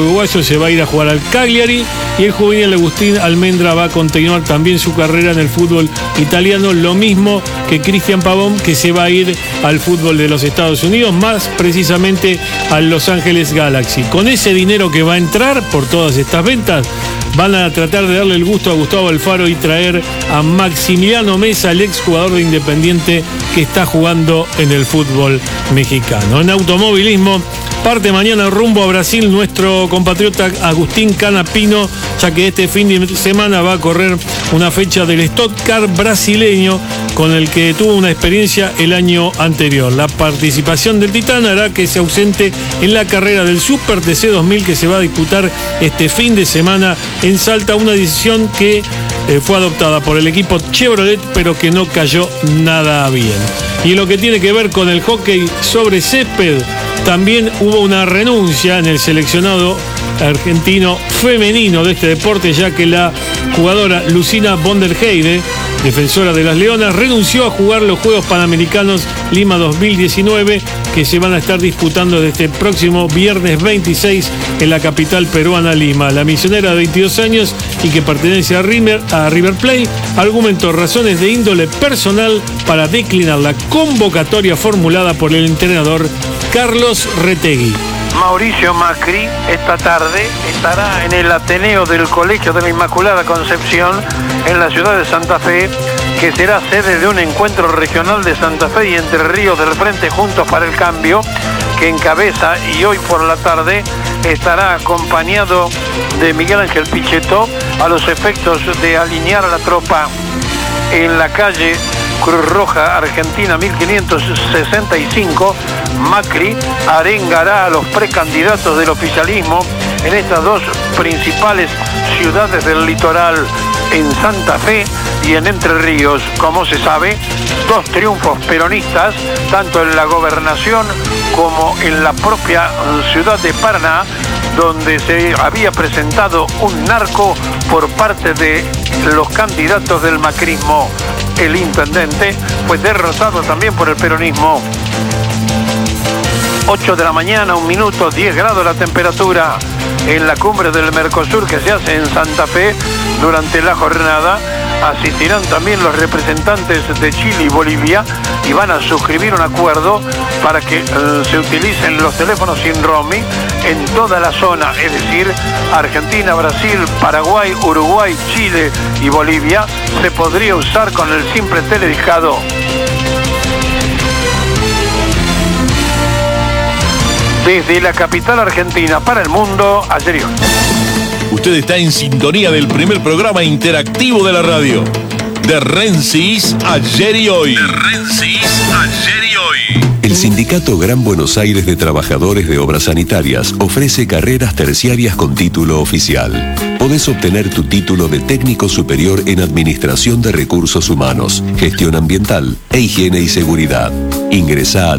uruguayo se va a ir a jugar al Cagliari y el juvenil Agustín Almendra va a continuar también su carrera en el fútbol italiano, lo mismo que Cristian Pavón, que se va a ir al fútbol de los Estados Unidos, más precisamente al Los Ángeles Galaxy. Con ese dinero que va a entrar por todas estas ventas, van a tratar de darle el gusto a Gustavo Alfaro y traer a Maximiliano Mesa, el exjugador de Independiente que está jugando en el fútbol mexicano. En automovilismo, parte mañana rumbo a Brasil nuestro compatriota Agustín Canapino, ya que este fin de semana va a correr una fecha del Stock Car brasileño con el que tuvo una experiencia el año anterior. La participación del Titán hará que se ausente en la carrera del Super TC 2000 que se va a disputar este fin de semana en Salta, una decisión que fue adoptada por el equipo Chevrolet, pero que no cayó nada bien. Y en lo que tiene que ver con el hockey sobre césped, también hubo una renuncia en el seleccionado argentino femenino de este deporte, ya que la jugadora Lucina von der Heide, defensora de las Leonas, renunció a jugar los Juegos Panamericanos Lima 2019 que se van a estar disputando desde el próximo viernes 26 en la capital peruana, Lima. La misionera de 22 años y que pertenece a River Plate argumentó razones de índole personal para declinar la convocatoria formulada por el entrenador Carlos Retegui. Mauricio Macri esta tarde estará en el Ateneo del Colegio de la Inmaculada Concepción en la ciudad de Santa Fe, que será sede de un encuentro regional de Santa Fe y Entre Ríos del Frente Juntos para el Cambio, que encabeza, y hoy por la tarde estará acompañado de Miguel Ángel Pichetto a los efectos de alinear a la tropa en la calle Cruz Roja Argentina 1565. Macri arengará a los precandidatos del oficialismo en estas dos principales ciudades del litoral, en Santa Fe y en Entre Ríos. Como se sabe, dos triunfos peronistas, tanto en la gobernación como en la propia ciudad de Paraná, donde se había presentado un narco por parte de los candidatos del macrismo. El intendente fue derrotado también por el peronismo. 8 de la mañana, 1 minuto, 10 grados la temperatura en la cumbre del Mercosur que se hace en Santa Fe. Durante la jornada asistirán también los representantes de Chile y Bolivia y van a suscribir un acuerdo para que se utilicen los teléfonos sin roaming en toda la zona, es decir, Argentina, Brasil, Paraguay, Uruguay, Chile y Bolivia se podría usar con el simple teledijado. Desde la capital argentina para el mundo, ayer y hoy. Usted está en sintonía del primer programa interactivo de la radio. De Rensis, ayer y hoy. De Rensis, ayer y hoy. El Sindicato Gran Buenos Aires de Trabajadores de Obras Sanitarias ofrece carreras terciarias con título oficial. Podés obtener tu título de técnico superior en Administración de Recursos Humanos, Gestión Ambiental e Higiene y Seguridad. Ingresá a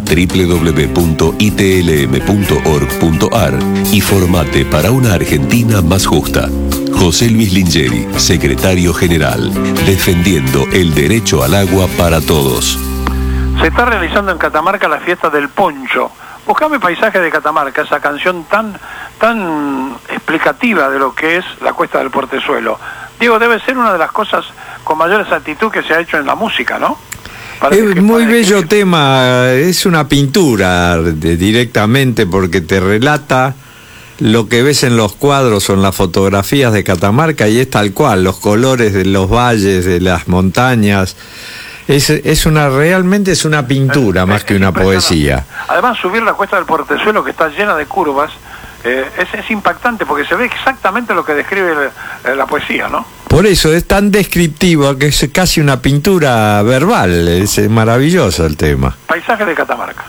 www.itlm.org.ar y formate para una Argentina más justa. José Luis Lingeri, Secretario General, defendiendo el derecho al agua para todos. Se está realizando en Catamarca la fiesta del poncho. Buscame Paisaje de Catamarca, esa canción tan explicativa de lo que es la Cuesta del Portezuelo. Digo, debe ser una de las cosas con mayor exactitud que se ha hecho en la música, ¿no? Es muy bello tema, es una pintura directamente porque te relata lo que ves en los cuadros o en las fotografías de Catamarca y es tal cual, los colores de los valles, de las montañas. Realmente es una pintura más que una poesía. Además, subir la Cuesta del Portezuelo, que está llena de curvas, es impactante porque se ve exactamente lo que describe la poesía, ¿no? Por eso es tan descriptivo que es casi una pintura verbal. Es maravilloso el tema. Paisaje de Catamarca.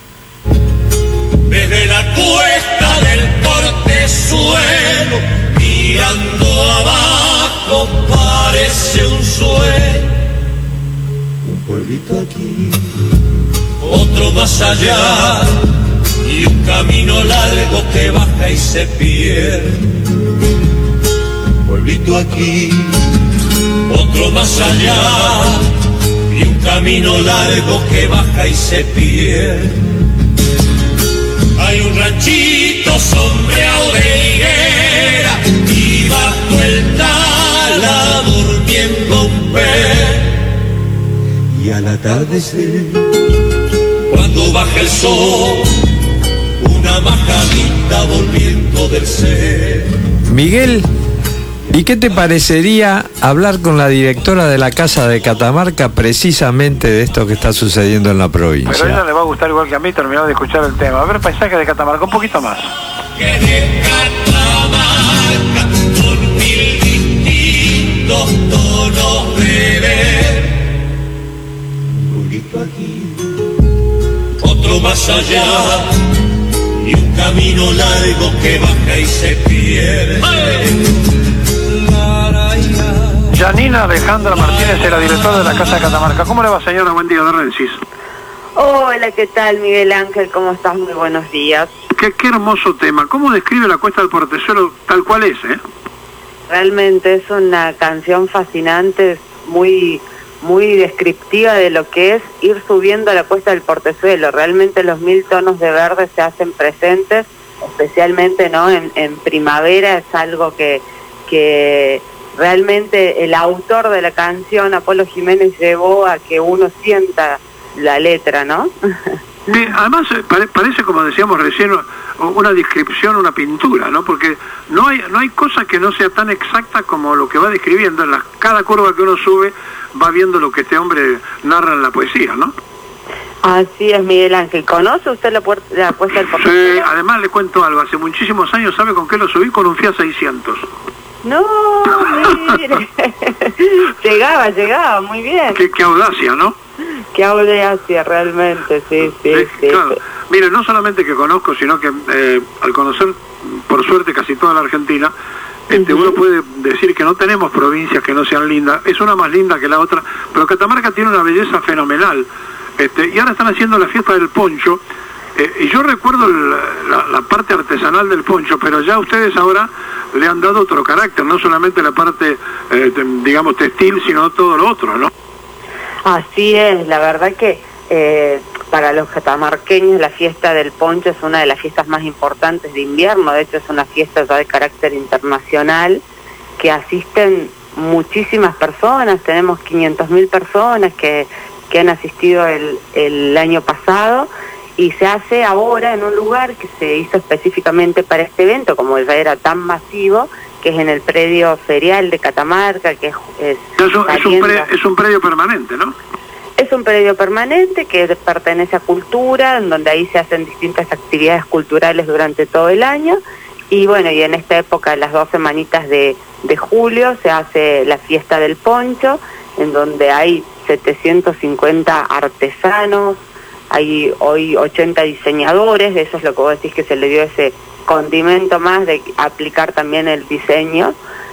Desde la cuesta del Portezuelo, mirando abajo, parece un sueño. Un pueblito aquí, otro más allá, y un camino largo que baja y se pierde. Un pueblito aquí, otro más allá, y un camino largo que baja y se pierde. Hay un ranchito sombreado de higuera al atardecer. Cuando baja el sol, una majadita volviendo del ser. Miguel, ¿y qué te parecería hablar con la directora de la Casa de Catamarca precisamente de esto que está sucediendo en la provincia? Pero a ella le va a gustar igual que a mí terminar de escuchar el tema. A ver, paisaje de Catamarca, un poquito más. Que de Catamarca, con mil distintos tonos de ver. Un poquito aquí, otro más allá, y un camino largo que baja y se pierde. Janina Alejandra Martínez es la directora de la Casa de Catamarca. ¿Cómo le va, señora? Buen día, de Rensis. Hola, ¿qué tal, Miguel Ángel? ¿Cómo estás? Muy buenos días. Qué hermoso tema. ¿Cómo describe la Cuesta del Portezuelo tal cual es, Realmente es una canción fascinante, muy descriptiva de lo que es ir subiendo a la Cuesta del Portezuelo. Realmente los 1000 tonos de verde se hacen presentes, especialmente no en primavera. Es algo que realmente el autor de la canción, Apolo Jiménez, llevó a que uno sienta la letra, ¿no? Sí, además parece, como decíamos recién, una descripción, una pintura, ¿no? Porque no hay cosa que no sea tan exacta como lo que va describiendo. En cada curva que uno sube va viendo lo que este hombre narra en la poesía, ¿no? Así es, Miguel Ángel. ¿Conoce usted la Cuesta del Portezuelo? Sí, además le cuento algo. Hace muchísimos años, ¿sabe con qué lo subí? Con un Fiat 600. No, mire. llegaba, muy bien. Qué audacia, ¿no? Qué audacia, realmente, sí. Claro. Mire, no solamente que conozco, sino que al conocer, por suerte, casi toda la Argentina, uno puede decir que no tenemos provincias que no sean lindas. Es una más linda que la otra, pero Catamarca tiene una belleza fenomenal. Y ahora están haciendo la fiesta del poncho, y yo recuerdo la parte artesanal del poncho, pero ya ustedes ahora le han dado otro carácter, no solamente la parte, digamos, textil, sino todo lo otro, ¿no? Así es, la verdad que para los catamarqueños la fiesta del poncho es una de las fiestas más importantes de invierno. De hecho es una fiesta ya de carácter internacional que asisten muchísimas personas. Tenemos 500.000 personas que han asistido el año pasado, y se hace ahora en un lugar que se hizo específicamente para este evento, como ya era tan masivo, que es en el predio ferial de Catamarca, que es un predio permanente, ¿no? Es un predio permanente que pertenece a Cultura, en donde ahí se hacen distintas actividades culturales durante todo el año, y bueno, y en esta época, las 2 semanitas de julio, se hace la fiesta del poncho, en donde hay 750 artesanos, hay hoy 80 diseñadores. Eso es lo que vos decís, que se le dio ese condimento más de aplicar también el diseño.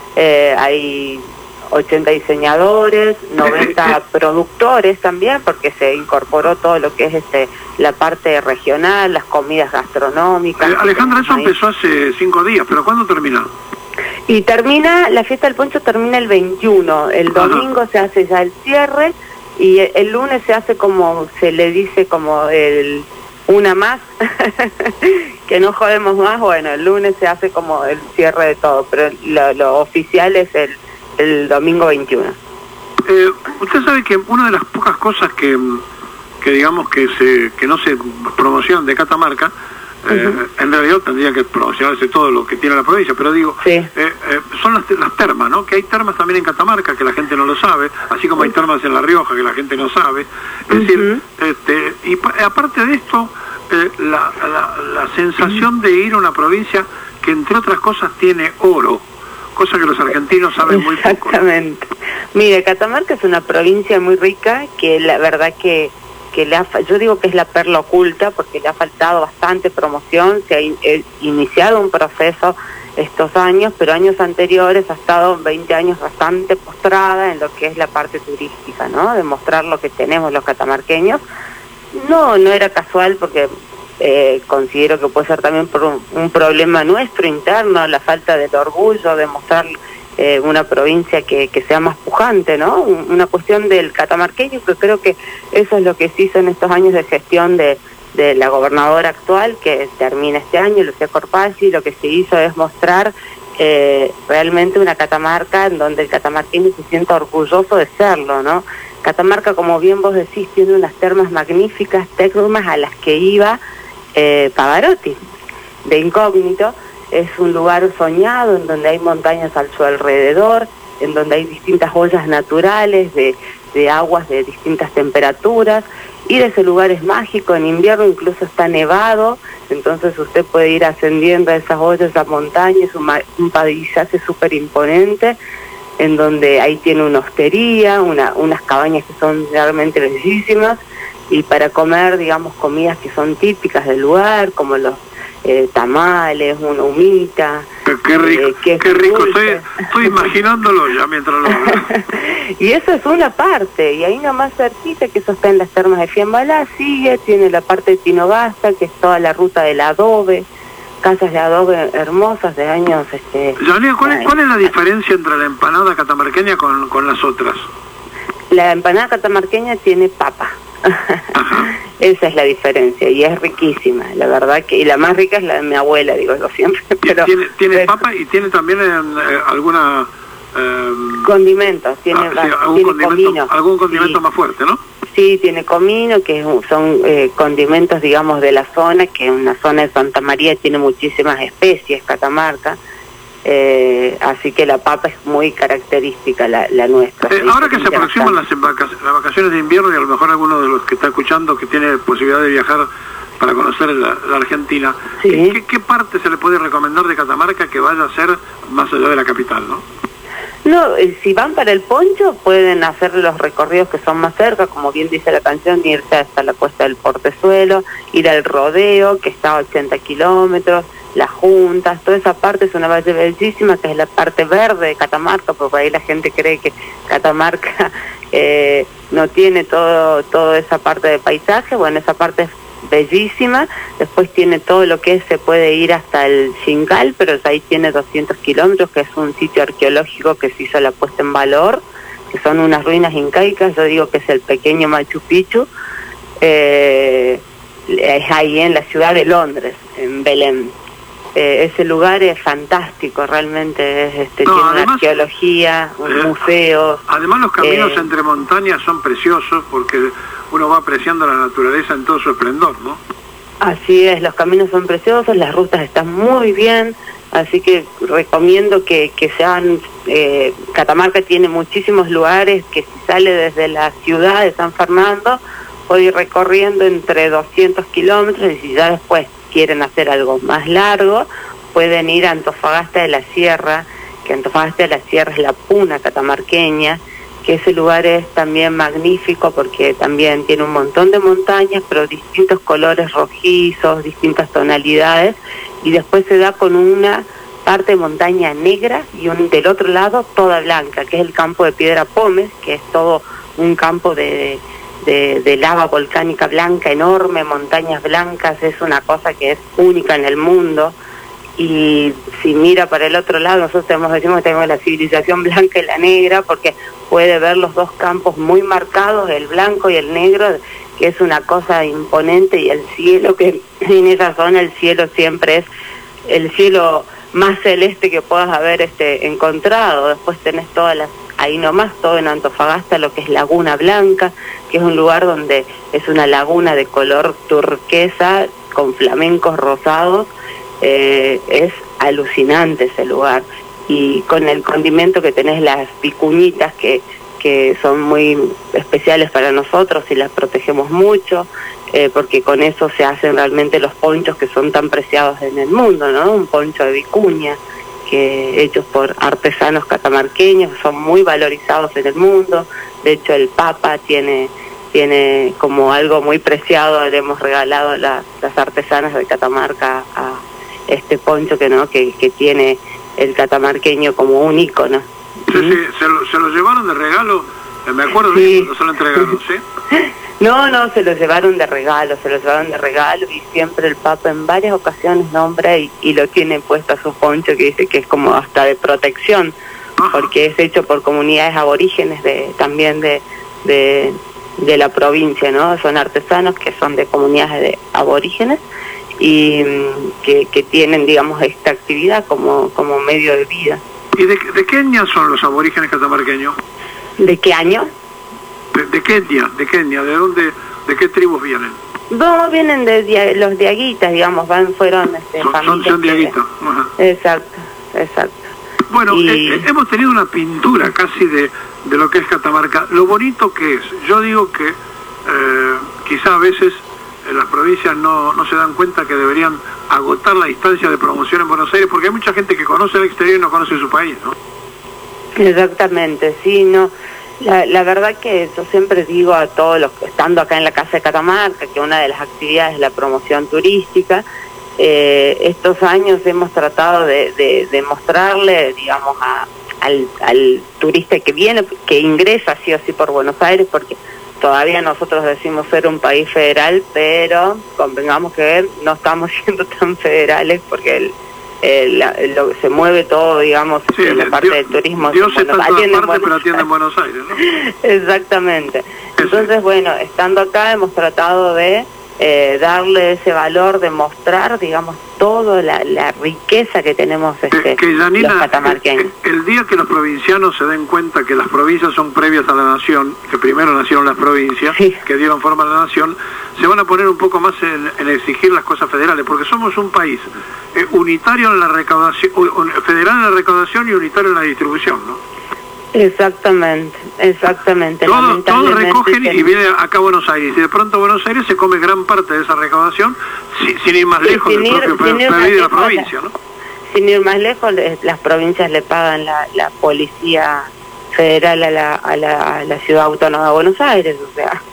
Hay 80 diseñadores, 90 productores también, porque se incorporó todo lo que es la parte regional, las comidas gastronómicas. Alejandra, eso empezó hace 5 días, pero ¿cuándo termina? Y la fiesta del poncho termina el 21, el domingo se hace ya el cierre, y el lunes se hace, como se le dice, como una más, que no jodemos más. Bueno, el lunes se hace como el cierre de todo, pero lo oficial es el domingo 21. Usted sabe que una de las pocas cosas que digamos que no se promocionan de Catamarca, en realidad tendría que promocionarse todo lo que tiene la provincia, pero digo, son las termas, ¿no? Que hay termas también en Catamarca, que la gente no lo sabe, así como hay termas en La Rioja, que la gente no sabe. Es decir, y aparte de esto, la sensación de ir a una provincia que, entre otras cosas, tiene oro, cosa que los argentinos saben muy poco. Exactamente. Mire, Catamarca es una provincia muy rica, que la verdad que yo digo que es la perla oculta, porque le ha faltado bastante promoción. Se ha iniciado un proceso estos años, pero años anteriores ha estado 20 años bastante postrada en lo que es la parte turística, ¿no? De mostrar lo que tenemos los catamarqueños. No era casual, porque considero que puede ser también por un problema nuestro interno, la falta del orgullo de mostrar una provincia que sea más pujante, ¿no? Una cuestión del catamarqueño, que creo que eso es lo que se hizo en estos años de gestión de la gobernadora actual, que termina este año, Lucía Corpazzi. Lo que se hizo es mostrar realmente una Catamarca en donde el catamarqueño se sienta orgulloso de serlo, ¿no? Catamarca, como bien vos decís, tiene unas termas magníficas, termas a las que iba Pavarotti, de incógnito. Es un lugar soñado en donde hay montañas a su alrededor, en donde hay distintas ollas naturales de aguas de distintas temperaturas. Ir a ese lugar es mágico, en invierno incluso está nevado, entonces usted puede ir ascendiendo a esas ollas, a montañas, un paisaje súper imponente, en donde ahí tiene una hostería, unas cabañas que son realmente bellísimas, y para comer, digamos, comidas que son típicas del lugar, como los tamales, una humita. Qué rico, estoy imaginándolo ya mientras lo Y eso es una parte, y ahí nomás cerquita, que eso está en las termas de Fiambalá, tiene la parte de Tinogasta, que es toda la ruta del adobe, casas de adobe hermosas de años... Janina, ¿cuál es la diferencia entre la empanada catamarqueña con las otras? La empanada catamarqueña tiene papa. Esa es la diferencia, y es riquísima, la verdad que, y la más rica es la de mi abuela, digo yo siempre. Pero tiene papa y tiene también alguna condimentos, tiene comino, algún condimento más fuerte, ¿no? Sí, tiene comino, que son condimentos, digamos, de la zona, que en la zona de Santa María tiene muchísimas especies, Catamarca. Así que la papa es muy característica, la nuestra. Ahora que se aproximan las vacaciones de invierno, y a lo mejor alguno de los que está escuchando que tiene posibilidad de viajar para conocer la Argentina, ¿qué parte se le puede recomendar de Catamarca que vaya a hacer más allá de la capital, no? No, si van para el Poncho pueden hacer los recorridos que son más cerca, como bien dice la canción, irse hasta la Cuesta del Portezuelo, ir al Rodeo, que está a 80 kilómetros, las Juntas, toda esa parte es una valle bellísima, que es la parte verde de Catamarca, porque ahí la gente cree que Catamarca no tiene toda esa parte de paisaje. Bueno, esa parte es bellísima. Después tiene todo lo que es, se puede ir hasta el Xingal, pero ahí tiene 200 kilómetros, que es un sitio arqueológico que se hizo la puesta en valor, que son unas ruinas incaicas. Yo digo que es el pequeño Machu Picchu. Es ahí en la ciudad de Londres, en Belén. Ese lugar es fantástico, realmente tiene una arqueología, un museo. Además los caminos entre montañas son preciosos, porque uno va apreciando la naturaleza en todo su esplendor, ¿no? Así es, los caminos son preciosos, las rutas están muy bien, así que recomiendo que sean... Catamarca tiene muchísimos lugares que si sale desde la ciudad de San Fernando, puede ir recorriendo entre 200 kilómetros, y si ya después quieren hacer algo más largo, pueden ir a Antofagasta de la Sierra, que Antofagasta de la Sierra es la puna catamarqueña, que ese lugar es también magnífico porque también tiene un montón de montañas, pero distintos colores rojizos, distintas tonalidades, y después se da con una parte de montaña negra y del otro lado toda blanca, que es el campo de Piedra Pómez, que es todo un campo de lava volcánica blanca enorme, montañas blancas. Es una cosa que es única en el mundo. Y si mira para el otro lado, nosotros decimos que tenemos la civilización blanca y la negra, porque puede ver los dos campos muy marcados, el blanco y el negro, que es una cosa imponente. Y el cielo, que en esa zona el cielo siempre es el cielo más celeste que puedas haber encontrado. Después tenés ahí nomás, todo en Antofagasta, lo que es Laguna Blanca, que es un lugar donde es una laguna de color turquesa con flamencos rosados. Es alucinante ese lugar, y con el condimento que tenés, las vicuñitas, que son muy especiales para nosotros y las protegemos mucho, porque con eso se hacen realmente los ponchos que son tan preciados en el mundo, ¿no? Un poncho de vicuña, hechos por artesanos catamarqueños, son muy valorizados en el mundo. De hecho, el Papa tiene como algo muy preciado, le hemos regalado las artesanas de Catamarca a este poncho que tiene el catamarqueño como un ícono. Sí, se lo llevaron de regalo, me acuerdo bien cuando se lo entregaron, ¿sí? No, se lo llevaron de regalo, y siempre el Papa en varias ocasiones nombra y lo tiene puesto a su poncho, que dice que es como hasta de protección, porque es hecho por comunidades aborígenes también de la provincia, ¿no? Son artesanos que son de comunidades de aborígenes, y que tienen, digamos, esta actividad como medio de vida. ¿Y de qué año son los aborígenes catamarqueños? ¿De qué año? de Kenia, ¿de qué tribus vienen? No, vienen de los diaguitas, digamos, fueron familias. Son diaguitas. Exacto. Bueno, hemos tenido una pintura casi de lo que es Catamarca, lo bonito que es. Yo digo que quizá a veces las provincias no se dan cuenta que deberían agotar la distancia de promoción en Buenos Aires, porque hay mucha gente que conoce el exterior y no conoce su país, ¿no? Exactamente, sí, no. La verdad que yo siempre digo a todos los que estando acá en la Casa de Catamarca, que una de las actividades es la promoción turística. Estos años hemos tratado de mostrarle, digamos, al turista que viene, que ingresa sí o sí por Buenos Aires, porque todavía nosotros decimos ser un país federal, pero convengamos que no estamos siendo tan federales, porque se mueve todo, digamos, en la parte del turismo. Dios está en todas partes, pero atiende en Buenos Aires, ¿no? Exactamente. Entonces, bueno, estando acá hemos tratado de darle ese valor, de mostrar, digamos, toda la riqueza que tenemos Yanina, los catamarqueños. El día que los provincianos se den cuenta que las provincias son previas a la nación, que primero nacieron las provincias, que dieron forma a la nación, se van a poner un poco más en exigir las cosas federales, porque somos un país unitario en la recaudación, federal en la recaudación y unitario en la distribución, ¿no? Exactamente. Todos recogen y viene acá a Buenos Aires, y de pronto Buenos Aires se come gran parte de esa recaudación sin ir más lejos del propio PBI de la provincia, ¿no? Sin ir más lejos, las provincias le pagan la policía federal a la ciudad autónoma de Buenos Aires, o sea,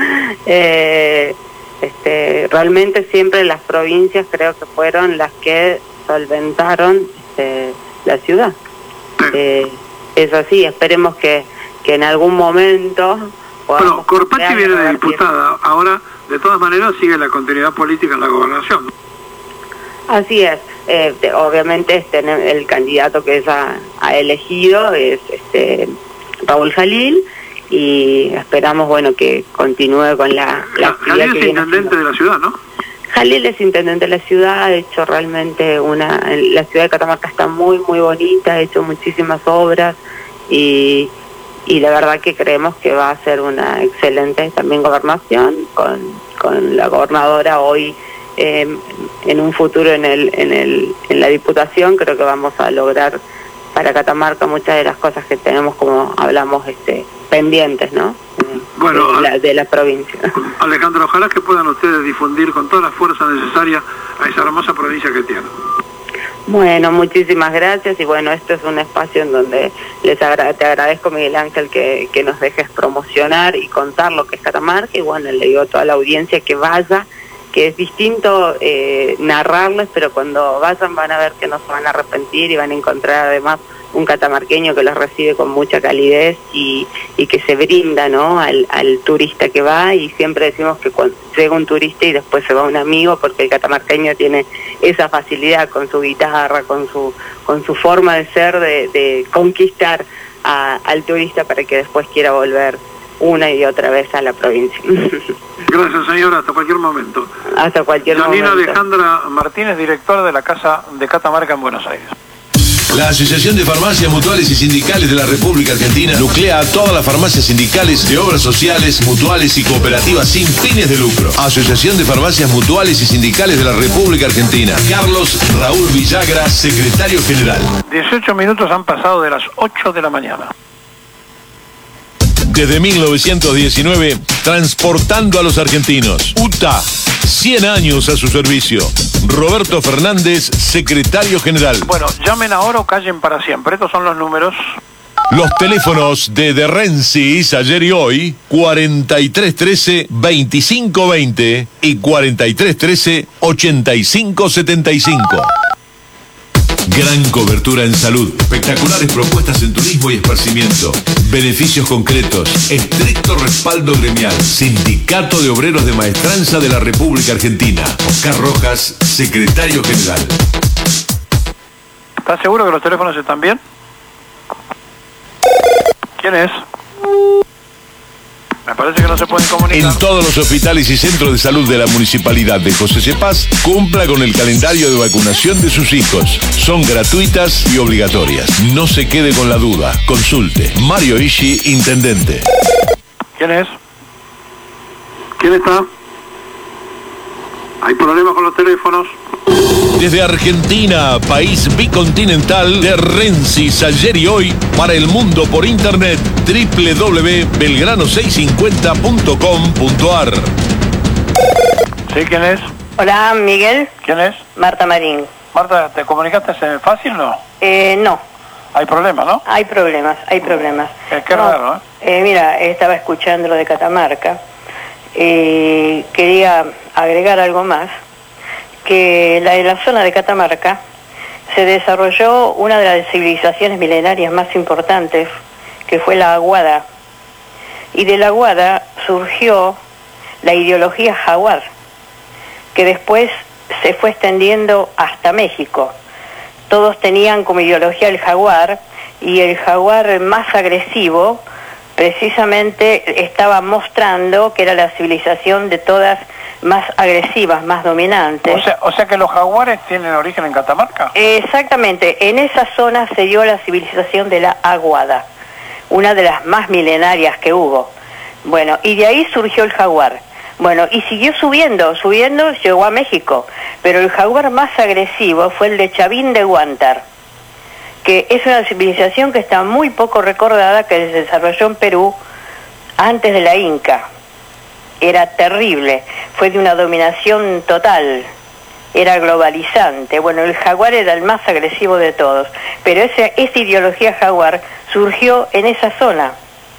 realmente siempre las provincias creo que fueron las que solventaron la ciudad. Es así, esperemos que en algún momento... Bueno, Corpati viene de diputada, ahora de todas maneras sigue la continuidad política en la gobernación. Así es, obviamente el candidato que ha elegido es Raúl Jalil, y esperamos, bueno, que continúe con la actividad. Jalil es intendente de la ciudad, ¿no? Jalil es intendente de la ciudad, ha hecho realmente la ciudad de Catamarca está muy, muy bonita, ha hecho muchísimas obras, y la verdad que creemos que va a ser una excelente también gobernación, con la gobernadora hoy en un futuro en la diputación. Creo que vamos a lograr para Catamarca muchas de las cosas que tenemos, como hablamos, pendientes, ¿no? Bueno, de la provincia. Alejandra, ojalá que puedan ustedes difundir con toda la fuerza necesaria a esa hermosa provincia que tienen. Bueno, muchísimas gracias, y bueno, este es un espacio en donde te agradezco, Miguel Ángel, que nos dejes promocionar y contar lo que es Catamarca, y bueno, le digo a toda la audiencia que vaya, que es distinto narrarles, pero cuando vayan van a ver que no se van a arrepentir y van a encontrar además un catamarqueño que los recibe con mucha calidez y que se brinda, ¿no?, al turista que va. Y siempre decimos que cuando llega un turista y después se va un amigo, porque el catamarqueño tiene esa facilidad con su guitarra, con su forma de ser, de conquistar al turista para que después quiera volver una y otra vez a la provincia. Gracias, señora, hasta cualquier momento. Hasta cualquier momento. Yanina Alejandra Martínez, directora de la Casa de Catamarca en Buenos Aires. La Asociación de Farmacias Mutuales y Sindicales de la República Argentina nuclea a todas las farmacias sindicales de obras sociales, mutuales y cooperativas sin fines de lucro. Asociación de Farmacias Mutuales y Sindicales de la República Argentina. Carlos Raúl Villagra, secretario general. 18 minutos han pasado de las 8 de la mañana. Desde 1919, transportando a los argentinos. UTA, 100 años a su servicio. Roberto Fernández, secretario general. Bueno, llamen ahora o callen para siempre. Estos son los números. Los teléfonos de Rensis, ayer y hoy, 4313-2520 y 4313-8575. Gran cobertura en salud, espectaculares propuestas en turismo y esparcimiento, beneficios concretos, estricto respaldo gremial, Sindicato de Obreros de Maestranza de la República Argentina. Oscar Rojas, secretario general. ¿Estás seguro que los teléfonos están bien? ¿Quién es? Me parece que no se pueden comunicar. En todos los hospitales y centros de salud de la Municipalidad de José Cepaz, cumpla con el calendario de vacunación de sus hijos. Son gratuitas y obligatorias. No se quede con la duda. Consulte. Mario Ishi, intendente. ¿Quién es? ¿Quién está? ¿Hay problemas con los teléfonos? Desde Argentina, país bicontinental, de Rensis ayer y hoy, para el mundo por internet, www.belgrano650.com.ar. ¿Sí? ¿Quién es? Hola, Miguel. ¿Quién es? Marta Marín. Marta, ¿te comunicaste fácil o no? No. Hay problemas, ¿no? Hay problemas. Qué raro, ¿eh? Mira, estaba escuchando lo de Catamarca. Quería agregar algo más, que en la zona de Catamarca se desarrolló una de las civilizaciones milenarias más importantes, que fue la Aguada. Y de la Aguada surgió la ideología jaguar, que después se fue extendiendo hasta México. Todos tenían como ideología el jaguar, y el jaguar más agresivo precisamente estaba mostrando que era la civilización de todas más agresivas, más dominantes. O sea que los jaguares tienen origen en Catamarca. Exactamente, en esa zona se dio la civilización de la Aguada, una de las más milenarias que hubo. Bueno, y de ahí surgió el jaguar. Bueno, y siguió subiendo, llegó a México, pero el jaguar más agresivo fue el de Chavín de Huántar, que es una civilización que está muy poco recordada, que se desarrolló en Perú antes de la Inca. Era terrible, fue de una dominación total, era globalizante. Bueno, el jaguar era el más agresivo de todos, pero esa ideología jaguar surgió en esa zona.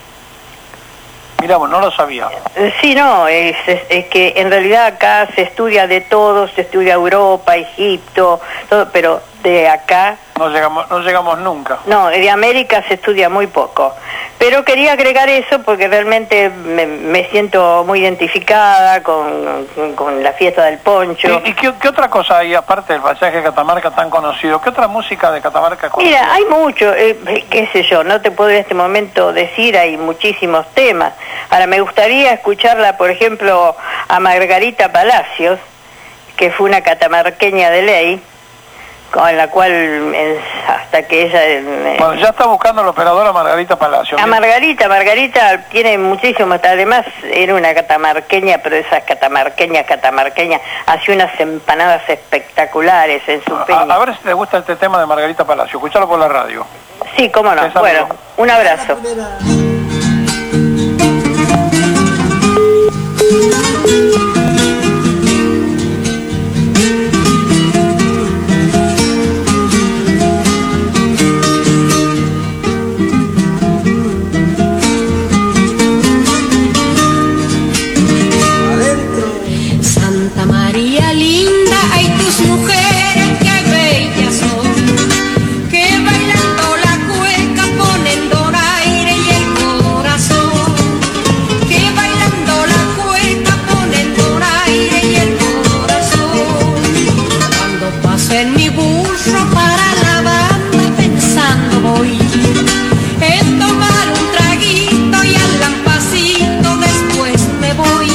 Mirá, no lo sabía. Sí, no, es que en realidad acá se estudia de todo, se estudia Europa, Egipto, todo, pero de acá... No llegamos nunca. No, de América se estudia muy poco. Pero quería agregar eso porque realmente me siento muy identificada con la fiesta del poncho. ¿Y qué otra cosa hay, aparte del paisaje de Catamarca tan conocido? ¿Qué otra música de Catamarca conocida? Mira, hay mucho, qué sé yo, no te puedo en este momento decir, hay muchísimos temas. Ahora, me gustaría escucharla, por ejemplo, a Margarita Palacios, que fue una catamarqueña de ley, con la cual hasta que ella... Bueno, ya está buscando la operadora Margarita Palacio. Margarita tiene muchísimo, además era una catamarqueña, pero esas catamarqueñas, hacía unas empanadas espectaculares en su peña. A ver si te gusta este tema de Margarita Palacio, escuchalo por la radio. Sí, cómo no. Bueno, un abrazo. Santa María linda, hay tus mujeres que bellas son, que bailando la cueca ponen donaire y el corazón, que bailando la cueca ponen donaire y el corazón. Cuando paso en mi burro para la banda pensando voy en tomar un traguito y al lampacito después me voy.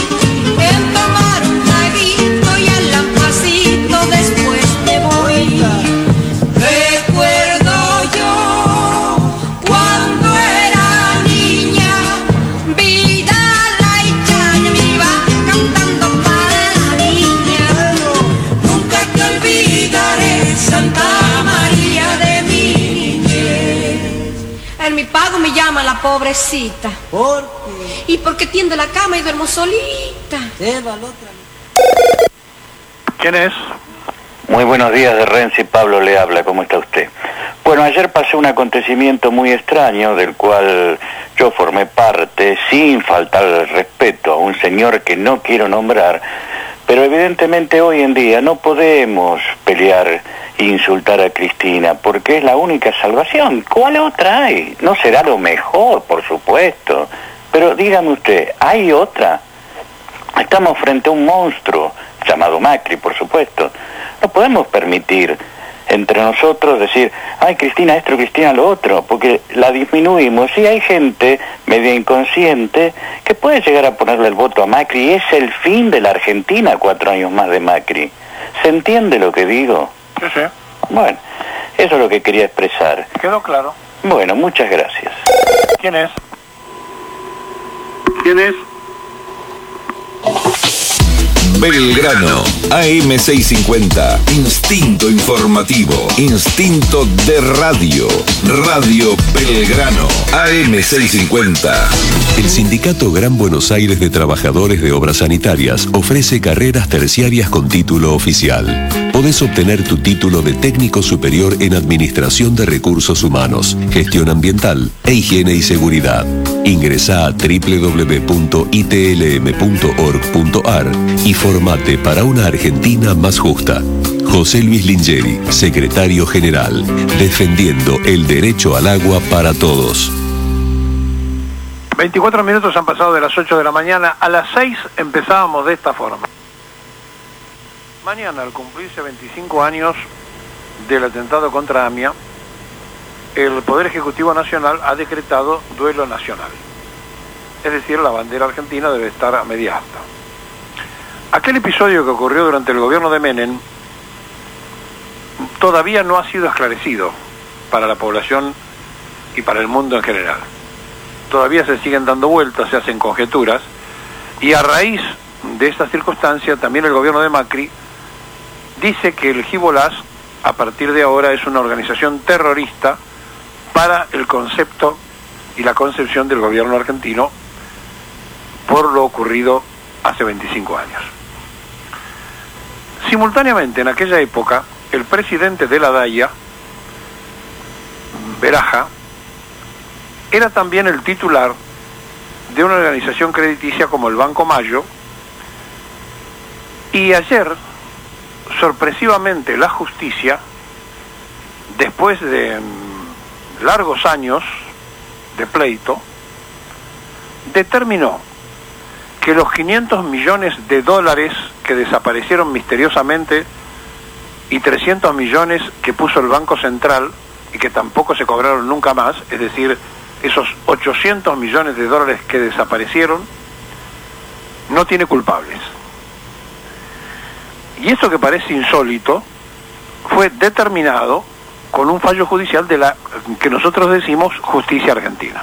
La pobrecita. ¿Por qué? Y porque tiende la cama y duermo solita. ¿Quién es? Muy buenos días, de Renzi, Pablo le habla, ¿cómo está usted? Bueno, ayer pasó un acontecimiento muy extraño del cual yo formé parte, sin faltar el respeto a un señor que no quiero nombrar, pero evidentemente hoy en día no podemos pelear e insultar a Cristina, porque es la única salvación. ¿Cuál otra hay? No será lo mejor, por supuesto, pero dígame usted, ¿hay otra? Estamos frente a un monstruo, llamado Macri, por supuesto. No podemos permitir entre nosotros decir, ay, Cristina esto, Cristina lo otro, porque la disminuimos y hay gente media inconsciente que puede llegar a ponerle el voto a Macri y es el fin de la Argentina, 4 años más de Macri. ¿Se entiende lo que digo? Sí, sí. Bueno, eso es lo que quería expresar. Quedó claro. Bueno, muchas gracias. ¿Quién es? ¿Quién es? Belgrano, AM650, instinto informativo, instinto de radio, Radio Belgrano, AM650. El Sindicato Gran Buenos Aires de Trabajadores de Obras Sanitarias ofrece carreras terciarias con título oficial. Podés obtener tu título de técnico superior en Administración de Recursos Humanos, Gestión Ambiental e Higiene y Seguridad. Ingresá a www.itlm.org.ar y formate para una Argentina más justa. José Luis Lingeri, Secretario General, defendiendo el derecho al agua para todos. 24 minutos han pasado de las 8 de la mañana. A las 6 empezábamos de esta forma. Mañana, al cumplirse 25 años del atentado contra AMIA, el Poder Ejecutivo Nacional ha decretado duelo nacional. Es decir, la bandera argentina debe estar a media asta. Aquel episodio que ocurrió durante el gobierno de Menem todavía no ha sido esclarecido para la población y para el mundo en general. Todavía se siguen dando vueltas, se hacen conjeturas, y a raíz de esta circunstancia también el gobierno de Macri dice que el Hezbollah a partir de ahora es una organización terrorista para el concepto y la concepción del gobierno argentino por lo ocurrido hace 25 años. Simultáneamente, en aquella época, el presidente de la DAIA, Beraja, era también el titular de una organización crediticia como el Banco Mayo, y ayer, sorpresivamente, la justicia, después de largos años de pleito, determinó que los 500 millones de dólares que desaparecieron misteriosamente y 300 millones que puso el Banco Central y que tampoco se cobraron nunca más, es decir, esos 800 millones de dólares que desaparecieron, no tiene culpables. Y eso que parece insólito fue determinado con un fallo judicial de la que nosotros decimos justicia argentina.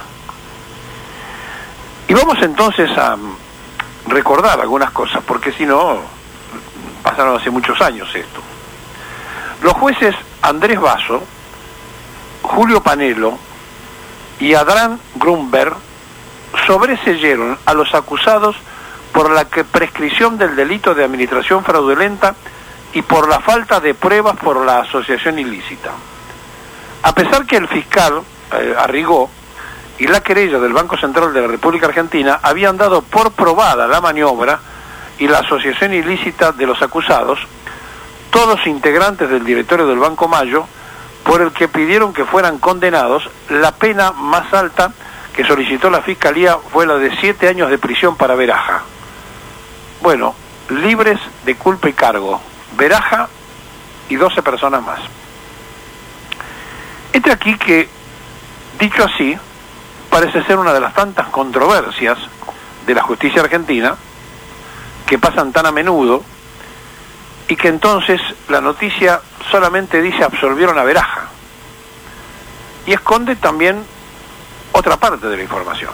Y vamos entonces a recordar algunas cosas, porque si no, pasaron hace muchos años esto. Los jueces Andrés Basso, Julio Panelo y Adrián Grunberg sobreseyeron a los acusados por la prescripción del delito de administración fraudulenta y por la falta de pruebas por la asociación ilícita. A pesar que el fiscal Arrigó y la querella del Banco Central de la República Argentina habían dado por probada la maniobra y la asociación ilícita de los acusados, todos integrantes del directorio del Banco Mayo, por el que pidieron que fueran condenados, la pena más alta que solicitó la Fiscalía fue la de 7 años de prisión para Beraja. Bueno, libres de culpa y cargo, Beraja y 12 personas más. Este aquí que, dicho así, parece ser una de las tantas controversias de la justicia argentina que pasan tan a menudo y que entonces la noticia solamente dice absolvieron a Beraja y esconde también otra parte de la información.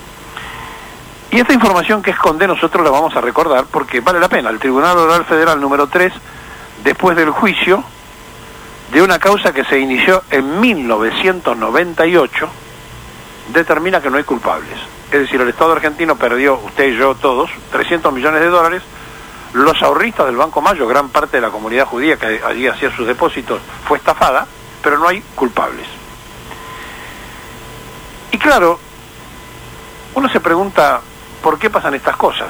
Y esta información que esconde nosotros la vamos a recordar porque vale la pena. El Tribunal Oral Federal número 3, después del juicio de una causa que se inició en 1998, determina que no hay culpables. Es decir, el Estado argentino perdió, usted y yo todos, 300 millones de dólares. Los ahorristas del Banco Mayo, gran parte de la comunidad judía que allí hacía sus depósitos, fue estafada, pero no hay culpables. Y claro, uno se pregunta, ¿por qué pasan estas cosas?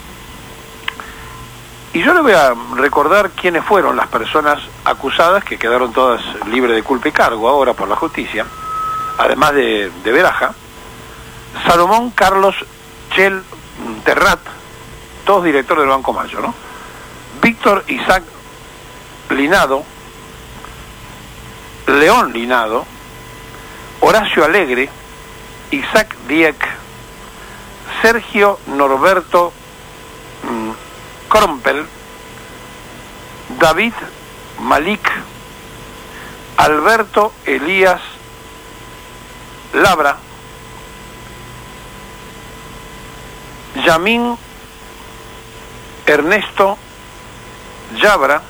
Y yo le voy a recordar quiénes fueron las personas acusadas, que quedaron todas libres de culpa y cargo ahora por la justicia, además de Beraja. Salomón Carlos Chel Terrat, todos directores del Banco Mayo, ¿no? Víctor Isaac Linado, León Linado, Horacio Alegre, Isaac Dieck, Sergio Norberto Krompel, David Malik, Alberto Elías Labra, Yamín Ernesto Yabra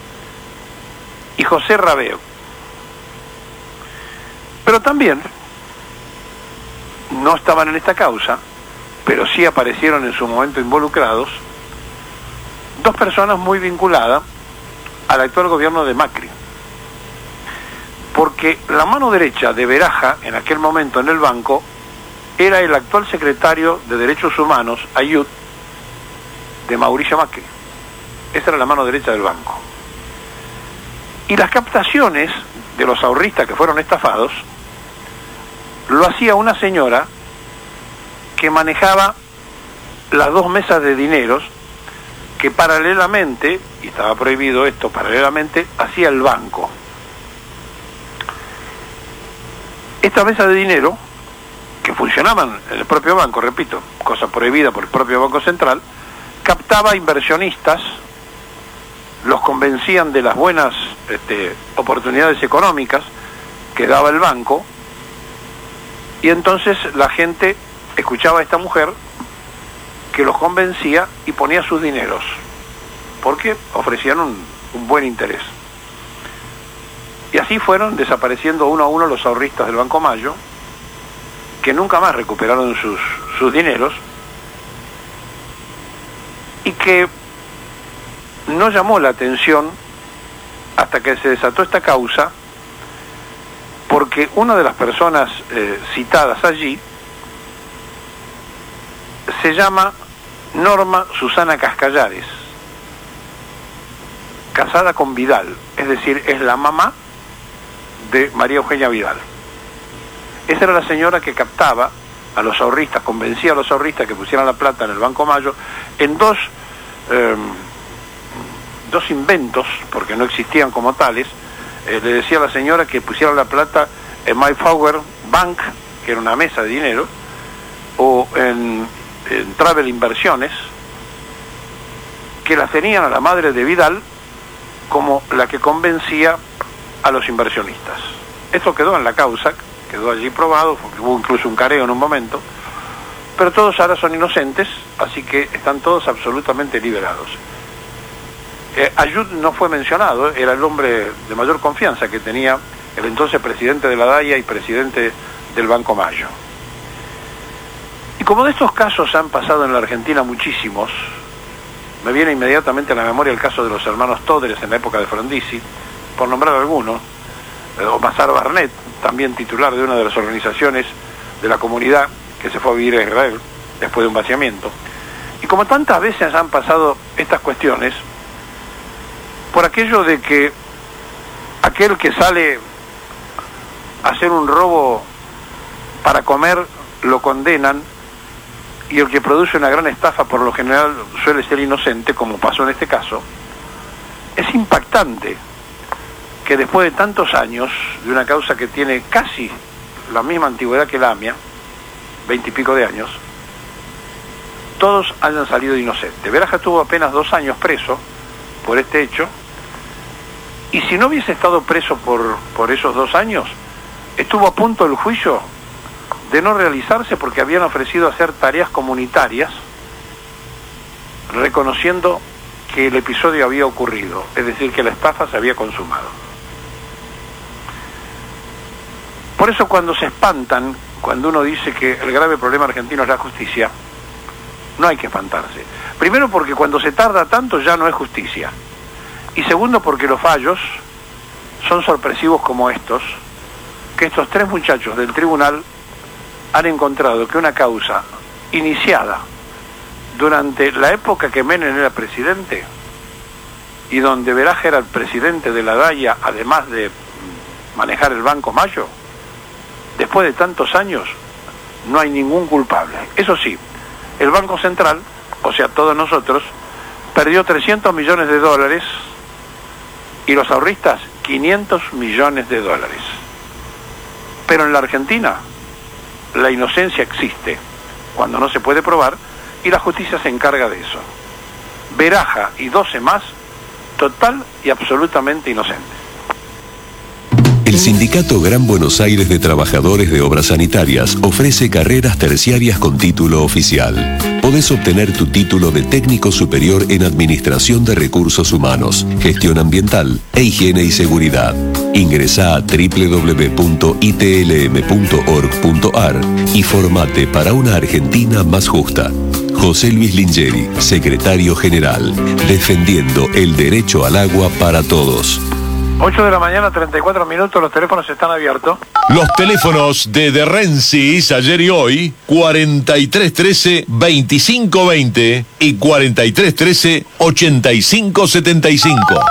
y José Rabeo. Pero también no estaban en esta causa, pero sí aparecieron en su momento involucrados dos personas muy vinculadas al actual gobierno de Macri. Porque la mano derecha de Beraja, en aquel momento en el banco, era el actual secretario de Derechos Humanos, Ayud, de Mauricio Macri. Esa era la mano derecha del banco. Y las captaciones de los ahorristas que fueron estafados, lo hacía una señora que manejaba las dos mesas de dineros que paralelamente, y estaba prohibido esto, paralelamente hacía el banco. Esta mesa de dinero, que funcionaban en el propio banco, repito, cosa prohibida por el propio Banco Central, captaba inversionistas, los convencían de las buenas oportunidades económicas que daba el banco, y entonces la gente escuchaba a esta mujer que los convencía y ponía sus dineros, porque ofrecían un buen interés. Y así fueron desapareciendo uno a uno los ahorristas del Banco Mayo, que nunca más recuperaron sus dineros, y que no llamó la atención hasta que se desató esta causa, porque una de las personas citadas allí se llama Norma Susana Cascallares, casada con Vidal, es decir, es la mamá de María Eugenia Vidal. Esa era la señora que captaba a los ahorristas, convencía a los ahorristas que pusieran la plata en el Banco Mayo en dos inventos, porque no existían como tales. Le decía a la señora que pusieran la plata en Mayflower Bank, que era una mesa de dinero, o en Travel Inversiones, que las tenían a la madre de Vidal como la que convencía a los inversionistas. Esto quedó en la causa, quedó allí probado, hubo incluso un careo en un momento, pero todos ahora son inocentes, así que están todos absolutamente liberados. Ayud no fue mencionado, era el hombre de mayor confianza que tenía el entonces presidente de la DAIA y presidente del Banco Mayo. Y como de estos casos han pasado en la Argentina muchísimos, me viene inmediatamente a la memoria el caso de los hermanos Todres en la época de Frondizi, por nombrar algunos, o Mazar Barnett, también titular de una de las organizaciones de la comunidad que se fue a vivir a Israel después de un vaciamiento. Y como tantas veces han pasado estas cuestiones, por aquello de que aquel que sale a hacer un robo para comer lo condenan, y el que produce una gran estafa por lo general suele ser inocente, como pasó en este caso, es impactante que después de tantos años, de una causa que tiene casi la misma antigüedad que la AMIA, 20 y pico de años, todos hayan salido inocentes. Beraja estuvo apenas 2 años preso por este hecho, y si no hubiese estado preso por esos 2 años, estuvo a punto el juicio de no realizarse porque habían ofrecido hacer tareas comunitarias reconociendo que el episodio había ocurrido, es decir, que la estafa se había consumado. Por eso cuando se espantan, cuando uno dice que el grave problema argentino es la justicia, no hay que espantarse. Primero porque cuando se tarda tanto ya no es justicia. Y segundo porque los fallos son sorpresivos como estos, que estos 3 muchachos del tribunal han encontrado que una causa iniciada durante la época que Menem era presidente y donde Beraja era el presidente de la DAIA, además de manejar el Banco Mayo, después de tantos años no hay ningún culpable. Eso sí, el Banco Central, o sea, todos nosotros, perdió 300 millones de dólares y los ahorristas 500 millones de dólares. Pero en la Argentina la inocencia existe cuando no se puede probar y la justicia se encarga de eso. Beraja y 12 más, total y absolutamente inocentes. El Sindicato Gran Buenos Aires de Trabajadores de Obras Sanitarias ofrece carreras terciarias con título oficial. podés obtener tu título de técnico superior en Administración de Recursos Humanos, Gestión Ambiental e Higiene y Seguridad. Ingresá a www.itlm.org.ar y formate para una Argentina más justa. José Luis Lingeri, Secretario General, defendiendo el derecho al agua para todos. 8 de la mañana, 34 minutos, los teléfonos están abiertos. Los teléfonos de Rensis, ayer y hoy, 4313-2520 y 4313-8575.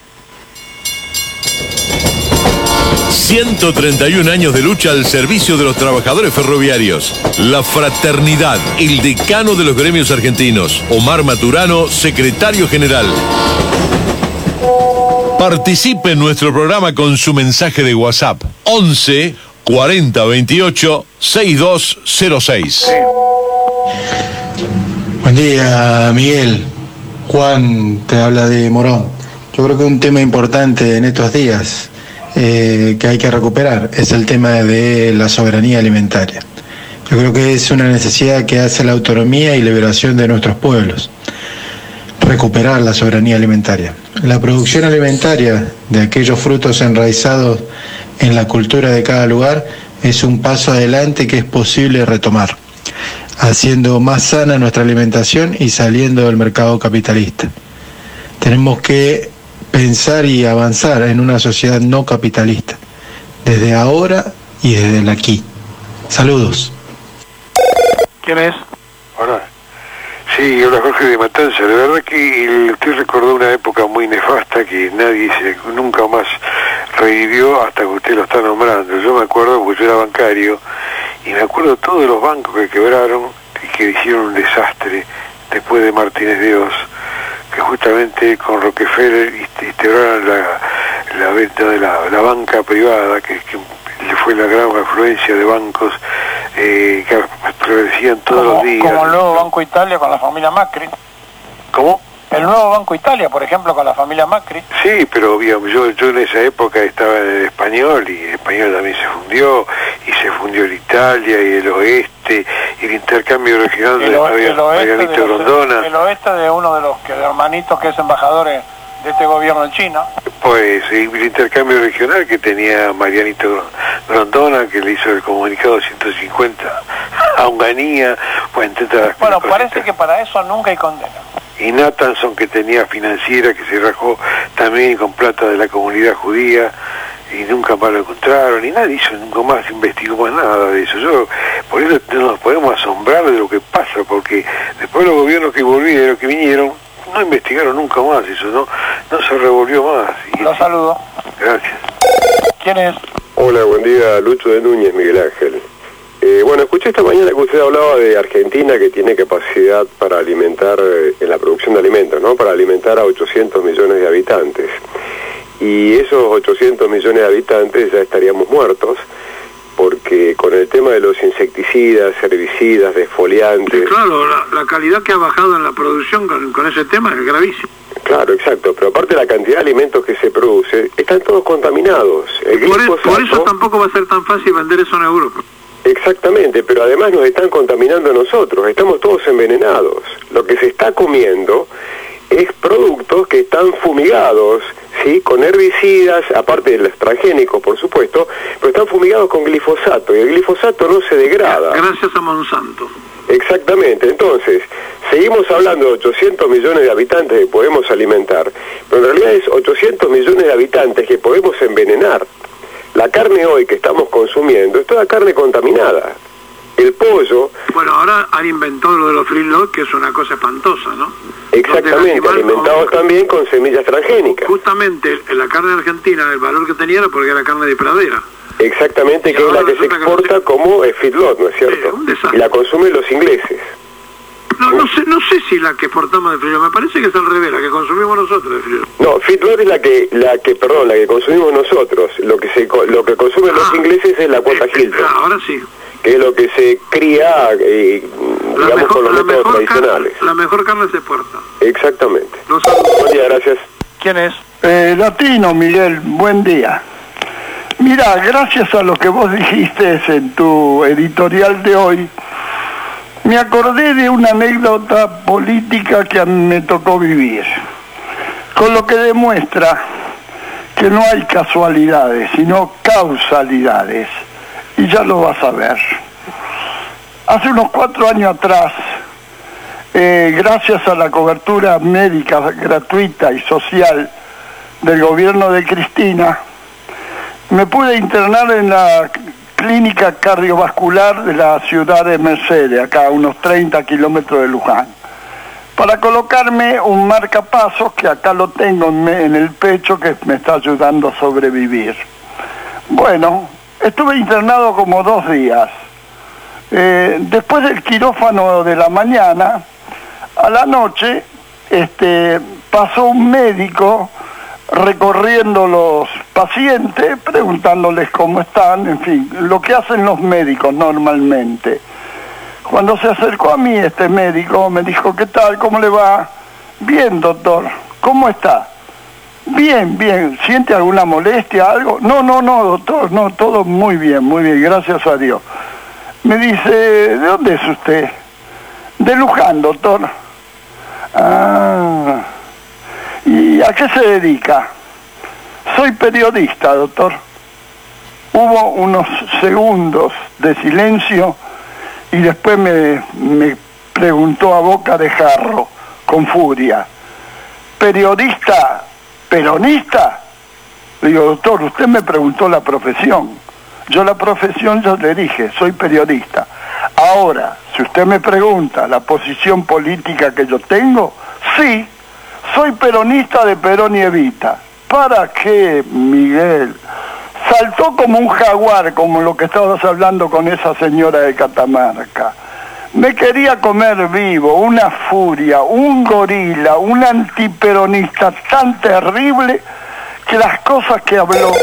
131 años de lucha al servicio de los trabajadores ferroviarios. La fraternidad, el decano de los gremios argentinos, Omar Maturano, secretario general. Participe en nuestro programa con su mensaje de WhatsApp 11 40 28 6206. Buen día, Miguel. Juan te habla de Morón. Yo creo que un tema importante en estos días que hay que recuperar es el tema de la soberanía alimentaria. Yo creo que es una necesidad que hace la autonomía y liberación de nuestros pueblos. Recuperar la soberanía alimentaria. La producción alimentaria de aquellos frutos enraizados en la cultura de cada lugar es un paso adelante que es posible retomar, haciendo más sana nuestra alimentación y saliendo del mercado capitalista. Tenemos que pensar y avanzar en una sociedad no capitalista, desde ahora y desde el aquí. Saludos. ¿Quién es? Hola. Sí, hola Jorge de Matanza. La verdad que usted recordó una época muy nefasta que nadie nunca más revivió hasta que usted lo está nombrando. Yo me acuerdo porque yo era bancario y me acuerdo todos los bancos que quebraron y que hicieron un desastre después de Martínez de Oz, que justamente con Rockefeller instauraron la venta de la banca privada, que fue la gran afluencia de bancos que florecían todos los días. Como el nuevo Banco Italia con la familia Macri. ¿Cómo? El nuevo Banco Italia, por ejemplo, con la familia Macri. Sí, pero digamos, yo en esa época estaba en el Español, y el Español también se fundió, y se fundió el Italia y el Oeste, y el intercambio regional de Marianito Grondona. El Oeste de uno de los hermanitos que es embajador de este gobierno en China. Pues el intercambio regional que tenía Marianito Grondona, que le hizo el comunicado 150 a Onganía, pues bueno, parece que para eso nunca hay condena. Y Nathanson, que tenía financiera, que se rajó también con plata de la comunidad judía, y nunca más lo encontraron, y nadie hizo, nunca más investigó más nada de eso. Por eso nos podemos asombrar de lo que pasa, porque después los gobiernos que volvieron, que vinieron, no investigaron nunca más eso, no se revolvió más. Lo saludo. Gracias. ¿Quién es? Hola, buen día, Lucho de Núñez, Miguel Ángel. Bueno, escuché esta mañana que usted hablaba de Argentina, que tiene capacidad para alimentar, en la producción de alimentos, ¿no? Para alimentar a 800 millones de habitantes. Y esos 800 millones de habitantes ya estaríamos muertos, porque con el tema de los insecticidas, herbicidas, desfoliantes... Sí, claro, la calidad que ha bajado en la producción con ese tema es gravísimo. Claro, exacto, pero aparte la cantidad de alimentos que se produce, están todos contaminados. Por eso tampoco va a ser tan fácil vender eso en Europa. Exactamente, pero además nos están contaminando a nosotros, estamos todos envenenados. Lo que se está comiendo es productos que están fumigados, ¿sí? Con herbicidas, aparte de los transgénicos, por supuesto, pero están fumigados con glifosato, y el glifosato no se degrada. Gracias a Monsanto. Exactamente, entonces, seguimos hablando de 800 millones de habitantes que podemos alimentar, pero en realidad es 800 millones de habitantes que podemos envenenar. La carne hoy que estamos consumiendo es toda carne contaminada. El pollo... Bueno, ahora han inventado lo de los feedlot, que es una cosa espantosa, ¿no? Exactamente, alimentados también con semillas transgénicas. Justamente la carne argentina, el valor que tenía era porque era carne de pradera. Exactamente, que es la que se exporta como feedlot, ¿no es cierto? Y la consumen los ingleses. No sé si la que exportamos de feedlot, me parece que es al revés, la que consumimos nosotros de feedlot. No, feedlot es la que consumimos nosotros. Lo que consumen los ingleses es la cuota Hilton. Ahora sí. Que es lo que se cría, digamos, con los métodos tradicionales. La mejor carne se exporta. Exactamente. Buen día, gracias. ¿Quién es? Latino, Miguel, buen día. Mira, gracias a lo que vos dijiste en tu editorial de hoy, Me acordé de una anécdota política que a mí me tocó vivir, con lo que demuestra que no hay casualidades, sino causalidades, y ya lo vas a ver. Hace unos 4 años atrás, gracias a la cobertura médica gratuita y social del gobierno de Cristina, me pude internar en la clínica cardiovascular de la ciudad de Mercedes, acá a unos 30 kilómetros de Luján, para colocarme un marcapasos que acá lo tengo en el pecho, que me está ayudando a sobrevivir. Bueno, estuve internado como 2 días. Después del quirófano de la mañana, a la noche, pasó un médico recorriendo los pacientes, preguntándoles cómo están, en fin, lo que hacen los médicos normalmente. Cuando se acercó a mí este médico, me dijo, ¿qué tal? ¿Cómo le va? Bien, doctor. ¿Cómo está? Bien, bien. ¿Siente alguna molestia, algo? No, doctor, no, todo muy bien, gracias a Dios. Me dice, ¿de dónde es usted? De Luján, doctor. Ah, ¿y a qué se dedica? Soy periodista, doctor. Hubo unos segundos de silencio y después me preguntó a boca de jarro, con furia, ¿periodista peronista? Le digo, doctor, usted me preguntó la profesión. Yo la profesión, yo le dije, soy periodista. Ahora, si usted me pregunta la posición política que yo tengo, sí, soy peronista de Perón y Evita. ¿Para qué, Miguel? Saltó como un jaguar, como lo que estabas hablando con esa señora de Catamarca. Me quería comer vivo, una furia, un gorila, un antiperonista tan terrible que las cosas que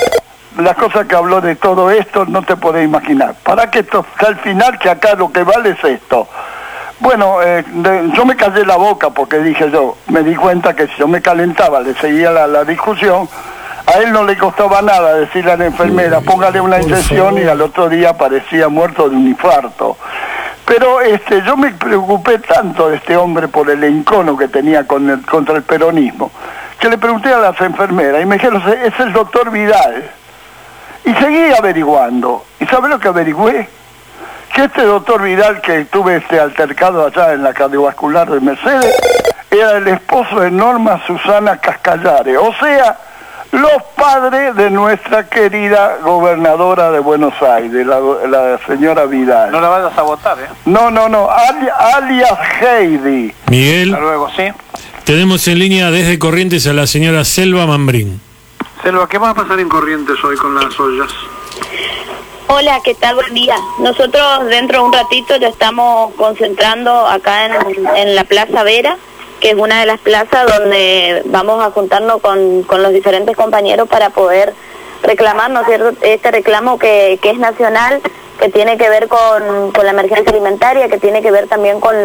habló de todo esto no te podés imaginar. Para que esto sea al final, que acá lo que vale es esto. Bueno, yo me callé la boca porque dije me di cuenta que si yo me calentaba, le seguía la discusión, a él no le costaba nada decirle a la enfermera, póngale una inyección, y al otro día aparecía muerto de un infarto. Pero yo me preocupé tanto de este hombre por el encono que tenía contra el peronismo, que le pregunté a las enfermeras y me dijeron, es el doctor Vidal. Y seguí averiguando. ¿Y sabes lo que averigüé? Que este doctor Vidal, que tuve este altercado allá en la cardiovascular de Mercedes, era el esposo de Norma Susana Cascallares, o sea, los padres de nuestra querida gobernadora de Buenos Aires, la señora Vidal. No la vayas a votar, ¿eh? No, alias Heidi. Miguel, Hasta luego, sí. tenemos en línea desde Corrientes a la señora Selva Mambrín. Selva, ¿qué va a pasar en Corrientes hoy con las ollas? Hola, ¿qué tal? Buen día. Nosotros dentro de un ratito ya estamos concentrando acá en la Plaza Vera, que es una de las plazas donde vamos a juntarnos con los diferentes compañeros para poder reclamar, ¿no es cierto?, este reclamo que es nacional, que tiene que ver con la emergencia alimentaria, que tiene que ver también con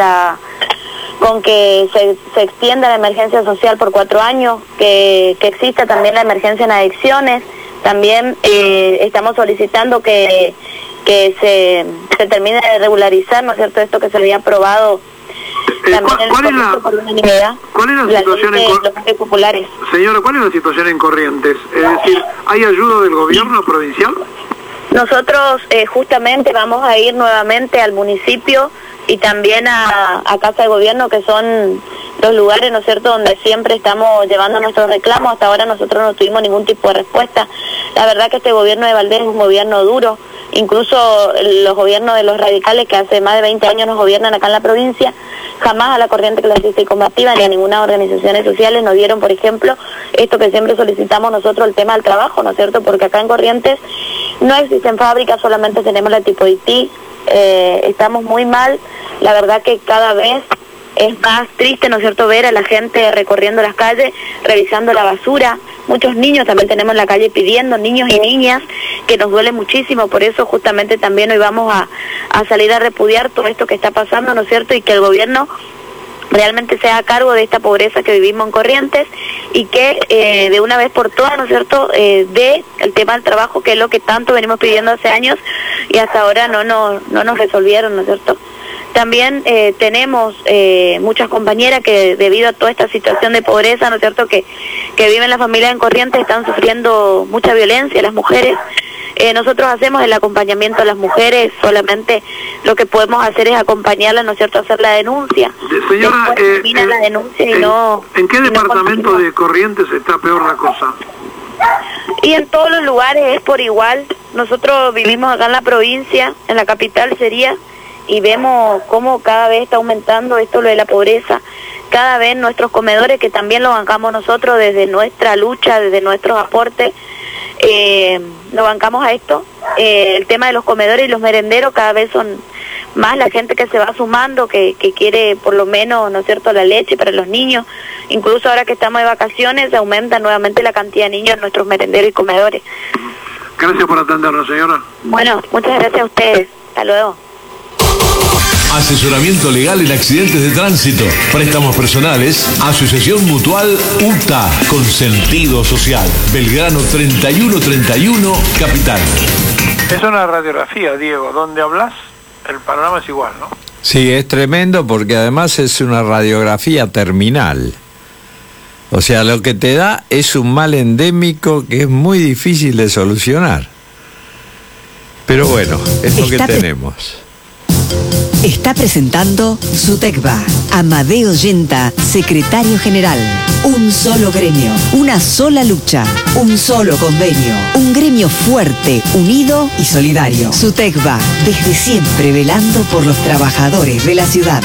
que se extienda la emergencia social por 4 años, que exista también la emergencia en adicciones. También estamos solicitando que se termine de regularizar, ¿no es cierto?, esto que se había aprobado también por unanimidad. ¿Cuál es la situación en Corrientes? Populares. Señora, ¿cuál es la situación en Corrientes? Es decir, ¿hay ayuda del gobierno provincial? Nosotros justamente vamos a ir nuevamente al municipio y también a Casa de Gobierno, que son los lugares, ¿no es cierto?, donde siempre estamos llevando nuestros reclamos. Hasta ahora nosotros no tuvimos ningún tipo de respuesta. La verdad que este gobierno de Valdés es un gobierno duro. Incluso los gobiernos de los radicales, que hace más de 20 años nos gobiernan acá en la provincia, jamás a la corriente clasista y combativa ni a ninguna organizaciones sociales nos dieron, por ejemplo, esto que siempre solicitamos nosotros, el tema del trabajo, ¿no es cierto?, porque acá en Corrientes no existen fábricas, solamente tenemos la tipo Haití. Estamos muy mal. La verdad que cada vez es más triste, ¿no es cierto?, ver a la gente recorriendo las calles, revisando la basura. Muchos niños también tenemos en la calle pidiendo, niños y niñas, que nos duele muchísimo. Por eso justamente también hoy vamos a salir a repudiar todo esto que está pasando, ¿no es cierto?, y que el gobierno realmente sea a cargo de esta pobreza que vivimos en Corrientes, y que de una vez por todas, ¿no es cierto?, de el tema del trabajo, que es lo que tanto venimos pidiendo hace años y hasta ahora no nos resolvieron, ¿no es cierto? también tenemos muchas compañeras que debido a toda esta situación de pobreza, ¿no es cierto?, que viven las familias en Corrientes, están sufriendo mucha violencia, las mujeres. Nosotros hacemos el acompañamiento a las mujeres, solamente lo que podemos hacer es acompañarlas, ¿no es cierto?, a hacer la denuncia. Señora, termina la denuncia y no... ¿En qué departamento de Corrientes está peor la cosa? Y en todos los lugares es por igual. Nosotros vivimos acá en la provincia, en la capital sería, y vemos cómo cada vez está aumentando esto, lo de la pobreza. Cada vez nuestros comedores, que también lo bancamos nosotros desde nuestra lucha, desde nuestros aportes, nos bancamos a esto. El tema de los comedores y los merenderos, cada vez son más la gente que se va sumando, que quiere por lo menos, ¿no es cierto?, la leche para los niños. Incluso ahora que estamos de vacaciones, aumenta nuevamente la cantidad de niños en nuestros merenderos y comedores. Gracias por atendernos, señora. Bueno, muchas gracias a ustedes. Hasta luego. Asesoramiento legal en accidentes de tránsito, préstamos personales, Asociación Mutual UTA, con sentido social. Belgrano 3131, Capital. Es una radiografía, Diego, donde hablas, el panorama es igual, ¿no? Sí, es tremendo porque además es una radiografía terminal. O sea, lo que te da es un mal endémico que es muy difícil de solucionar. Pero bueno, es lo que tenemos. Está presentando SUTECBA. Amadeo Yenta, secretario general. Un solo gremio, una sola lucha, un solo convenio. Un gremio fuerte, unido y solidario. SUTECBA, desde siempre velando por los trabajadores de la ciudad.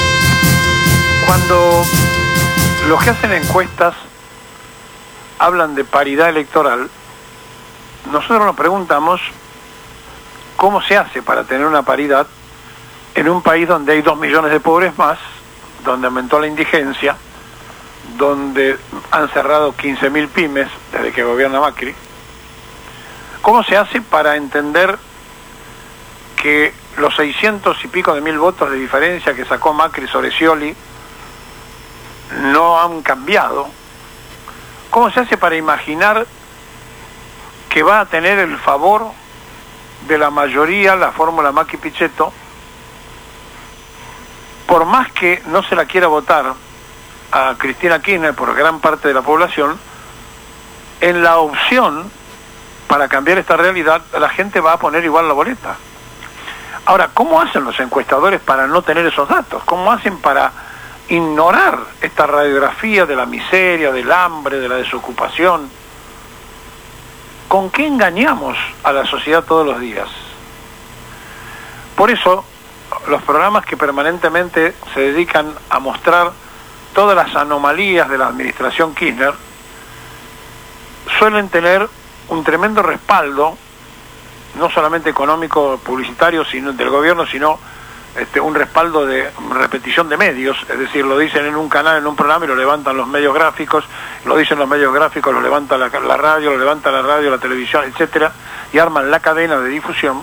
Cuando los que hacen encuestas hablan de paridad electoral, nosotros nos preguntamos cómo se hace para tener una paridad en un país donde hay 2 millones de pobres más, donde aumentó la indigencia, donde han cerrado 15.000 pymes desde que gobierna Macri. ¿Cómo se hace para entender que los 600 y pico de mil votos de diferencia que sacó Macri sobre Scioli no han cambiado? ¿Cómo se hace para imaginar que va a tener el favor de la mayoría la fórmula Macri-Pichetto, por más que no se la quiera votar a Cristina Kirchner por gran parte de la población? En la opción para cambiar esta realidad, la gente va a poner igual la boleta. Ahora, ¿cómo hacen los encuestadores para no tener esos datos? ¿Cómo hacen para ignorar esta radiografía de la miseria, del hambre, de la desocupación? ¿Con qué engañamos a la sociedad todos los días? Por eso, los programas que permanentemente se dedican a mostrar todas las anomalías de la administración Kirchner suelen tener un tremendo respaldo, no solamente económico, publicitario, sino del gobierno, sino un respaldo de repetición de medios. Es decir, lo dicen en un canal, en un programa, y lo levantan los medios gráficos, lo dicen los medios gráficos, lo levanta la radio, lo levanta la radio, la televisión, etcétera, y arman la cadena de difusión,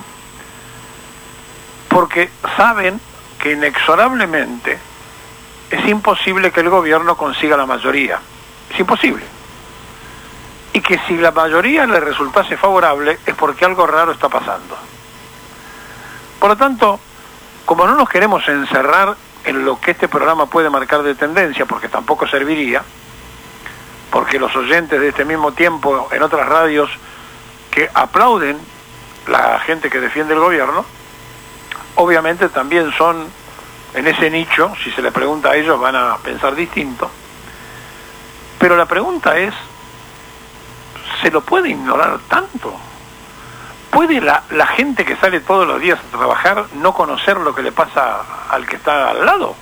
porque saben que inexorablemente es imposible que el gobierno consiga la mayoría. Es imposible. Y que si la mayoría le resultase favorable es porque algo raro está pasando. Por lo tanto, como no nos queremos encerrar en lo que este programa puede marcar de tendencia, porque tampoco serviría, porque los oyentes de este mismo tiempo en otras radios que aplauden la gente que defiende el gobierno, obviamente también son en ese nicho. Si se les pregunta a ellos van a pensar distinto, pero la pregunta es, ¿se lo puede ignorar tanto? ¿Puede la gente que sale todos los días a trabajar no conocer lo que le pasa al que está al lado?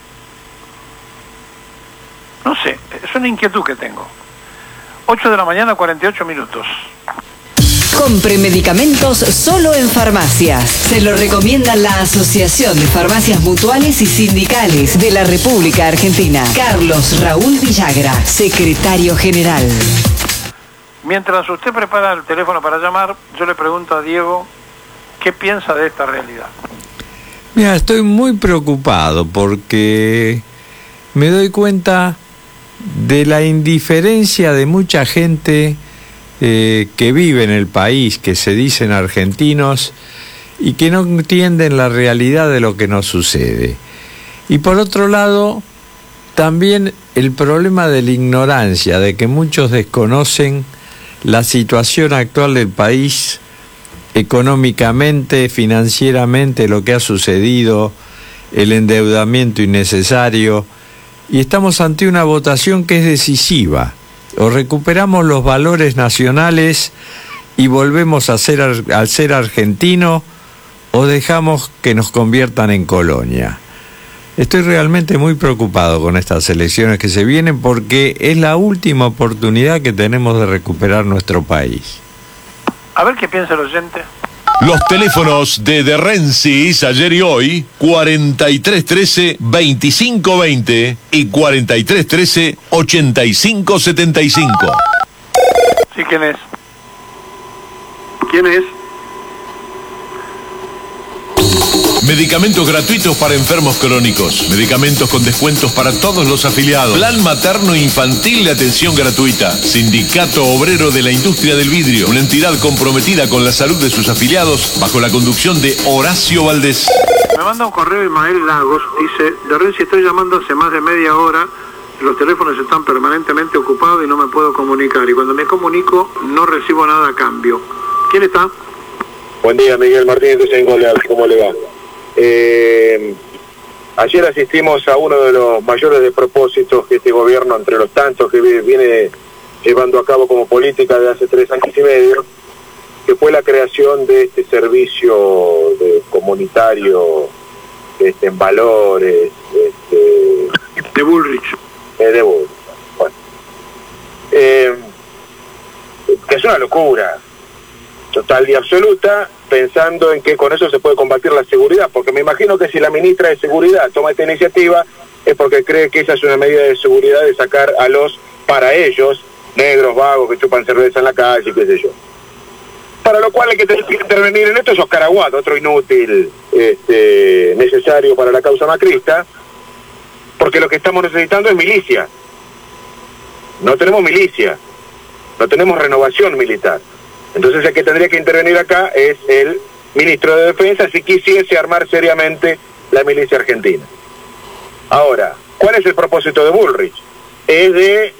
No sé, es una inquietud que tengo. 8 de la mañana, 48 minutos. Compre medicamentos solo en farmacias. Se lo recomienda la Asociación de Farmacias Mutuales y Sindicales de la República Argentina. Carlos Raúl Villagra, secretario general. Mientras usted prepara el teléfono para llamar, yo le pregunto a Diego, ¿qué piensa de esta realidad? Mira, estoy muy preocupado porque me doy cuenta de la indiferencia de mucha gente que vive en el país, que se dicen argentinos y que no entienden la realidad de lo que nos sucede. Y por otro lado, también el problema de la ignorancia, de que muchos desconocen la situación actual del país, económicamente, financieramente, lo que ha sucedido, el endeudamiento innecesario, y estamos ante una votación que es decisiva. O recuperamos los valores nacionales y volvemos a al ser argentino, o dejamos que nos conviertan en colonia. Estoy realmente muy preocupado con estas elecciones que se vienen, porque es la última oportunidad que tenemos de recuperar nuestro país. A ver qué piensa el oyente. Los teléfonos de Rensis ayer y hoy, 4313-2520 y 4313-8575. Sí, ¿quién es? ¿Quién es? Medicamentos gratuitos para enfermos crónicos. Medicamentos con descuentos para todos los afiliados. Plan materno infantil de atención gratuita. Sindicato Obrero de la Industria del Vidrio. Una entidad comprometida con la salud de sus afiliados bajo la conducción de Horacio Valdés. Me manda un correo Ismael Lagos. Dice: de Renzi, estoy llamando hace más de media hora. Los teléfonos están permanentemente ocupados y no me puedo comunicar. Y cuando me comunico no recibo nada a cambio. ¿Quién está? Buen día, Miguel Martínez de Sengoleal. ¿Cómo le va? Ayer asistimos a uno de los mayores despropósitos que este gobierno, entre los tantos que viene llevando a cabo como política de hace 3 años y medio, que fue la creación de este servicio comunitario en valores de Bullrich. De Bullrich. Bueno. Que es una locura total y absoluta, pensando en que con eso se puede combatir la seguridad, porque me imagino que si la ministra de Seguridad toma esta iniciativa es porque cree que esa es una medida de seguridad de sacar a los, para ellos, negros vagos que chupan cerveza en la calle, qué sé yo. Para lo cual hay que tener que intervenir en esto es Oscar Aguado, otro inútil necesario para la causa macrista, porque lo que estamos necesitando es milicia. No tenemos milicia, no tenemos renovación militar. Entonces el que tendría que intervenir acá es el ministro de Defensa si quisiese armar seriamente la milicia argentina. Ahora, ¿cuál es el propósito de Bullrich? Es de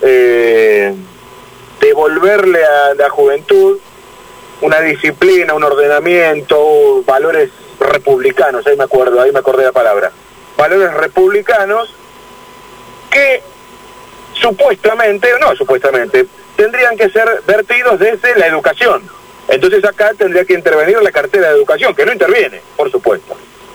devolverle a la juventud una disciplina, un ordenamiento, valores republicanos, ahí me acordé la palabra, valores republicanos que supuestamente tendrían que ser vertidos desde la educación. Entonces acá tendría que intervenir la cartera de educación, que no interviene, por supuesto.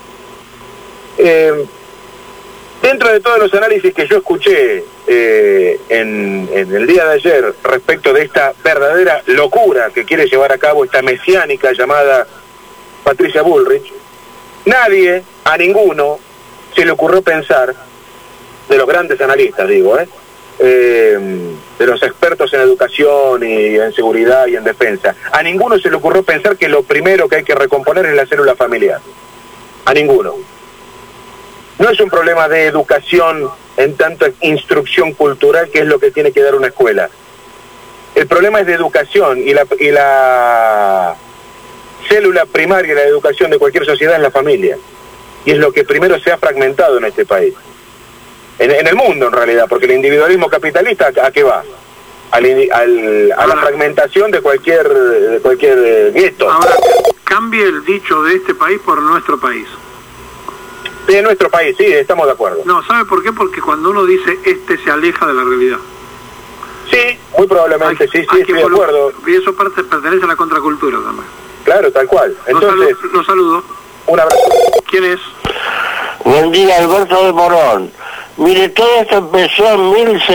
Dentro de todos los análisis que yo escuché en el día de ayer respecto de esta verdadera locura que quiere llevar a cabo esta mesiánica llamada Patricia Bullrich, a ninguno se le ocurrió pensar, de los grandes analistas digo, de los expertos en educación y en seguridad y en defensa, a ninguno se le ocurrió pensar que lo primero que hay que recomponer es la célula familiar. A ninguno. No es un problema de educación en tanto instrucción cultural, que es lo que tiene que dar una escuela. El problema es de educación, y la célula primaria de la educación de cualquier sociedad es la familia. Y es lo que primero se ha fragmentado en este país. En el mundo, en realidad, porque el individualismo capitalista, ¿a qué va? A la fragmentación de cualquier gueto. Ahora, cambie el dicho de este país por nuestro país. De nuestro país, sí, estamos de acuerdo. No, ¿sabe por qué? Porque cuando uno dice se aleja de la realidad. Sí, muy probablemente, sí, estoy de acuerdo. Y eso pertenece a la contracultura también. Claro, tal cual. Entonces, los saludo. Un abrazo. ¿Quién es? Buen día, Alberto de Morón. Mire, todo esto empezó en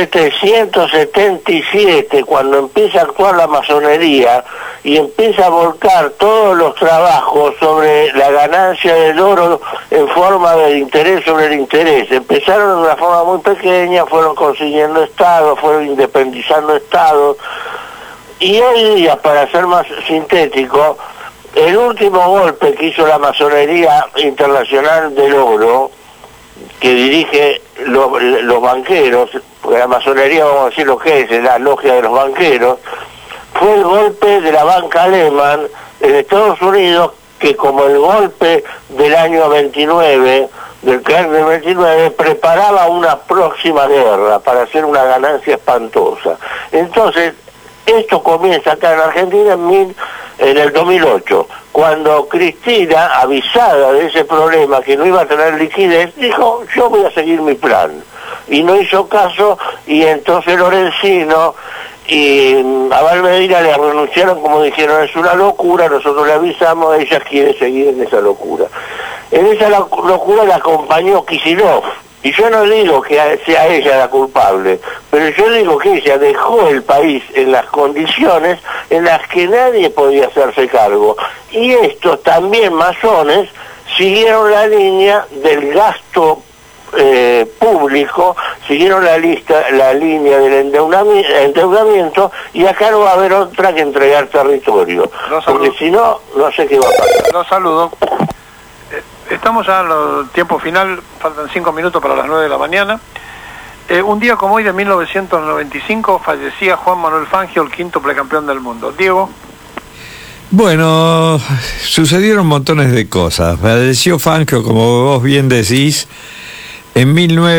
1777, cuando empieza a actuar la masonería y empieza a volcar todos los trabajos sobre la ganancia del oro en forma de interés sobre el interés. Empezaron de una forma muy pequeña, fueron consiguiendo estados, fueron independizando estados, y hoy día, para ser más sintético, el último golpe que hizo la masonería internacional del oro, que dirige los banqueros, porque la masonería, vamos a decir lo que es la logia de los banqueros, fue el golpe de la banca alemana en Estados Unidos, que como el golpe del año 29 del crack del 29 preparaba una próxima guerra para hacer una ganancia espantosa. Entonces, esto comienza acá en Argentina en el 2008, cuando Cristina, avisada de ese problema, que no iba a tener liquidez, dijo, yo voy a seguir mi plan. Y no hizo caso, y entonces Lorenzino y a Valmedina le renunciaron, como dijeron, es una locura, nosotros le avisamos, ella quiere seguir en esa locura. En esa locura la acompañó Kicillof, y yo no digo que sea ella la culpable, pero yo digo que ella dejó el país en las condiciones en las que nadie podía hacerse cargo. Y estos también masones siguieron la línea del gasto público, siguieron la línea del endeudamiento, y acá no va a haber otra que entregar territorio, porque si no, no sé qué va a pasar. Los saludo. Estamos ya en el tiempo final, faltan 5 minutos para las 9 de la mañana. Un día como hoy de 1995 fallecía Juan Manuel Fangio, el quíntuple campeón del mundo. Diego. Bueno, sucedieron montones de cosas. Falleció Fangio, como vos bien decís, en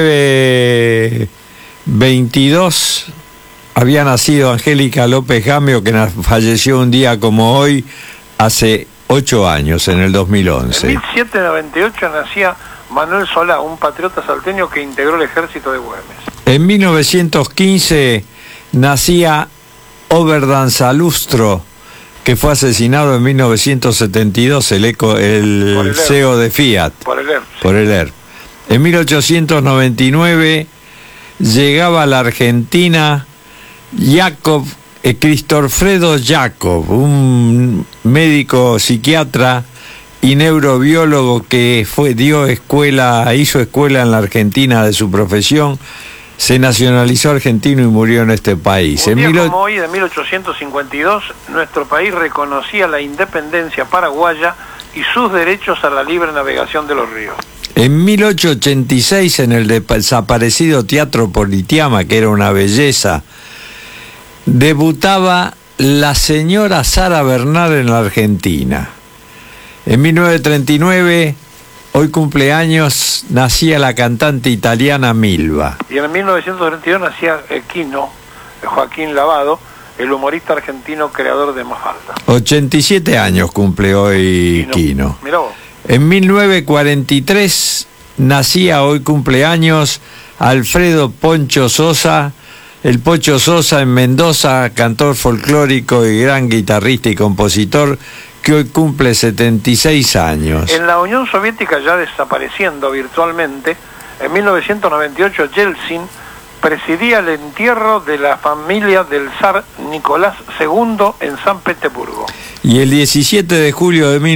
1922. Había nacido Angélica López Gamio, que falleció un día como hoy, hace 8 años, en el 2011. En 1798 nacía Manuel Solá, un patriota salteño que integró el ejército de Güemes. En 1915 nacía Oberdan Salustro, que fue asesinado en 1972, el CEO de Fiat. Por el ERP. En 1899 llegaba a la Argentina Cristorfredo Jacob, un médico psiquiatra y neurobiólogo que hizo escuela en la Argentina de su profesión. Se nacionalizó argentino y murió en este país. Un día como hoy, de 1852, nuestro país reconocía la independencia paraguaya y sus derechos a la libre navegación de los ríos. En 1886, en el desaparecido Teatro Politeama, que era una belleza, debutaba la señora Sara Bernal en la Argentina. En 1939, hoy cumpleaños, nacía la cantante italiana Milva. Y en 1932 nacía Joaquín Lavado, el humorista argentino creador de Mafalda. 87 años cumple hoy Quino. Mirá vos. En 1943 nacía, hoy cumpleaños, Alfredo Poncho Sosa, el Pocho Sosa en Mendoza, cantor folclórico y gran guitarrista y compositor, que hoy cumple 76 años. En la Unión Soviética, ya desapareciendo virtualmente, en 1998 Yeltsin presidía el entierro de la familia del zar Nicolás II en San Petersburgo. Y el 17 de julio de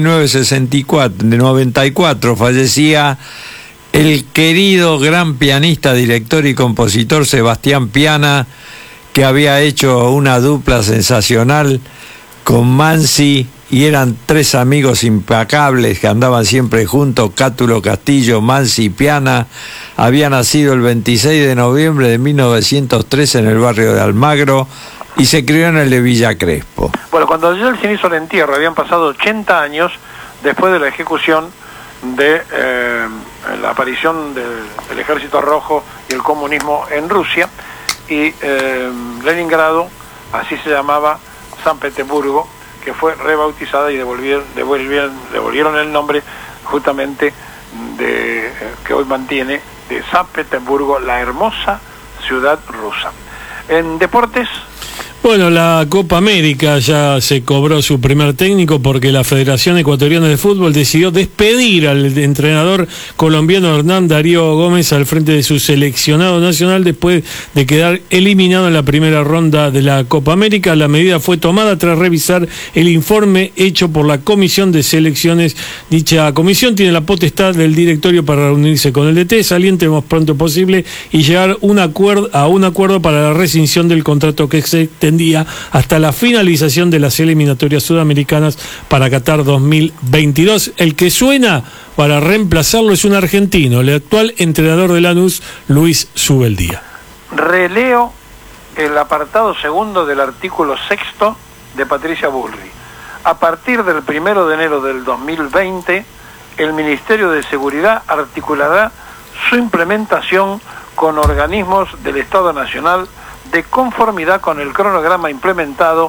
1994 fallecía el querido gran pianista, director y compositor Sebastián Piana, que había hecho una dupla sensacional con Mansi, y eran 3 amigos implacables que andaban siempre juntos, Cátulo Castillo, Mansi y Piana. Había nacido el 26 de noviembre de 1903 en el barrio de Almagro y se crió en el de Villa Crespo. Bueno, cuando Yeltsin hizo el entierro, habían pasado 80 años después de la ejecución de la aparición del Ejército Rojo y el comunismo en Rusia, y Leningrado, así se llamaba San Petersburgo, que fue rebautizada y devolvieron el nombre justamente que hoy mantiene, de San Petersburgo, la hermosa ciudad rusa. En deportes. Bueno, la Copa América ya se cobró su primer técnico porque la Federación Ecuatoriana de Fútbol decidió despedir al entrenador colombiano Hernán Darío Gómez al frente de su seleccionado nacional después de quedar eliminado en la primera ronda de la Copa América. La medida fue tomada tras revisar el informe hecho por la Comisión de Selecciones. Dicha comisión tiene la potestad del directorio para reunirse con el DT saliente lo más pronto posible y llegar a un acuerdo para la rescisión del contrato que se extendía hasta la finalización de las eliminatorias sudamericanas para Qatar 2022. El que suena para reemplazarlo es un argentino, el actual entrenador de Lanús, Luis Subeldía. Releo el apartado segundo del artículo 6 de Patricia Bullrich. A partir del 1 de enero del 2020, el Ministerio de Seguridad articulará su implementación con organismos del Estado Nacional de conformidad con el cronograma implementado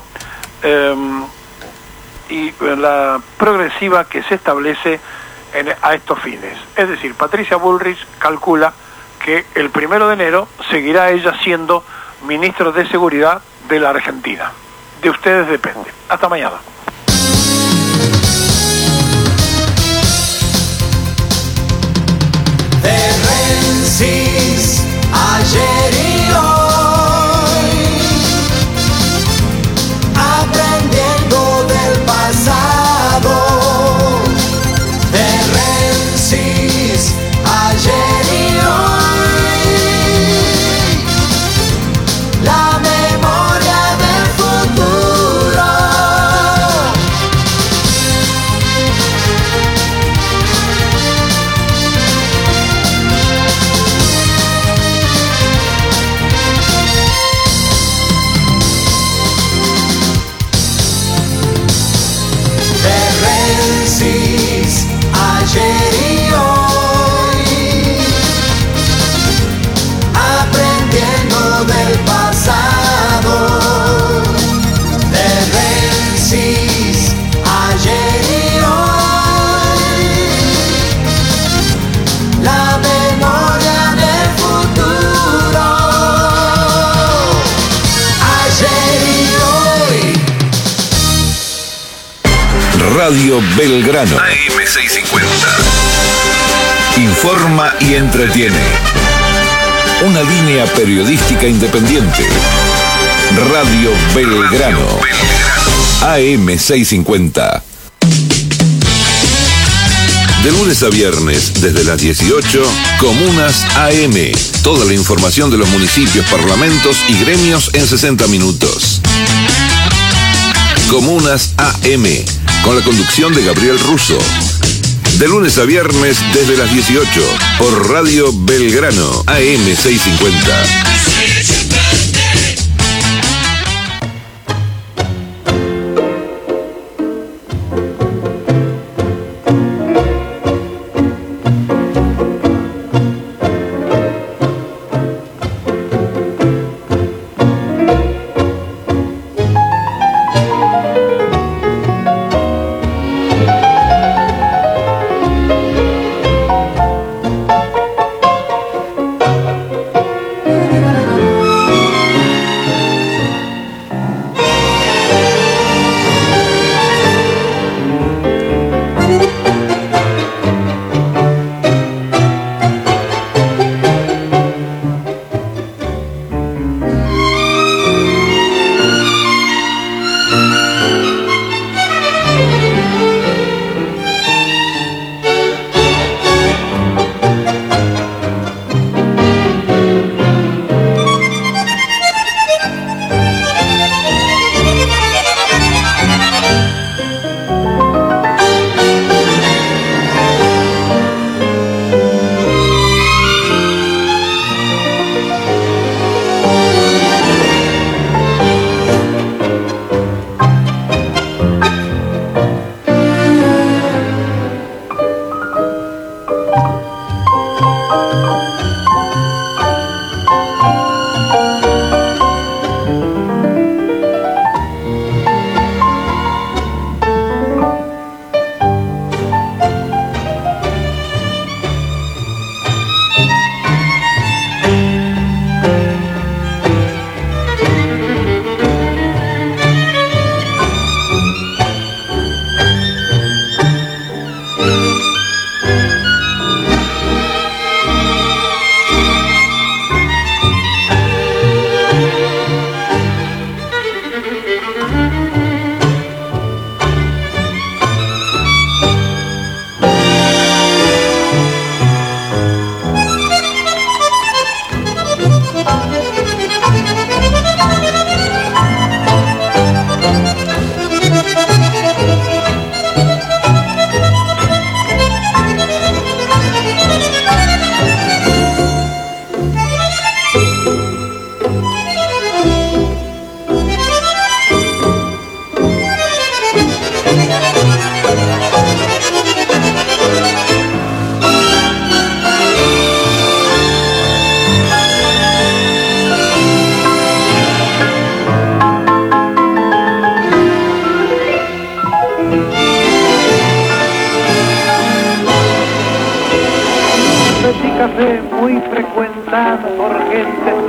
y la progresiva que se establece a estos fines. Es decir, Patricia Bullrich calcula que el 1 de enero seguirá ella siendo ministro de Seguridad de la Argentina. De ustedes depende. Hasta mañana. Ayer y hoy, aprendiendo del pasado. De Rensis, ayer y hoy, la memoria del futuro. Ayer y hoy, aprendiendo del pasado. De Rensis, ayer y hoy, la memoria del futuro. Ayer y hoy. Radio Belgrano. AM650. Informa y entretiene. Una línea periodística independiente. Radio Belgrano. AM650. De lunes a viernes, desde las 18, Comunas AM. Toda la información de los municipios, parlamentos y gremios en 60 minutos. Comunas AM. Con la conducción de Gabriel Russo. De lunes a viernes desde las 18 por Radio Belgrano, AM650.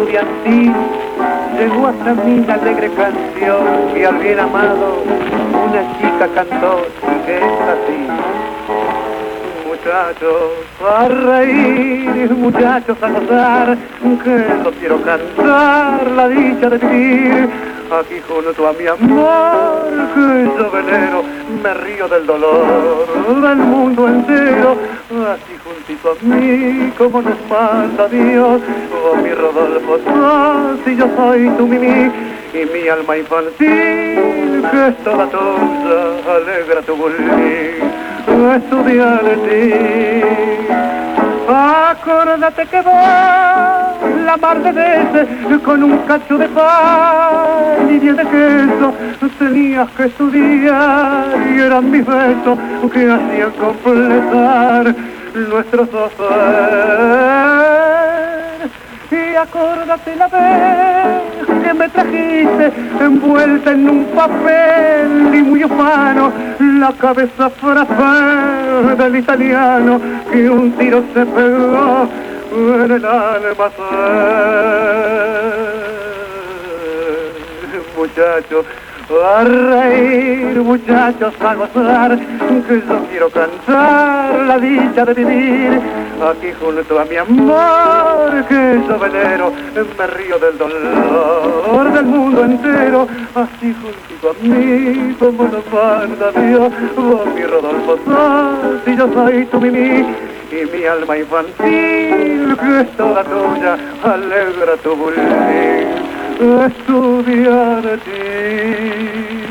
estudiantil llegó hasta mí la alegre canción y al bien amado una chica cantó que es así. Muchachos a reír, muchachos a gozar, que no quiero cantar la dicha de vivir. Aquí junto a mi amor, que yo venero, me río del dolor del mundo entero. Así juntito a mí, como nos manda Dios, oh mi Rodolfo, si yo soy tu Mimi, y mi alma infantil, que es toda tuya, alegra tu volver, estudiar de ti. Acuérdate que va la mar de veces con un cacho de pan y 10 de queso tenías que estudiar y eran mis besos que hacían completar nuestros hacer. Y acuérdate la vez que me trajiste envuelta en un papel y muy ufano la cabeza frappé del italiano que un tiro se pegó en el almacén. Muchachos a reír, muchachos a gozar, que yo quiero cantar la dicha de vivir. Aquí junto a mi amor, que yo venero, me río del dolor del mundo entero. Así juntito a mí, como nos manda Dios, oh mi Rodolfo, si yo soy tu Mimi, y mi alma infantil, que es toda tuya, alegra tu volver, estudiar de ti.